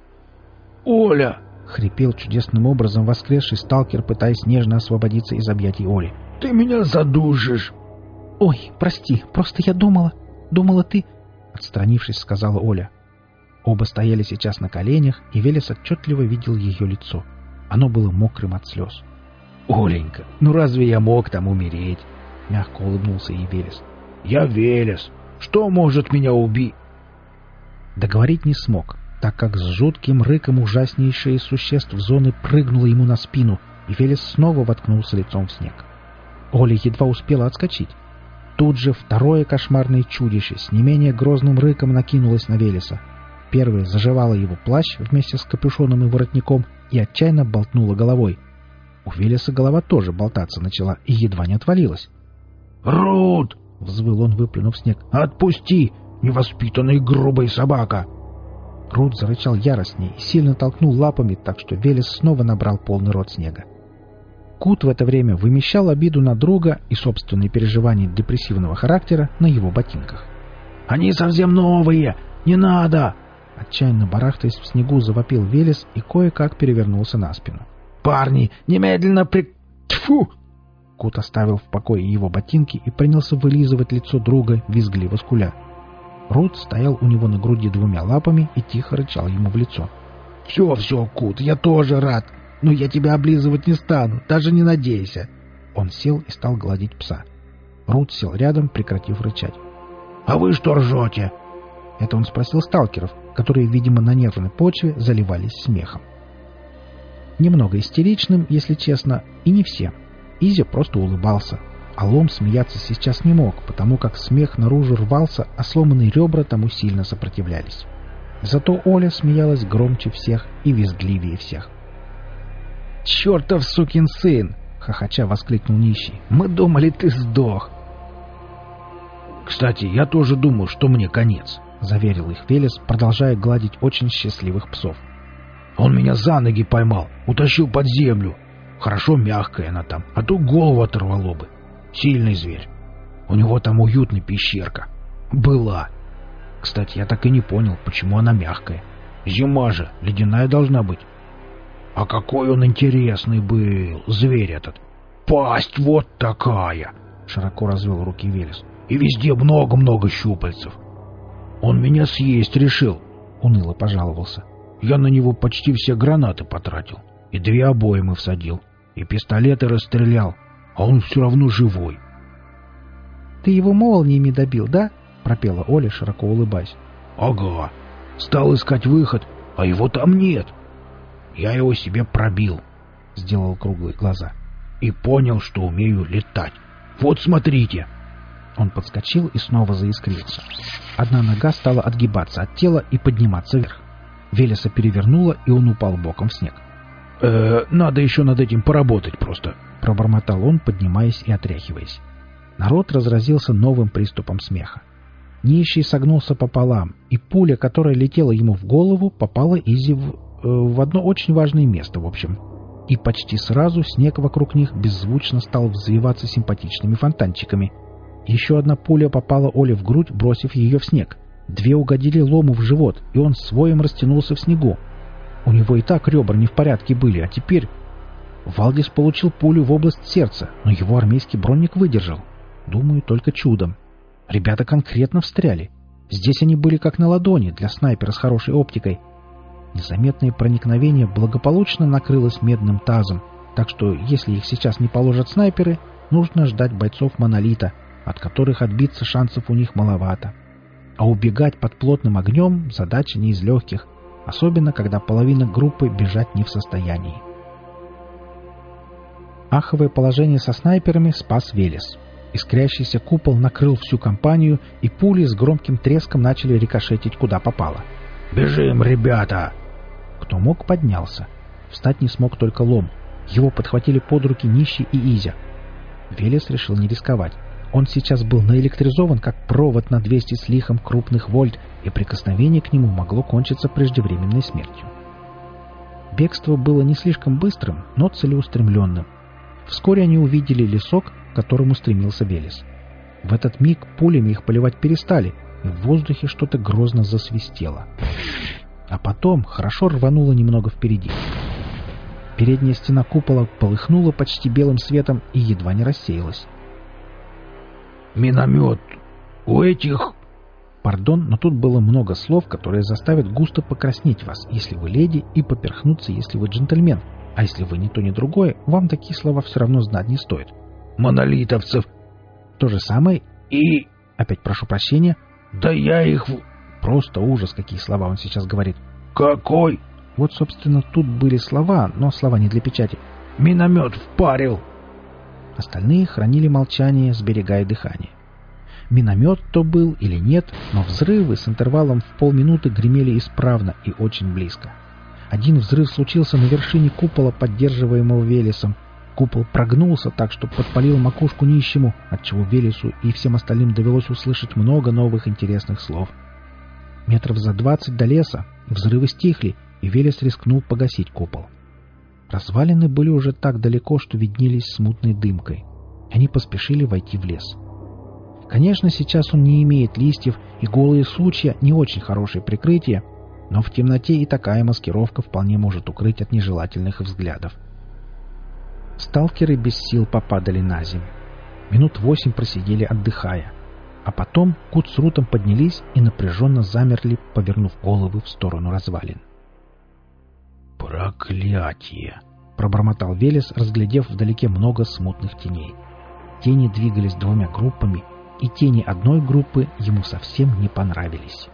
«Оля!» — хрипел чудесным образом воскресший сталкер, пытаясь нежно освободиться из объятий Оли. «Ты меня задушишь!» «Ой, прости, просто я думала ты...» — отстранившись, сказала Оля. Оба стояли сейчас на коленях, и Велес отчетливо видел ее лицо. Оно было мокрым от слез. «Оленька, ну разве я мог там умереть?» — мягко улыбнулся ей Велес. «Я Велес. Что может меня убить?» Договорить не смог, так как с жутким рыком ужаснейшее из существ зоны прыгнуло ему на спину, и Велес снова воткнулся лицом в снег. Оля едва успела отскочить. Тут же второе кошмарное чудище с не менее грозным рыком накинулось на Велеса. Первое заживало его плащ вместе с капюшоном и воротником и отчаянно болтнуло головой. У Велеса голова тоже болтаться начала и едва не отвалилась. «Рут!» — взвыл он, выплюнув снег. «Отпусти, невоспитанная грубая собака!» Рут зарычал яростнее и сильно толкнул лапами, так что Велес снова набрал полный рот снега. Кут в это время вымещал обиду на друга и собственные переживания депрессивного характера на его ботинках. «Они совсем новые! Не надо!» Отчаянно барахтаясь в снегу, завопил Велес и кое-как перевернулся на спину. «Парни, немедленно Тьфу!» Кут оставил в покое его ботинки и принялся вылизывать лицо друга, визгливо скуля. Рут стоял у него на груди двумя лапами и тихо рычал ему в лицо. «Все, Кут, я тоже рад, но я тебя облизывать не стану, даже не надейся!» Он сел и стал гладить пса. Рут сел рядом, прекратив рычать. «А вы что ржете?» Это он спросил сталкеров, которые, видимо, на нервной почве заливались смехом. Немного истеричным, если честно, и не всем. Изя просто улыбался. А Лом смеяться сейчас не мог, потому как смех наружу рвался, а сломанные ребра тому сильно сопротивлялись. Зато Оля смеялась громче всех и визгливее всех. «Чертов сукин сын!» — хохоча воскликнул нищий. «Мы думали, ты сдох!» «Кстати, я тоже думаю, что мне конец», — заверил их Велес, продолжая гладить очень счастливых псов. «Он меня за ноги поймал, утащил под землю. Хорошо мягкая она там, а то голову оторвало бы. Сильный зверь. У него там уютная пещерка. Была. Кстати, я так и не понял, почему она мягкая. Зима же, ледяная должна быть. А какой он интересный был, зверь этот. Пасть вот такая!» — широко развел руки Велес. «И везде много-много щупальцев. Он меня съесть решил», — уныло пожаловался. «Я на него почти все гранаты потратил, и 2 обоймы всадил, и пистолеты расстрелял, а он все равно живой». «Ты его молниями добил, да?» — пропела Оля, широко улыбаясь. «Ага. Стал искать выход, а его там нет. Я его себе пробил», — сделал круглые глаза, «и понял, что умею летать. Вот смотрите». Он подскочил и снова заискрился. Одна нога стала отгибаться от тела и подниматься вверх. Велеса перевернуло, и он упал боком в снег. Надо еще над этим поработать просто», — пробормотал он, поднимаясь и отряхиваясь. Народ разразился новым приступом смеха. Нищий согнулся пополам, и пуля, которая летела ему в голову, попала Изи в одно очень важное место, в общем. И почти сразу снег вокруг них беззвучно стал взвиваться симпатичными фонтанчиками. Еще одна пуля попала Оле в грудь, бросив ее в снег. 2 угодили Лому в живот, и он своим растянулся в снегу. У него и так ребра не в порядке были, а теперь... Валдис получил пулю в область сердца, но его армейский бронник выдержал. Думаю, только чудом. Ребята конкретно встряли. Здесь они были как на ладони для снайпера с хорошей оптикой. Незаметное проникновение благополучно накрылось медным тазом, так что, если их сейчас не положат снайперы, нужно ждать бойцов Монолита, от которых отбиться шансов у них маловато. А убегать под плотным огнем — задача не из легких, особенно когда половина группы бежать не в состоянии. Аховое положение со снайперами спас Велес. Искрящийся купол накрыл всю компанию, и пули с громким треском начали рикошетить куда попало. «Бежим, ребята!» Кто мог, поднялся. Встать не смог только Лом. Его подхватили под руки Нищий и Изя. Велес решил не рисковать. Он сейчас был наэлектризован, как провод на 200 с лихом крупных вольт, и прикосновение к нему могло кончиться преждевременной смертью. Бегство было не слишком быстрым, но целеустремленным. Вскоре они увидели лесок, к которому стремился Велес. В этот миг пулями их поливать перестали, и в воздухе что-то грозно засвистело. А потом хорошо рвануло немного впереди. Передняя стена купола полыхнула почти белым светом и едва не рассеялась. «Миномет! У этих...» Пардон, но тут было много слов, которые заставят густо покраснеть вас, если вы леди, и поперхнуться, если вы джентльмен. А если вы ни то, ни другое, вам такие слова все равно знать не стоит. «Монолитовцев!» То же самое и... Опять прошу прощения. «Да я их...» Просто ужас, какие слова он сейчас говорит. «Какой?» Вот, собственно, тут были слова, но слова не для печати. «Миномет впарил!» Остальные хранили молчание, сберегая дыхание. Миномет то был или нет, но взрывы с интервалом в полминуты гремели исправно и очень близко. Один взрыв случился на вершине купола, поддерживаемого Велесом. Купол прогнулся так, что подпалил макушку нищему, отчего Велесу и всем остальным довелось услышать много новых интересных слов. Метров за 20 до леса взрывы стихли, и Велес рискнул погасить купол. Развалины были уже так далеко, что виднелись смутной дымкой. Они поспешили войти в лес. Конечно, сейчас он не имеет листьев, и голые сучья — не очень хорошее прикрытие, но в темноте и такая маскировка вполне может укрыть от нежелательных взглядов. Сталкеры без сил попадали на землю. Минут 8 просидели, отдыхая. А потом Кут с Рутом поднялись и напряженно замерли, повернув головы в сторону развалин. «Проклятие!» — пробормотал Велес, разглядев вдалеке много смутных теней. Тени двигались 2 группами, и тени одной группы ему совсем не понравились.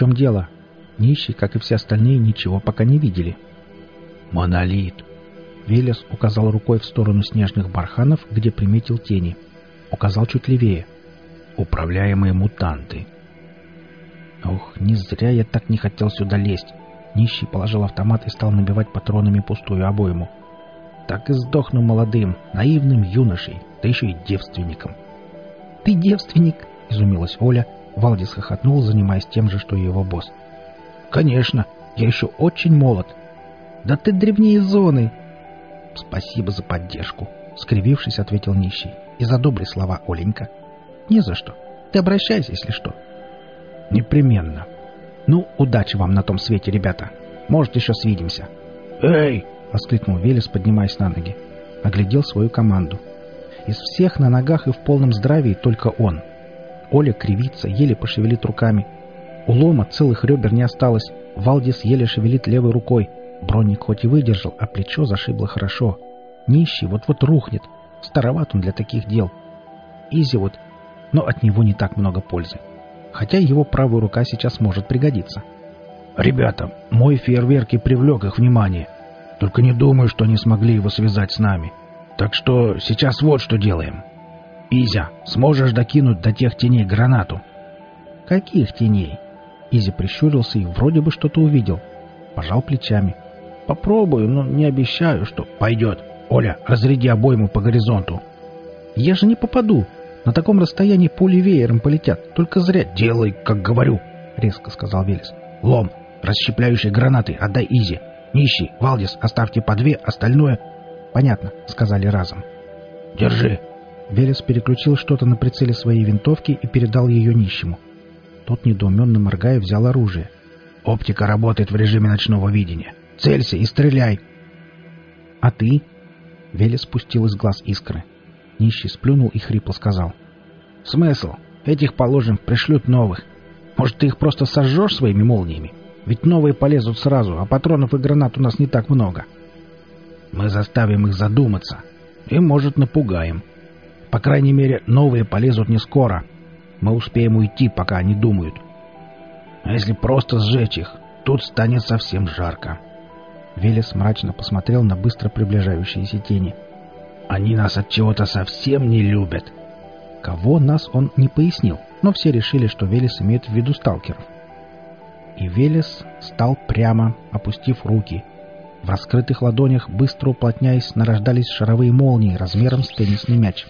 чем дело?» Нищий, как и все остальные, ничего пока не видели. «Монолит!» Велес указал рукой в сторону снежных барханов, где приметил тени. Указал чуть левее. «Управляемые мутанты!» Ох, не зря я так не хотел сюда лезть. Нищий положил автомат и стал набивать патронами пустую обойму. Так и сдохну молодым, наивным юношей, да еще и девственником. «Ты девственник?» — изумилась Оля. Валдис хохотнул, занимаясь тем же, что и его босс. «Конечно, я еще очень молод». «Да ты древнее зоны!» «Спасибо за поддержку», — скривившись, ответил нищий. «И за добрые слова, Оленька». «Не за что. Ты обращайся, если что». «Непременно. Ну, удачи вам на том свете, ребята. Может, еще свидимся». «Эй!» — воскликнул Велес, поднимаясь на ноги. Оглядел свою команду. Из всех на ногах и в полном здравии только он. Оля кривится, еле пошевелит руками. У Лома целых ребер не осталось. Валдис еле шевелит левой рукой. Броник хоть и выдержал, а плечо зашибло хорошо. Нищий вот-вот рухнет. Староват он для таких дел. Изи вот, но от него не так много пользы. Хотя его правая рука сейчас может пригодиться. «Ребята, мой фейерверк и привлек их внимание. Только не думаю, что они смогли его связать с нами. Так что сейчас вот что делаем. Изя, сможешь докинуть до тех теней гранату?» «Каких теней?» Изи прищурился и вроде бы что-то увидел. Пожал плечами. «Попробую, но не обещаю, что...» «Пойдет. Оля, разряди обойму по горизонту». «Я же не попаду. На таком расстоянии пули веером полетят. Только зря...» «Делай, как говорю», — резко сказал Велес. «Лом, расщепляющие гранаты отдай Изи. Нищий, Валдис, оставьте по 2, остальное...» «Понятно», — сказали разом. «Держи». Велес переключил что-то на прицеле своей винтовки и передал ее нищему. Тот, недоуменно моргая, взял оружие. «Оптика работает в режиме ночного видения. Целься и стреляй!» «А ты?» Велес спустил из глаз искры. Нищий сплюнул и хрипло сказал. «Смысл? Этих, положим, пришлют новых. Может, ты их просто сожжешь своими молниями? Ведь новые полезут сразу, а патронов и гранат у нас не так много». «Мы заставим их задуматься. И, может, напугаем. По крайней мере, новые полезут не скоро. Мы успеем уйти, пока они думают. А если просто сжечь их, тут станет совсем жарко». Велес мрачно посмотрел на быстро приближающиеся тени. «Они нас от чего-то совсем не любят». Кого нас он не пояснил, но все решили, что Велес имеет в виду сталкеров. И Велес стал прямо, опустив руки. В раскрытых ладонях, быстро уплотняясь, нарождались шаровые молнии размером с теннисный мяч.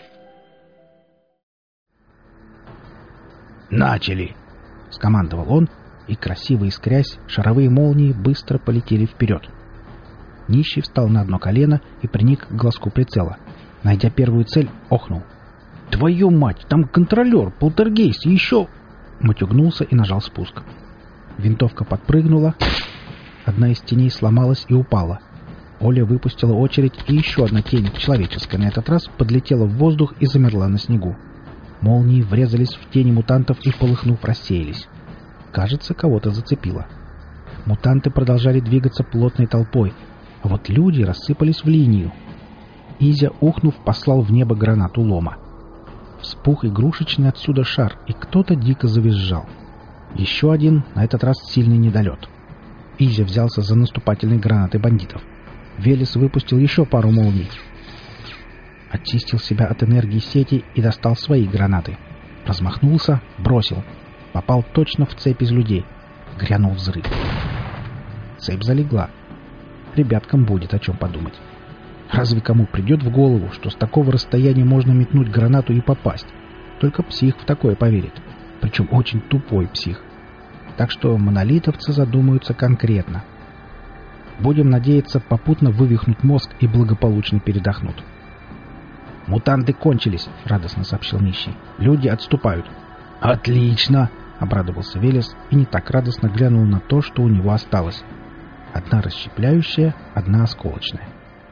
«Начали!» — скомандовал он, и, красиво искрясь, шаровые молнии быстро полетели вперед. Нищий встал на одно колено и приник к глазку прицела. Найдя первую цель, охнул. «Твою мать, там контролер, полтергейст, еще...» Матюгнулся и нажал спуск. Винтовка подпрыгнула. Одна из теней сломалась и упала. Оля выпустила очередь, и еще одна тень, человеческая на этот раз, подлетела в воздух и замерла на снегу. Молнии врезались в тени мутантов и, полыхнув, рассеялись. Кажется, кого-то зацепило. Мутанты продолжали двигаться плотной толпой, а вот люди рассыпались в линию. Изя, ухнув, послал в небо гранату Лома. Вспух игрушечный отсюда шар, и кто-то дико завизжал. Еще один, на этот раз сильный недолет. Изя взялся за наступательные гранаты бандитов. Велес выпустил еще пару молний. Очистил себя от энергии сети и достал свои гранаты. Размахнулся, бросил. Попал точно в цепь из людей. Грянул взрыв. Цепь залегла. Ребяткам будет о чем подумать. Разве кому придет в голову, что с такого расстояния можно метнуть гранату и попасть? Только псих в такое поверит. Причем очень тупой псих. Так что монолитовцы задумаются конкретно. Будем надеяться, попутно вывихнуть мозг и благополучно передохнут. «Мутанты кончились», — радостно сообщил нищий. «Люди отступают». «Отлично!» — обрадовался Велес и не так радостно глянул на то, что у него осталось. Одна расщепляющая, одна осколочная.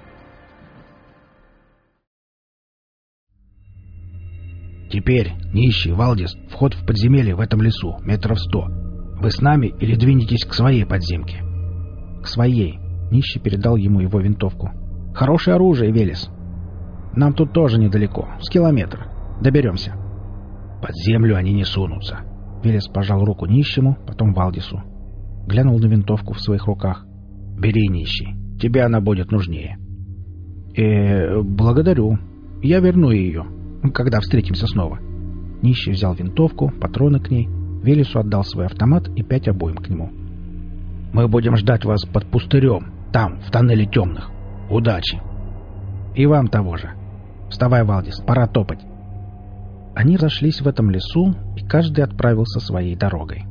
«Теперь, нищий, Валдис, вход в подземелье в этом лесу, метров 100. Вы с нами или двинетесь к своей подземке?» «К своей». Нищий передал ему его винтовку. «Хорошее оружие, Велес. Нам тут тоже недалеко, с километр. Доберемся». «Под землю они не сунутся. Велес пожал руку нищему, потом Валдису. Глянул на винтовку в своих руках. «Бери, нищий. Тебе она будет нужнее». Благодарю. Я верну ее, когда встретимся снова». Нищий взял винтовку, патроны к ней. Велесу отдал свой автомат и 5 обоим к нему. «Мы будем ждать вас под пустырем, там, в тоннеле темных. Удачи!» «И вам того же. Вставай, Валдис, пора топать». Они разошлись в этом лесу, и каждый отправился своей дорогой.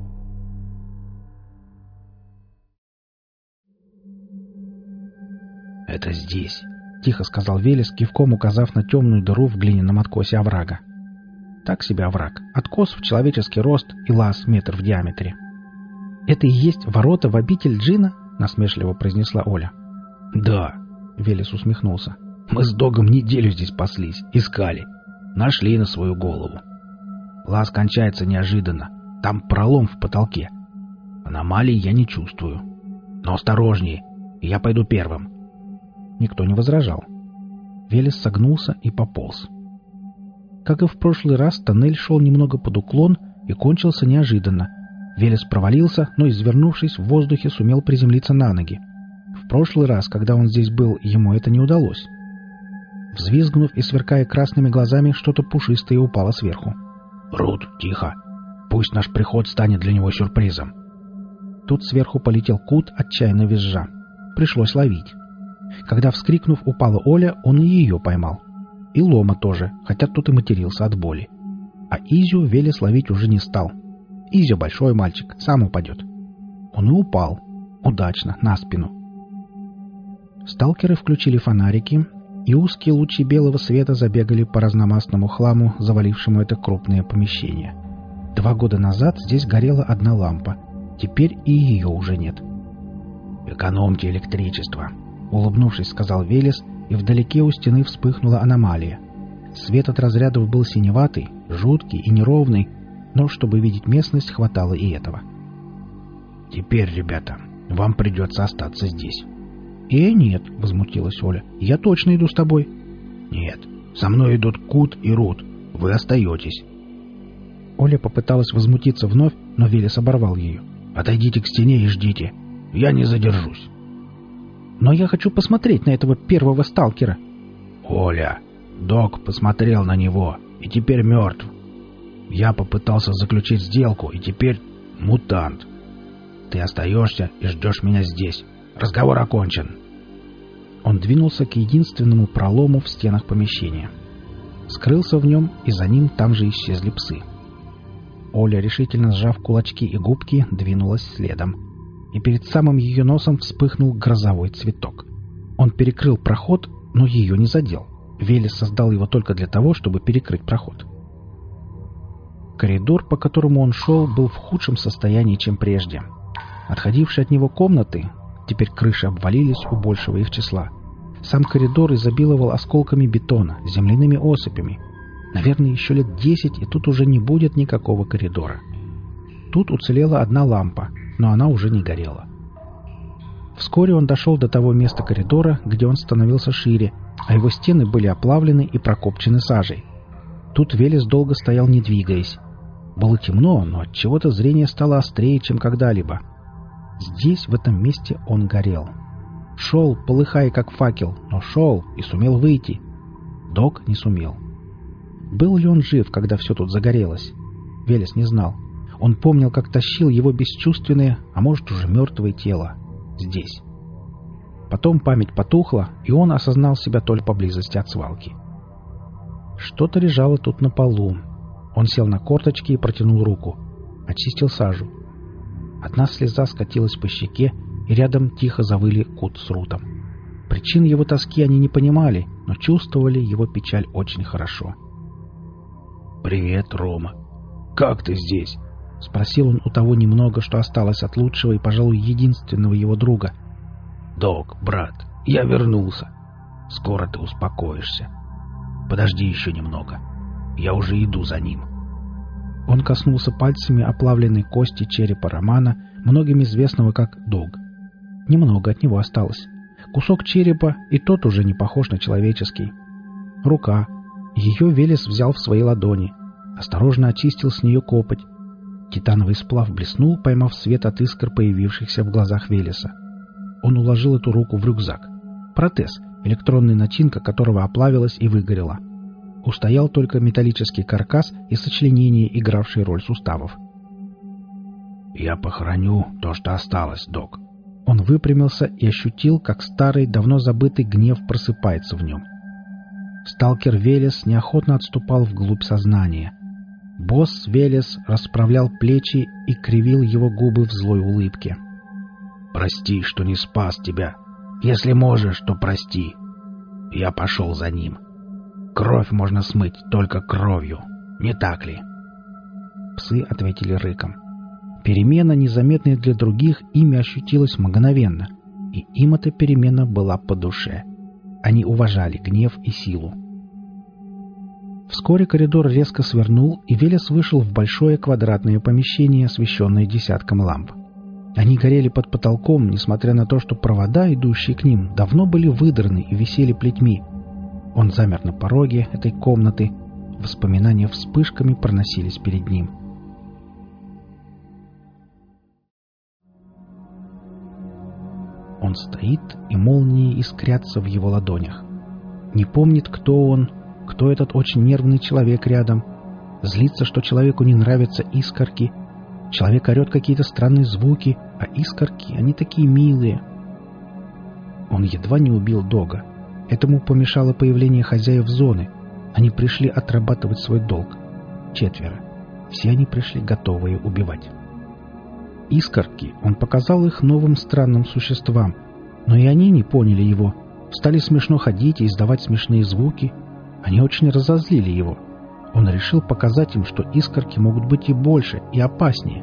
«Это здесь», — тихо сказал Велес, кивком указав на темную дыру в глиняном откосе оврага. Так себе овраг. Откос в человеческий рост и лаз метр в диаметре. «Это и есть ворота в обитель Джина?» — насмешливо произнесла Оля. «Да», — Велес усмехнулся. «Мы с Догом неделю здесь паслись, искали. Нашли на свою голову. Лаз кончается неожиданно. Там пролом в потолке. Аномалий я не чувствую. Но осторожнее, я пойду первым». Никто не возражал. Велес согнулся и пополз. Как и в прошлый раз, тоннель шел немного под уклон и кончился неожиданно. Велес провалился, но, извернувшись в воздухе, сумел приземлиться на ноги. В прошлый раз, когда он здесь был, ему это не удалось. Взвизгнув и сверкая красными глазами, что-то пушистое упало сверху. «Рут, тихо! Пусть наш приход станет для него сюрпризом!» Тут сверху полетел Кут, отчаянно визжа. Пришлось ловить. Когда, вскрикнув, упала Оля, он и ее поймал. И Лома тоже, хотя тут и матерился от боли. А Изю Велес ловить уже не стал. Изя большой мальчик, сам упадет. Он и упал. Удачно, на спину. Сталкеры включили фонарики, и узкие лучи белого света забегали по разномастному хламу, завалившему это крупное помещение. 2 года назад здесь горела одна лампа. Теперь и ее уже нет. «Экономьте электричество», — улыбнувшись, сказал Велес, и вдалеке у стены вспыхнула аномалия. Свет от разрядов был синеватый, жуткий и неровный, но чтобы видеть местность, хватало и этого. «Теперь, ребята, вам придется остаться здесь». Нет», — возмутилась Оля, — «я точно иду с тобой». «Нет, со мной идут Кут и Рут. Вы остаетесь». Оля попыталась возмутиться вновь, но Велес оборвал ее. «Отойдите к стене и ждите. Я не задержусь». «Но я хочу посмотреть на этого первого сталкера». «Оля, Дог посмотрел на него и теперь мертв. Я попытался заключить сделку, и теперь мутант. Ты остаешься и ждешь меня здесь. Разговор окончен». Он двинулся к единственному пролому в стенах помещения. Скрылся в нем, и за ним там же исчезли псы. Оля, решительно сжав кулачки и губки, двинулась следом. И перед самым ее носом вспыхнул грозовой цветок. Он перекрыл проход, но ее не задел. Велес создал его только для того, чтобы перекрыть проход. Коридор, по которому он шел, был в худшем состоянии, чем прежде. Отходившие от него комнаты, теперь крыши обвалились у большего их числа. Сам коридор изобиловал осколками бетона, земляными осыпями. Наверное, еще лет 10, и тут уже не будет никакого коридора. Тут уцелела одна лампа, но она уже не горела. Вскоре он дошел до того места коридора, где он становился шире, а его стены были оплавлены и прокопчены сажей. Тут Велес долго стоял, не двигаясь. Было темно, но от чего-то зрение стало острее, чем когда-либо. Здесь, в этом месте, он горел. Шел, полыхая как факел, но шел и сумел выйти. Дог не сумел. Был ли он жив, когда все тут загорелось? Велес не знал. Он помнил, как тащил его бесчувственное, а может уже мертвое тело. Здесь. Потом память потухла, и он осознал себя только поблизости от свалки. Что-то лежало тут на полу. Он сел на корточки и протянул руку. Очистил сажу. Одна слеза скатилась по щеке, и рядом тихо завыли Кут с Рутом. Причин его тоски они не понимали, но чувствовали его печаль очень хорошо. «Привет, Рома. Как ты здесь?» — спросил он у того немного, что осталось от лучшего и, пожалуй, единственного его друга. «Дог, брат, я вернулся. Скоро ты успокоишься. Подожди еще немного. Я уже иду за ним». Он коснулся пальцами оплавленной кости черепа Романа, многим известного как Дог. Немного от него осталось. Кусок черепа, и тот уже не похож на человеческий. Рука. Ее Велес взял в свои ладони. Осторожно очистил с нее копоть. Титановый сплав блеснул, поймав свет от искр, появившихся в глазах Велеса. Он уложил эту руку в рюкзак. Протез, электронная начинка которого оплавилась и выгорела. Устоял только металлический каркас и сочленения, игравшие роль суставов. «Я похороню то, что осталось, док». Он выпрямился и ощутил, как старый, давно забытый гнев просыпается в нем. Сталкер Велес неохотно отступал вглубь сознания. Босс Велес расправлял плечи и кривил его губы в злой улыбке. «Прости, что не спас тебя. Если можешь, то прости. Я пошел за ним. Кровь можно смыть только кровью, не так ли?» Псы ответили рыком. Перемена, незаметная для других, ими ощутилась мгновенно, и им эта перемена была по душе. Они уважали гнев и силу. Вскоре коридор резко свернул, и Велес вышел в большое квадратное помещение, освещенное десятком ламп. Они горели под потолком, несмотря на то, что провода, идущие к ним, давно были выдраны и висели плетьми. Он замер на пороге этой комнаты. Воспоминания вспышками проносились перед ним. Он стоит, и молнии искрятся в его ладонях. Не помнит, кто он, кто этот очень нервный человек рядом. Злится, что человеку не нравятся искорки. Человек орет какие-то странные звуки, а искорки, они такие милые. Он едва не убил Дога. Этому помешало появление хозяев зоны. Они пришли отрабатывать свой долг. 4. Все они пришли готовые убивать. Искорки, он показал их новым странным существам, но и они не поняли его, стали смешно ходить и издавать смешные звуки. Они очень разозлили его. Он решил показать им, что искорки могут быть и больше, и опаснее.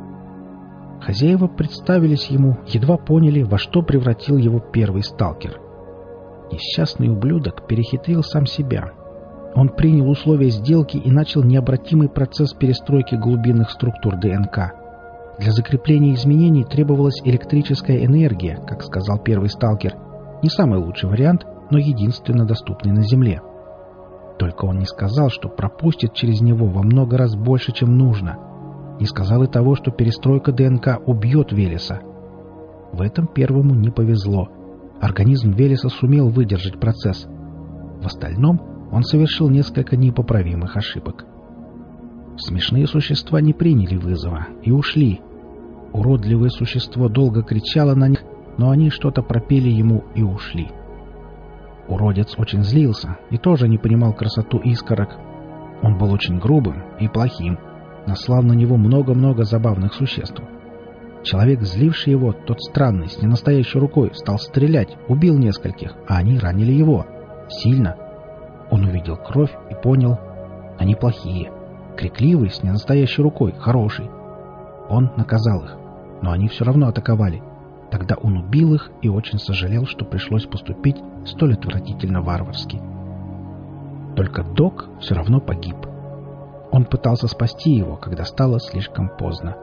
Хозяева представились ему, едва поняли, во что превратил его первый сталкер. Несчастный ублюдок перехитрил сам себя. Он принял условия сделки и начал необратимый процесс перестройки глубинных структур ДНК. Для закрепления изменений требовалась электрическая энергия, как сказал первый сталкер. Не самый лучший вариант, но единственно доступный на Земле. Только он не сказал, что пропустит через него во много раз больше, чем нужно. Не сказал и того, что перестройка ДНК убьет Велеса. В этом первому не повезло. Организм Велеса сумел выдержать процесс. В остальном он совершил несколько непоправимых ошибок. Смешные существа не приняли вызова и ушли. Уродливое существо долго кричало на них, но они что-то пропели ему и ушли. Уродец очень злился и тоже не понимал красоту искорок. Он был очень грубым и плохим, наслал на него много-много забавных существ. Человек, зливший его, тот странный, с ненастоящей рукой, стал стрелять, убил нескольких, а они ранили его. Сильно. Он увидел кровь и понял, они плохие. Крикливый, с ненастоящей рукой, хороший. Он наказал их, но они все равно атаковали. Тогда он убил их и очень сожалел, что пришлось поступить столь отвратительно варварски. Только Дог все равно погиб. Он пытался спасти его, когда стало слишком поздно.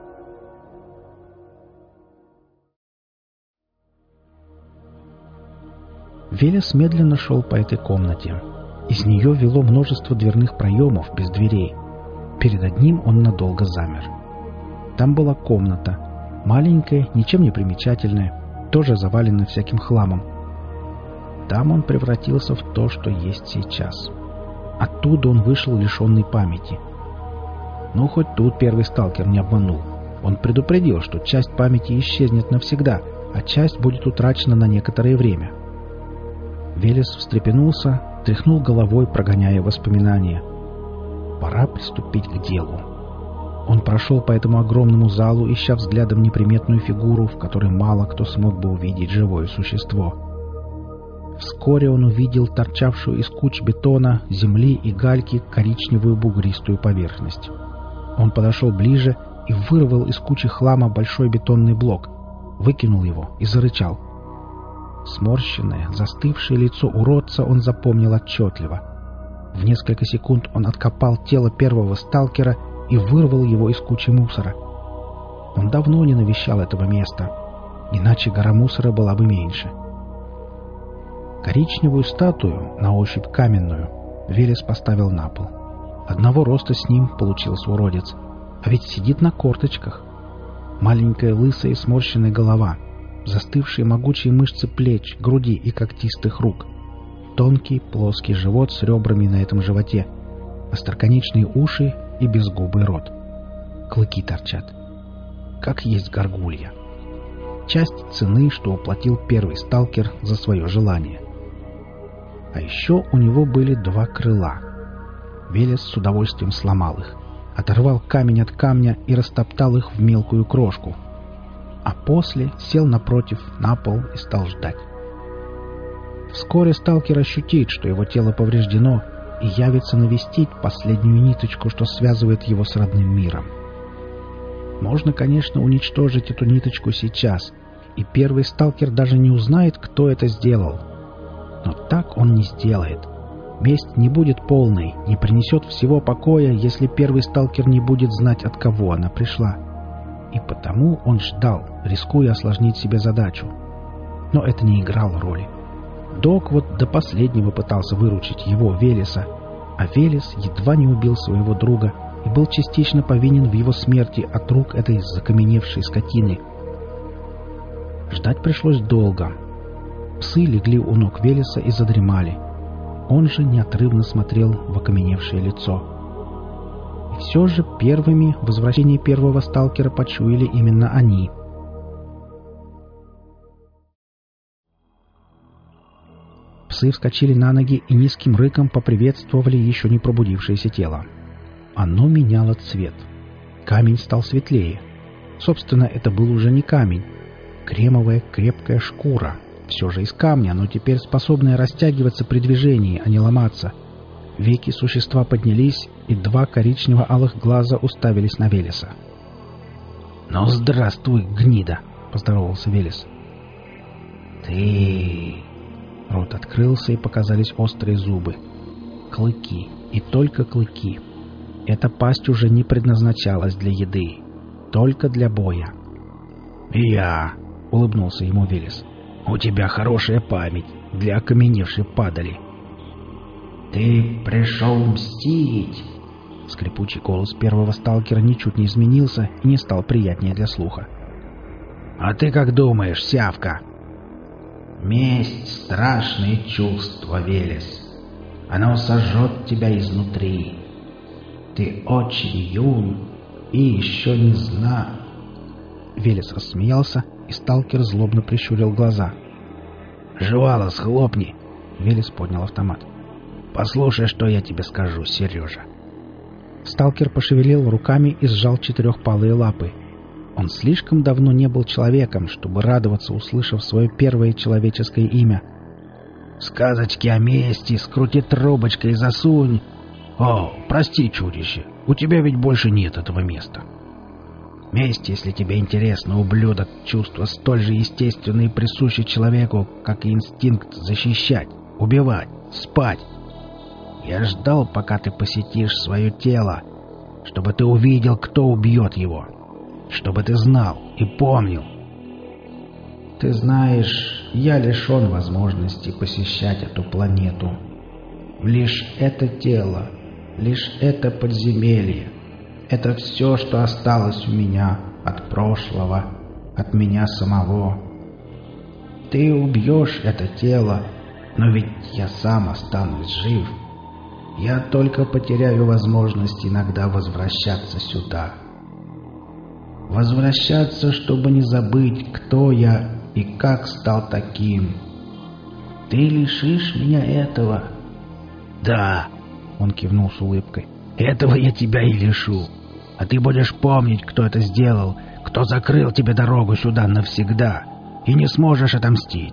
Велес медленно шел по этой комнате. Из нее вело множество дверных проемов без дверей. Перед одним он надолго замер. Там была комната. Маленькая, ничем не примечательная, тоже завалена всяким хламом. Там он превратился в то, что есть сейчас. Оттуда он вышел лишенный памяти. Но хоть тут первый сталкер не обманул. Он предупредил, что часть памяти исчезнет навсегда, а часть будет утрачена на некоторое время. Велес встрепенулся, тряхнул головой, прогоняя воспоминания. Пора приступить к делу. Он прошел по этому огромному залу, ища взглядом неприметную фигуру, в которой мало кто смог бы увидеть живое существо. Вскоре он увидел торчавшую из куч бетона, земли и гальки коричневую бугристую поверхность. Он подошел ближе и вырвал из кучи хлама большой бетонный блок, выкинул его и зарычал. Сморщенное, застывшее лицо уродца он запомнил отчетливо. В несколько секунд он откопал тело первого сталкера и вырвал его из кучи мусора. Он давно не навещал этого места, иначе гора мусора была бы меньше. Коричневую статую, на ощупь каменную, Велес поставил на пол. Одного роста с ним получился уродец. А ведь сидит на корточках. Маленькая лысая и сморщенная голова, застывшие могучие мышцы плеч, груди и когтистых рук, тонкий плоский живот с ребрами на этом животе, остроконечные уши и безгубый рот. Клыки торчат. Как есть горгулья. Часть цены, что уплатил первый сталкер за свое желание. А еще у него были 2 крыла. Велес с удовольствием сломал их, оторвал камень от камня и растоптал их в мелкую крошку. А после сел напротив, на пол и стал ждать. Вскоре сталкер ощутит, что его тело повреждено, и явится навестить последнюю ниточку, что связывает его с родным миром. Можно, конечно, уничтожить эту ниточку сейчас, и первый сталкер даже не узнает, кто это сделал. Но так он не сделает. Месть не будет полной, не принесет всего покоя, если первый сталкер не будет знать, от кого она пришла. И потому он ждал, рискуя осложнить себе задачу. Но это не играло роли. Док вот до последнего пытался выручить его, Велеса, а Велес едва не убил своего друга и был частично повинен в его смерти от рук этой закаменевшей скотины. Ждать пришлось долго. Псы легли у ног Велеса и задремали. Он же неотрывно смотрел в окаменевшее лицо. И все же первыми возвращение первого сталкера почуяли именно они. Псы вскочили на ноги и низким рыком поприветствовали еще не пробудившееся тело. Оно меняло цвет. Камень стал светлее. Собственно, это был уже не камень. Кремовая крепкая шкура. Все же из камня, но теперь способная растягиваться при движении, а не ломаться. Веки существа поднялись, и 2 коричнево-алых глаза уставились на Велеса. «Ну, здравствуй, гнида!» — поздоровался Велес. «Ты...» Рот открылся, и показались острые зубы. Клыки. И только клыки. Эта пасть уже не предназначалась для еды. Только для боя. «Я...» — улыбнулся ему Велес. «У тебя хорошая память для окаменевшей падали». «Ты пришел мстить!» Скрипучий голос первого сталкера ничуть не изменился и не стал приятнее для слуха. «А ты как думаешь, сявка?» «Месть — страшное чувство, Велес. Оно сожжет тебя изнутри. Ты очень юн и еще не зна...» Велес рассмеялся, и сталкер злобно прищурил глаза. «Жвала, схлопни!» Велес поднял автомат. «Послушай, что я тебе скажу, Сережа». Сталкер пошевелил руками и сжал 4-палые лапы. Он слишком давно не был человеком, чтобы радоваться, услышав свое первое человеческое имя. «Сказочки о мести, скрути трубочкой и засунь...» «О, прости, чудище, у тебя ведь больше нет этого места». Месть, если тебе интересно, ублюдок, чувство столь же естественное и присуще человеку, как и инстинкт защищать, убивать, спать. Я ждал, пока ты посетишь свое тело, чтобы ты увидел, кто убьет его, чтобы ты знал и помнил. Ты знаешь, я лишен возможности посещать эту планету. Лишь это тело, лишь это подземелье. Это все, что осталось у меня от прошлого, от меня самого. Ты убьешь это тело, но ведь я сам останусь жив. Я только потеряю возможность иногда возвращаться сюда. Возвращаться, чтобы не забыть, кто я и как стал таким. Ты лишишь меня этого? Да, он кивнул с улыбкой. Этого я тебя и лишу. А ты будешь помнить, кто это сделал, кто закрыл тебе дорогу сюда навсегда, и не сможешь отомстить.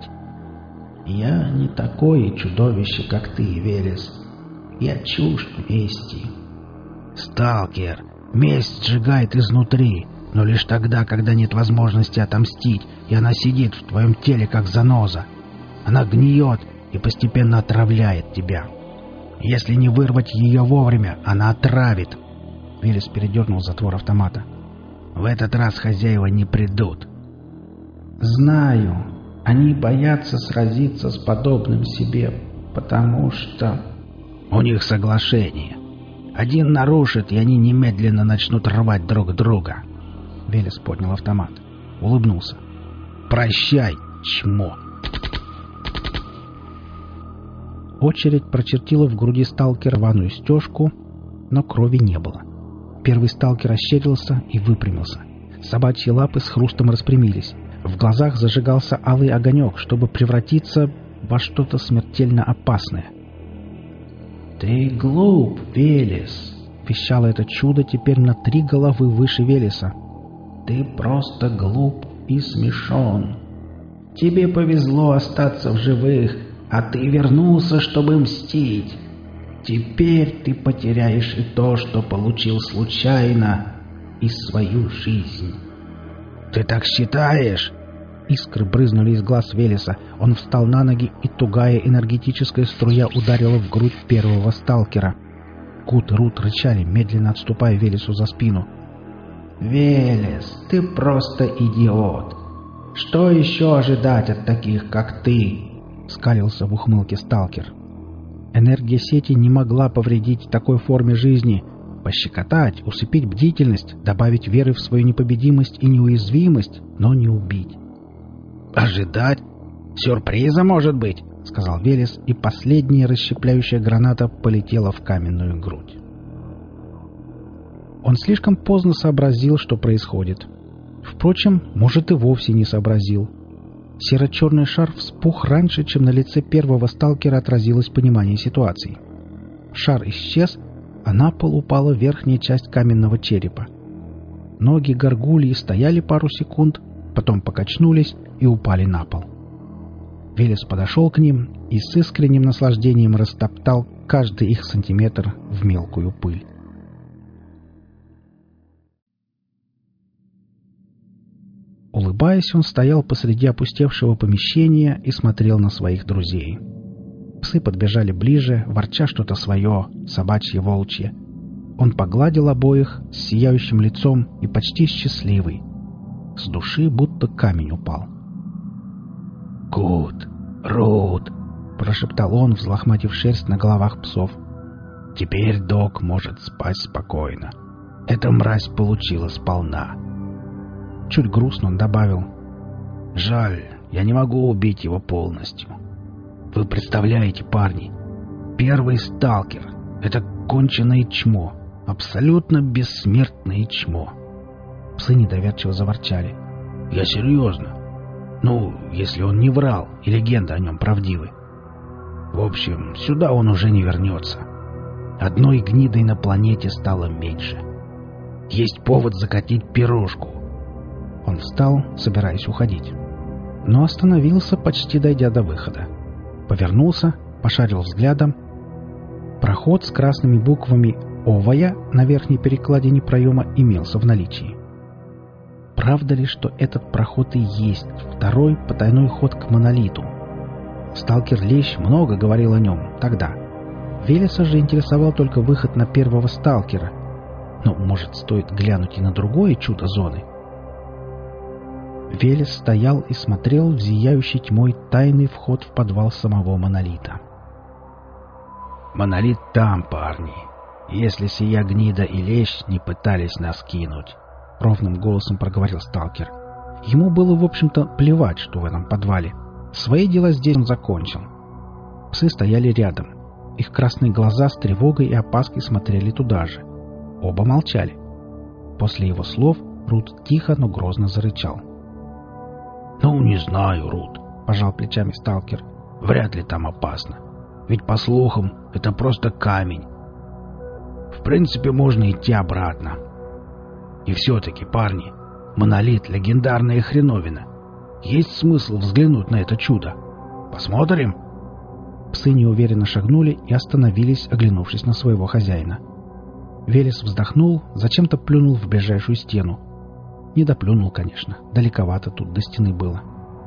Я не такое чудовище, как ты, Велес. Я чужд мести. Сталкер, месть сжигает изнутри, но лишь тогда, когда нет возможности отомстить, и она сидит в твоем теле, как заноза. Она гниет и постепенно отравляет тебя. Если не вырвать ее вовремя, она отравит. Велес передернул затвор автомата. В этот раз хозяева не придут. Знаю, они боятся сразиться с подобным себе, потому что... У них соглашение. Один нарушит, и они немедленно начнут рвать друг друга. Велес поднял автомат. Улыбнулся. Прощай, чмо. Очередь прочертила в груди сталкера рваную стежку, но крови не было. Первый сталкер ощерился и выпрямился. Собачьи лапы с хрустом распрямились. В глазах зажигался алый огонек, чтобы превратиться во что-то смертельно опасное. «Ты глуп, Велес!» — вещало это чудо теперь на 3 головы выше Велеса. «Ты просто глуп и смешон. Тебе повезло остаться в живых, а ты вернулся, чтобы мстить. Теперь ты потеряешь и то, что получил случайно, и свою жизнь». «Ты так считаешь?» Искры брызнули из глаз Велеса. Он встал на ноги, и тугая энергетическая струя ударила в грудь первого сталкера. Кут и Рут рычали, медленно отступая Велесу за спину. «Велес, ты просто идиот! Что еще ожидать от таких, как ты?» — скалился в ухмылке сталкер. Энергия сети не могла повредить такой форме жизни. Пощекотать, усыпить бдительность, добавить веры в свою непобедимость и неуязвимость, но не убить. «Ожидать? Сюрприза, может быть?» — сказал Велес, и последняя расщепляющая граната полетела в каменную грудь. Он слишком поздно сообразил, что происходит. Впрочем, может, и вовсе не сообразил. Серо-черный шар вспух раньше, чем на лице первого сталкера отразилось понимание ситуации. Шар исчез, а на пол упала верхняя часть каменного черепа. Ноги горгульи стояли пару секунд, потом покачнулись и упали на пол. Велес подошел к ним и с искренним наслаждением растоптал каждый их сантиметр в мелкую пыль. Улыбаясь, он стоял посреди опустевшего помещения и смотрел на своих друзей. Псы подбежали ближе, ворча что-то свое, собачье, волчье. Он погладил обоих с сияющим лицом и почти счастливый. С души будто камень упал. «Кут, Рут!» — прошептал он, взлохматив шерсть на головах псов. «Теперь док может спать спокойно. Эта мразь получила сполна». Чуть грустно он добавил: «Жаль, я не могу убить его полностью. Вы представляете, парни, первый сталкер — это конченое чмо, абсолютно бессмертное чмо». Псы недоверчиво заворчали. «Я серьезно. Ну, если он не врал, и легенда о нем правдивы. В общем, сюда он уже не вернется. Одной гнидой на планете стало меньше. Есть повод закатить пирожку». Он встал, собираясь уходить, но остановился, почти дойдя до выхода. Повернулся, пошарил взглядом. Проход с красными буквами «Овая» на верхней перекладине проема имелся в наличии. Правда ли, что этот проход и есть второй потайной ход к монолиту? Сталкер Лещ много говорил о нем тогда. Велеса же интересовал только выход на первого сталкера. Но, может, стоит глянуть и на другое чудо зоны? Велес стоял и смотрел в зияющий тьмой тайный вход в подвал самого монолита. «Монолит там, парни, если сия гнида и лещ не пытались нас кинуть», — ровным голосом проговорил сталкер. Ему было, в общем-то, плевать, что в этом подвале. Свои дела здесь он закончил. Псы стояли рядом. Их красные глаза с тревогой и опаской смотрели туда же. Оба молчали. После его слов Рут тихо, но грозно зарычал. «Ну, не знаю, Рут», — пожал плечами сталкер. «Вряд ли там опасно. Ведь, по слухам, это просто камень. В принципе, можно идти обратно. И все-таки, парни, монолит — легендарная хреновина. Есть смысл взглянуть на это чудо. Посмотрим?» Псы неуверенно шагнули и остановились, оглянувшись на своего хозяина. Велес вздохнул, зачем-то плюнул в ближайшую стену. Не доплюнул, конечно. Далековато тут до стены было.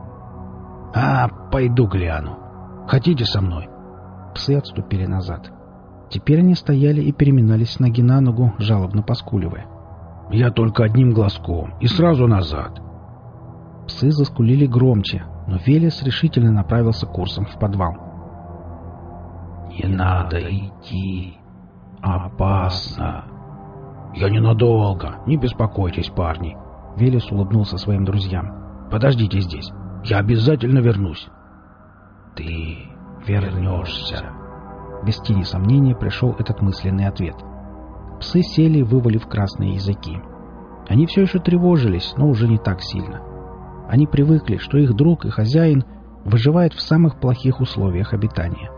Пойду гляну. Хотите со мной?» Псы отступили назад. Теперь они стояли и переминались с ноги на ногу, жалобно поскуливая. «Я только одним глазком, и сразу назад». Псы заскулили громче, но Велес решительно направился курсом в подвал. «Не надо идти. «Опасно!» «Я ненадолго, не беспокойтесь, парни!» Велес улыбнулся своим друзьям. «Подождите здесь, я обязательно вернусь!» «Ты вернешься!» Без тени сомнения пришел этот мысленный ответ. Псы сели, вывалив красные языки. Они все еще тревожились, но уже не так сильно. Они привыкли, что их друг и хозяин выживает в самых плохих условиях обитания.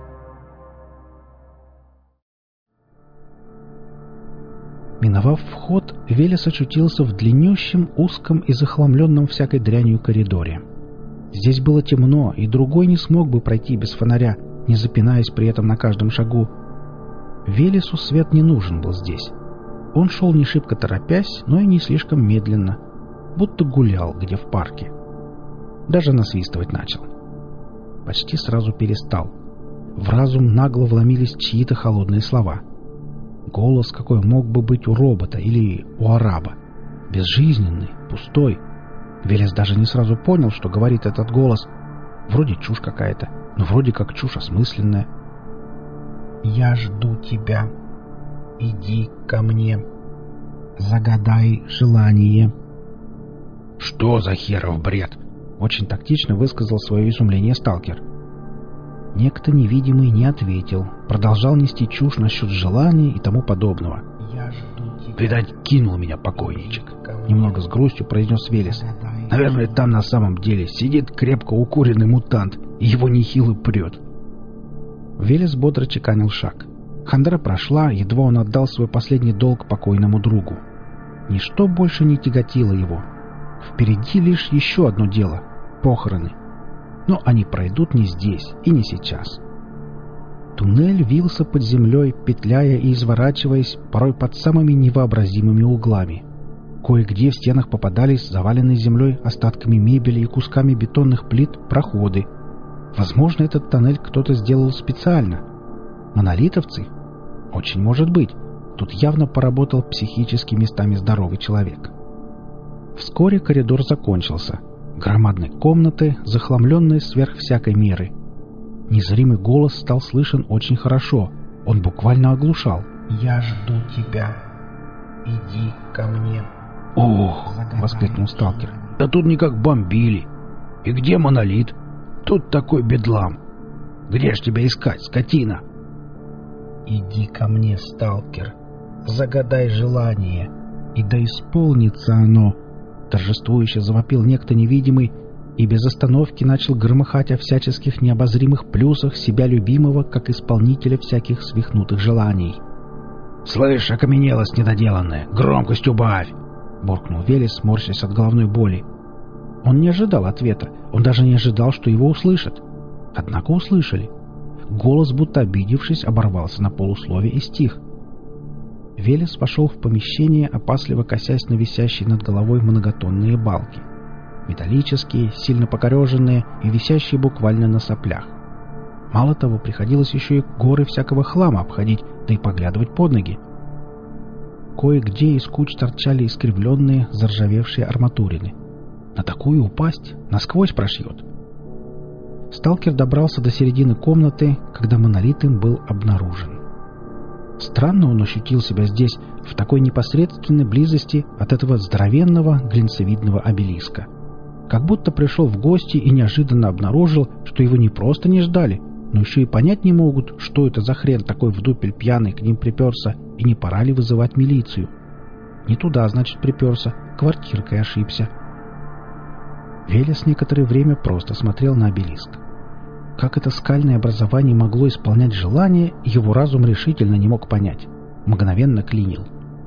Миновав вход, Велес очутился в длиннющем, узком и захламленном всякой дрянью коридоре. Здесь было темно, и другой не смог бы пройти без фонаря, не запинаясь при этом на каждом шагу. Велесу свет не нужен был здесь. Он шел не шибко торопясь, но и не слишком медленно, будто гулял где в парке. Даже насвистывать начал. Почти сразу перестал. В разум нагло вломились чьи-то холодные слова. Голос, какой мог бы быть у робота или у араба. Безжизненный, пустой. Велес даже не сразу понял, что говорит этот голос. Вроде чушь какая-то, но вроде как чушь осмысленная. «Я жду тебя. Иди ко мне. Загадай желание». «Что за херов бред?» — очень тактично высказал свое изумление сталкер. Некто невидимый не ответил, продолжал нести чушь насчет желания и тому подобного. «Я жду тебя. Видать, кинул меня покойничек», — немного с грустью произнес Велес. «Наверное, там на самом деле сидит крепко укуренный мутант, и его нехило прет». Велес бодро чеканил шаг. Хандра прошла, едва он отдал свой последний долг покойному другу. Ничто больше не тяготило его. Впереди лишь еще одно дело — похороны. Но они пройдут не здесь и не сейчас. Туннель вился под землей, петляя и изворачиваясь, порой под самыми невообразимыми углами. Кое-где в стенах попадались заваленные землей остатками мебели и кусками бетонных плит проходы. Возможно, этот тоннель кто-то сделал специально. Монолитовцы? Очень может быть. Тут явно поработал психически местами здоровый человек. Вскоре коридор закончился. Громадной комнаты, захламленной сверх всякой меры. Незримый голос стал слышен очень хорошо. Он буквально оглушал. «Я жду тебя. Иди ко мне». «Ох!» — воскликнул сталкер. «Да тут никак бомбили. И где монолит? Тут такой бедлам. Где ж тебя искать, скотина?» «Иди ко мне, сталкер. Загадай желание, и да исполнится оно». Торжествующе завопил некто невидимый и без остановки начал громыхать о всяческих необозримых плюсах себя любимого, как исполнителя всяких свихнутых желаний. «Слышь, окаменелость недоделанная, громкость убавь!» — буркнул Велес, морщась от головной боли. Он не ожидал ответа, он даже не ожидал, что его услышат. Однако услышали. Голос, будто обидевшись, оборвался на полуслове и стих. Велес вошел в помещение, опасливо косясь на висящие над головой многотонные балки. Металлические, сильно покореженные и висящие буквально на соплях. Мало того, приходилось еще и горы всякого хлама обходить, да и поглядывать под ноги. Кое-где из куч торчали искривленные, заржавевшие арматурины. На такую упасть насквозь прошьет. Сталкер добрался до середины комнаты, когда монолит им был обнаружен. Странно он ощутил себя здесь, в такой непосредственной близости от этого здоровенного глинцевидного обелиска. Как будто пришел в гости и неожиданно обнаружил, что его не просто не ждали, но еще и понять не могут, что это за хрен такой в дупель пьяный к ним приперся, и не пора ли вызывать милицию. Не туда, значит, приперся, квартиркой ошибся. Велес некоторое время просто смотрел на обелиск. Как это скальное образование могло исполнять желание, его разум решительно не мог понять. Мгновенно клинил.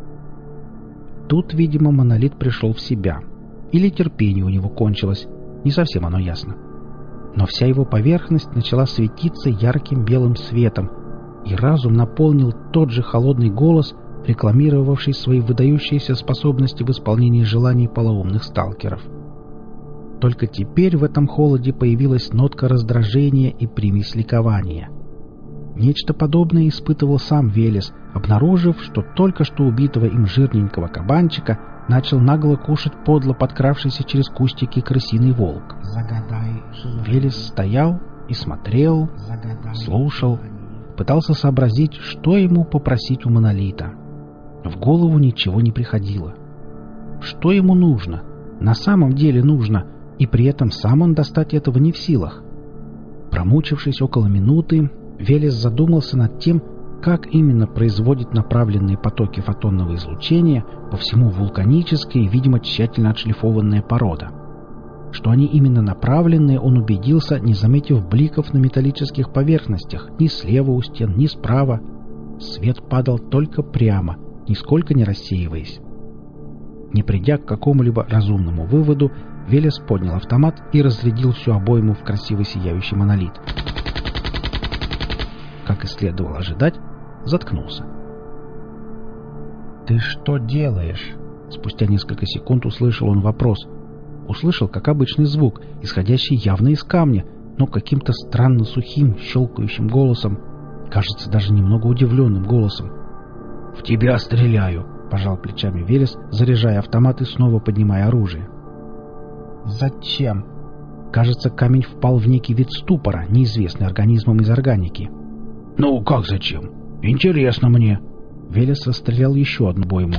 Тут, видимо, монолит пришел в себя. Или терпение у него кончилось. Не совсем оно ясно. Но вся его поверхность начала светиться ярким белым светом, и разум наполнил тот же холодный голос, рекламировавший свои выдающиеся способности в исполнении желаний полоумных сталкеров. Только теперь в этом холоде появилась нотка раздражения и примесь ликования. Нечто подобное испытывал сам Велес, обнаружив, что только что убитого им жирненького кабанчика начал нагло кушать подло подкравшийся через кустики крысиный волк. Велес стоял и смотрел, слушал, пытался сообразить, что ему попросить у монолита. В голову ничего не приходило. Что ему нужно? На самом деле нужно, и при этом сам он достать этого не в силах. Промучившись около минуты, Велес задумался над тем, как именно производит направленные потоки фотонного излучения по всему вулканическая и, видимо, тщательно отшлифованная порода. Что они именно направленные, он убедился, не заметив бликов на металлических поверхностях ни слева у стен, ни справа. Свет падал только прямо, нисколько не рассеиваясь. Не придя к какому-либо разумному выводу, Велес поднял автомат и разрядил всю обойму в красиво сияющий монолит. Как и следовало ожидать, заткнулся. «Ты что делаешь?» Спустя несколько секунд услышал он вопрос. Услышал, как обычный звук, исходящий явно из камня, но каким-то странно сухим, щелкающим голосом, кажется, даже немного удивленным голосом. «В тебя стреляю!» — пожал плечами Велес, заряжая автомат и снова поднимая оружие. «Зачем?» Кажется, камень впал в некий вид ступора, неизвестный организмом из органики. «Ну, как зачем? Интересно мне!» Велес расстрелял еще одну обойму.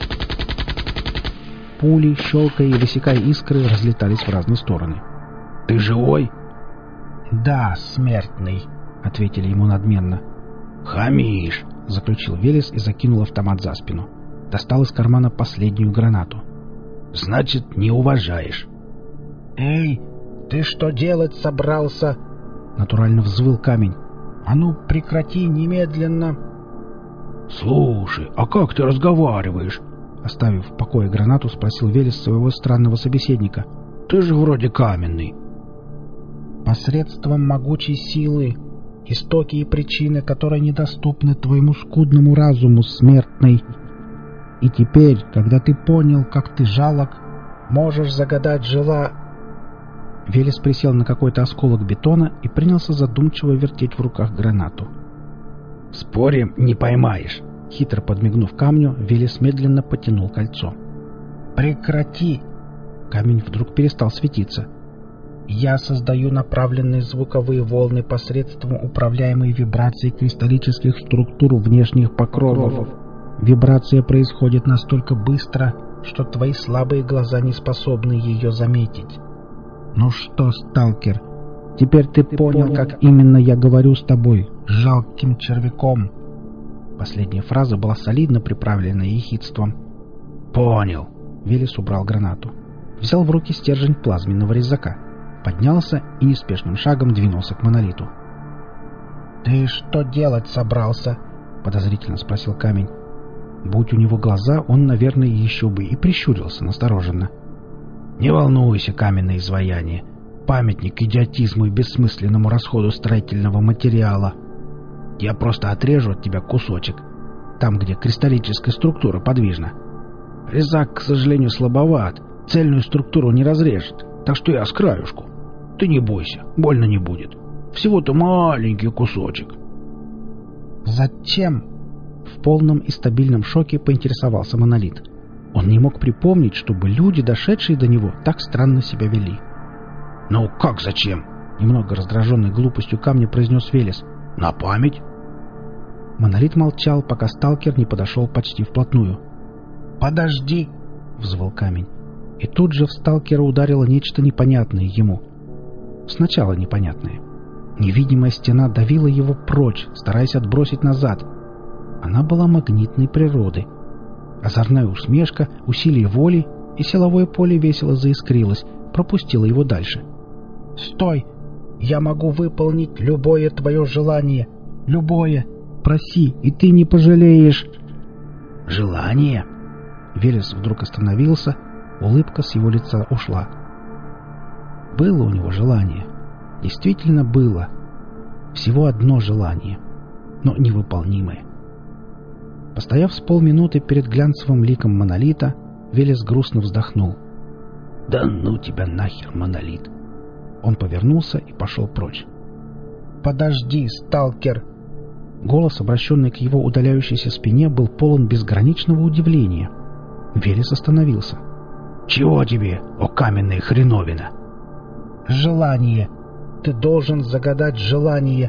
Пули, щелкая и высекая искры, разлетались в разные стороны. «Ты живой?» «Да, смертный», — ответили ему надменно. «Хамишь!» — заключил Велес и закинул автомат за спину. Достал из кармана последнюю гранату. «Значит, не уважаешь». «Эй, ты что делать собрался?» — натурально взвыл камень. «А ну, прекрати немедленно!» «Слушай, а как ты разговариваешь?» Оставив в покое гранату, спросил Велес своего странного собеседника. «Ты же вроде каменный». «Посредством могучей силы, истоки и причины, которые недоступны твоему скудному разуму, смертный. И теперь, когда ты понял, как ты жалок, можешь загадать Велес присел на какой-то осколок бетона и принялся задумчиво вертеть в руках гранату. «Спорим, не поймаешь!» Хитро подмигнув камню, Велес медленно потянул кольцо. «Прекрати!» Камень вдруг перестал светиться. «Я создаю направленные звуковые волны посредством управляемой вибрации кристаллических структур внешних покровов. Вибрация происходит настолько быстро, что твои слабые глаза не способны ее заметить. Ну что, сталкер, теперь ты понял, как именно я говорю с тобой, жалким червяком?» Последняя фраза была солидно приправлена ехидством. «Понял!» Велес убрал гранату. Взял в руки стержень плазменного резака. Поднялся и неспешным шагом двинулся к монолиту. «Ты что делать собрался?» — подозрительно спросил камень. Будь у него глаза, он, наверное, еще бы и прищурился настороженно. «Не волнуйся, каменное изваяние. Памятник идиотизму и бессмысленному расходу строительного материала. Я просто отрежу от тебя кусочек, там, где кристаллическая структура подвижна. Резак, к сожалению, слабоват, цельную структуру не разрежет, так что я с краюшку. Ты не бойся, больно не будет. Всего-то маленький кусочек». «Зачем?» В полном и стабильном шоке поинтересовался монолит. Он не мог припомнить, чтобы люди, дошедшие до него, так странно себя вели. «Ну как зачем?» Немного раздраженной глупостью камня произнес Велес. «На память?» Монолит молчал, пока сталкер не подошел почти вплотную. «Подожди!» — взвыл камень. И тут же в сталкера ударило нечто непонятное ему. Сначала непонятное. Невидимая стена давила его прочь, стараясь отбросить назад. Она была магнитной природы. Озорная усмешка, усилие воли, и силовое поле весело заискрилось, пропустило его дальше. «Стой! Я могу выполнить любое твое желание. Любое. Проси, и ты не пожалеешь». «Желание?» Велес вдруг остановился, улыбка с его лица ушла. Было у него желание. Действительно было. Всего одно желание, но невыполнимое. Постояв с полминуты перед глянцевым ликом монолита, Велес грустно вздохнул. «Да ну тебя нахер, монолит!» Он повернулся и пошел прочь. «Подожди, сталкер!» Голос, обращенный к его удаляющейся спине, был полон безграничного удивления. Велес остановился. «Чего тебе, о каменная хреновина?» «Желание! Ты должен загадать желание,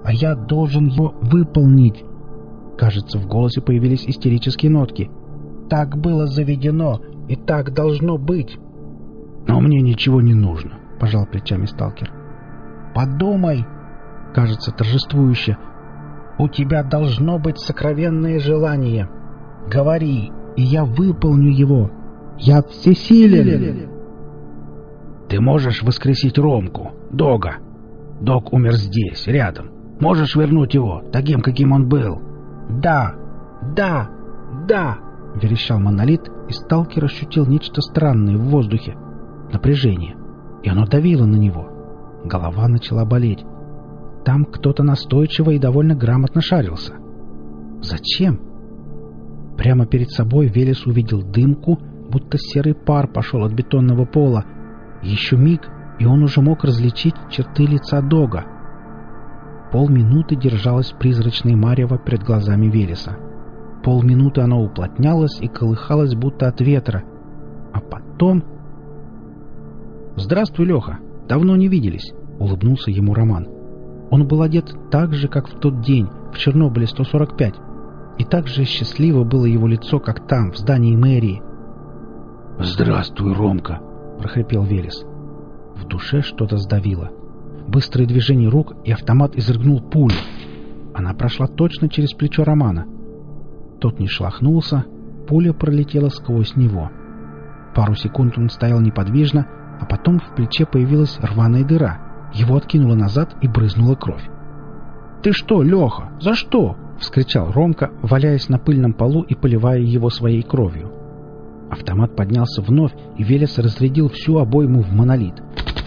а я должен его выполнить. Кажется, в голосе появились истерические нотки. Так было заведено, и так должно быть. Но мне ничего не нужно, пожал плечами сталкер. Подумай, кажется, торжествующе. У тебя должно быть сокровенное желание. Говори, и я выполню его. Я всесилен. Ты можешь воскресить Ромку, Дога. Дог умер здесь, рядом. Можешь вернуть его, таким, каким он был. Да, да, да, верещал Монолит, и сталкер ощутил нечто странное в воздухе. Напряжение. И оно давило на него. Голова начала болеть. Там кто-то настойчиво и довольно грамотно шарился. Зачем? Прямо перед собой Велес увидел дымку, будто серый пар пошел от бетонного пола. Еще миг, и он уже мог различить черты лица Дога. Полминуты держалось призрачное марево перед глазами Велеса. Полминуты оно уплотнялось и колыхалось, будто от ветра. А потом... «Здравствуй, Леха! Давно не виделись!» — улыбнулся ему Роман. Он был одет так же, как в тот день, в Чернобыле 145. И так же счастливо было его лицо, как там, в здании мэрии. «Здравствуй, Ромка!» — прохрипел Велес. В душе что-то сдавило. Быстрое движение рук, и автомат изрыгнул пулю. Она прошла точно через плечо Романа. Тот не шелохнулся, пуля пролетела сквозь него. Пару секунд он стоял неподвижно, а потом в плече появилась рваная дыра. Его откинуло назад и брызнула кровь. «Ты что, Леха? За что?» — вскричал Ромка, валяясь на пыльном полу и поливая его своей кровью. Автомат поднялся вновь, и Велес разрядил всю обойму в Монолит.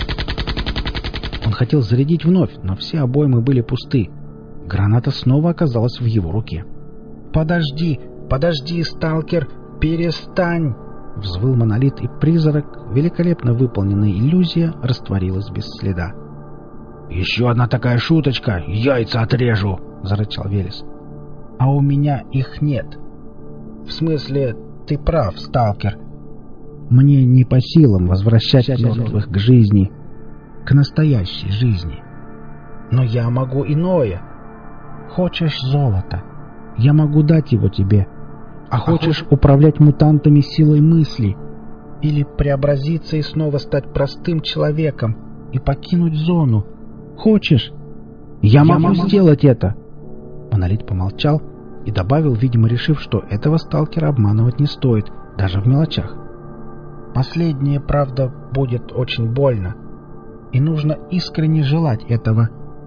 Он хотел зарядить вновь, но все обоймы были пусты. Граната снова оказалась в его руке. «Подожди, подожди, сталкер, перестань!» — взвыл Монолит, и призрак, великолепно выполненная иллюзия, растворилась без следа. «Еще одна такая шуточка, яйца отрежу!» — зарычал Велес. «А у меня их нет. В смысле, ты прав, сталкер. Мне не по силам возвращать мертвых к жизни, к настоящей жизни. Но я могу иное. Хочешь золото? Я могу дать его тебе. А хочешь управлять мутантами силой мысли? Или преобразиться и снова стать простым человеком и покинуть зону? Хочешь? Я могу сделать это!» Монолит помолчал и добавил, видимо, решив, что этого сталкера обманывать не стоит, даже в мелочах. «Последнее, правда, будет очень больно, и нужно искренне желать этого».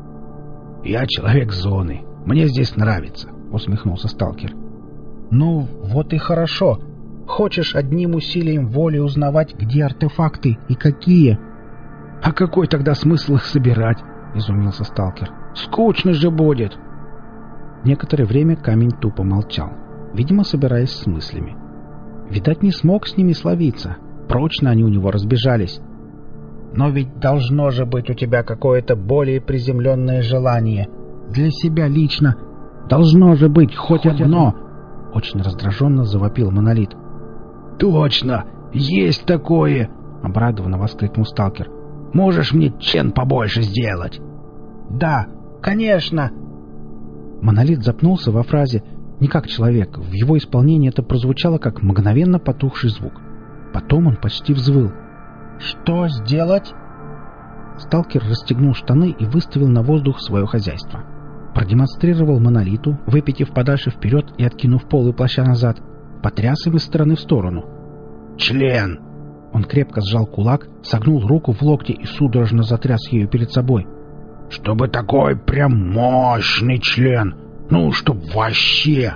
«Я человек зоны. Мне здесь нравится», — усмехнулся сталкер. «Ну, вот и хорошо. Хочешь одним усилием воли узнавать, где артефакты и какие?» «А какой тогда смысл их собирать?» — изумился сталкер. «Скучно же будет!» Некоторое время камень тупо молчал, видимо, собираясь с мыслями. Видать, не смог с ними словиться. Прочно они у него разбежались. «Но ведь должно же быть у тебя какое-то более приземленное желание. Для себя лично. Должно же быть хоть одно!» Очень раздраженно завопил Монолит. «Точно! Есть такое!» — обрадованно воскликнул сталкер. «Можешь мне член побольше сделать?» «Да, конечно!» Монолит запнулся во фразе не как человек. В его исполнении это прозвучало как мгновенно потухший звук. Потом он почти взвыл. «Что сделать?» Сталкер расстегнул штаны и выставил на воздух свое хозяйство. Продемонстрировал Монолиту, выпитив подальше вперед и откинув полы плаща назад, потряс им из стороны в сторону. «Член!» Он крепко сжал кулак, согнул руку в локте и судорожно затряс ею перед собой. «Чтобы такой прям мощный член! Ну, чтоб вообще!»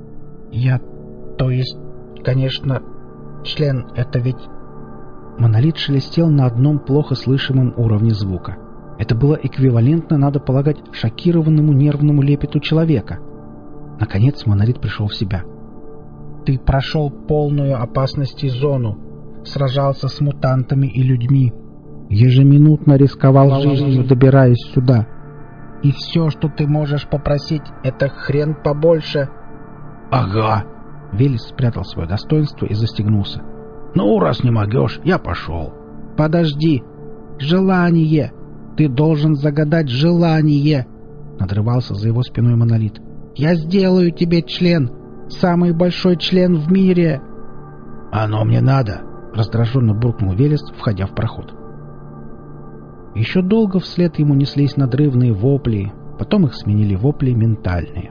То есть, конечно, член — это ведь...» Монолит шелестел на одном плохо слышимом уровне звука. Это было эквивалентно, надо полагать, шокированному нервному лепету человека. Наконец Монолит пришел в себя. «Ты прошел полную опасности зону, сражался с мутантами и людьми, ежеминутно рисковал жизнью, добираясь сюда. И все, что ты можешь попросить, это хрен побольше». «Ага». Велес спрятал свое достоинство и застегнулся. «Ну, раз не могешь, я пошел». «Подожди. Желание. Ты должен загадать желание». — надрывался за его спиной Монолит. «Я сделаю тебе член! Самый большой член в мире!» «Оно мне надо!» — раздраженно буркнул Велес, входя в проход. Еще долго вслед ему неслись надрывные вопли, потом их сменили вопли ментальные.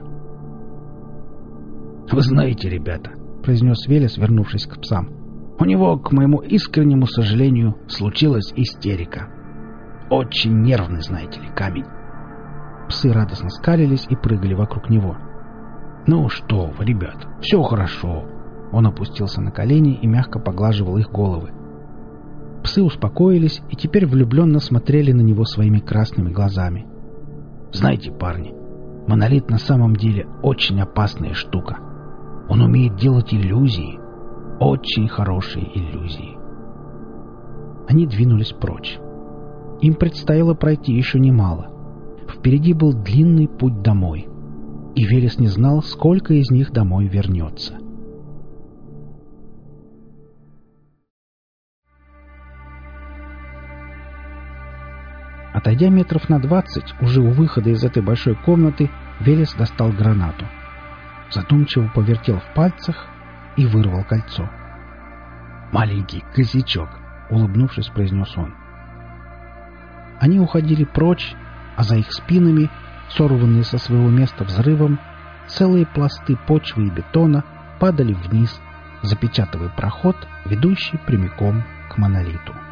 «Вы знаете, ребята», — произнес Велес, вернувшись к псам, — «у него, к моему искреннему сожалению, случилась истерика. Очень нервный, знаете ли, камень». Псы радостно скалились и прыгали вокруг него. «Ну что вы, ребята, все хорошо». Он опустился на колени и мягко поглаживал их головы. Псы успокоились и теперь влюбленно смотрели на него своими красными глазами. «Знаете, парни, Монолит на самом деле очень опасная штука. Он умеет делать иллюзии, очень хорошие иллюзии». Они двинулись прочь. Им предстояло пройти еще немало. Впереди был длинный путь домой. И Велес не знал, сколько из них домой вернется. Отойдя метров на 20, уже у выхода из этой большой комнаты, Велес достал гранату. Задумчиво повертел в пальцах и вырвал кольцо. «Маленький косячок», — улыбнувшись, произнес он. Они уходили прочь, а за их спинами, сорванные со своего места взрывом, целые пласты почвы и бетона падали вниз, запечатывая проход, ведущий прямиком к Монолиту.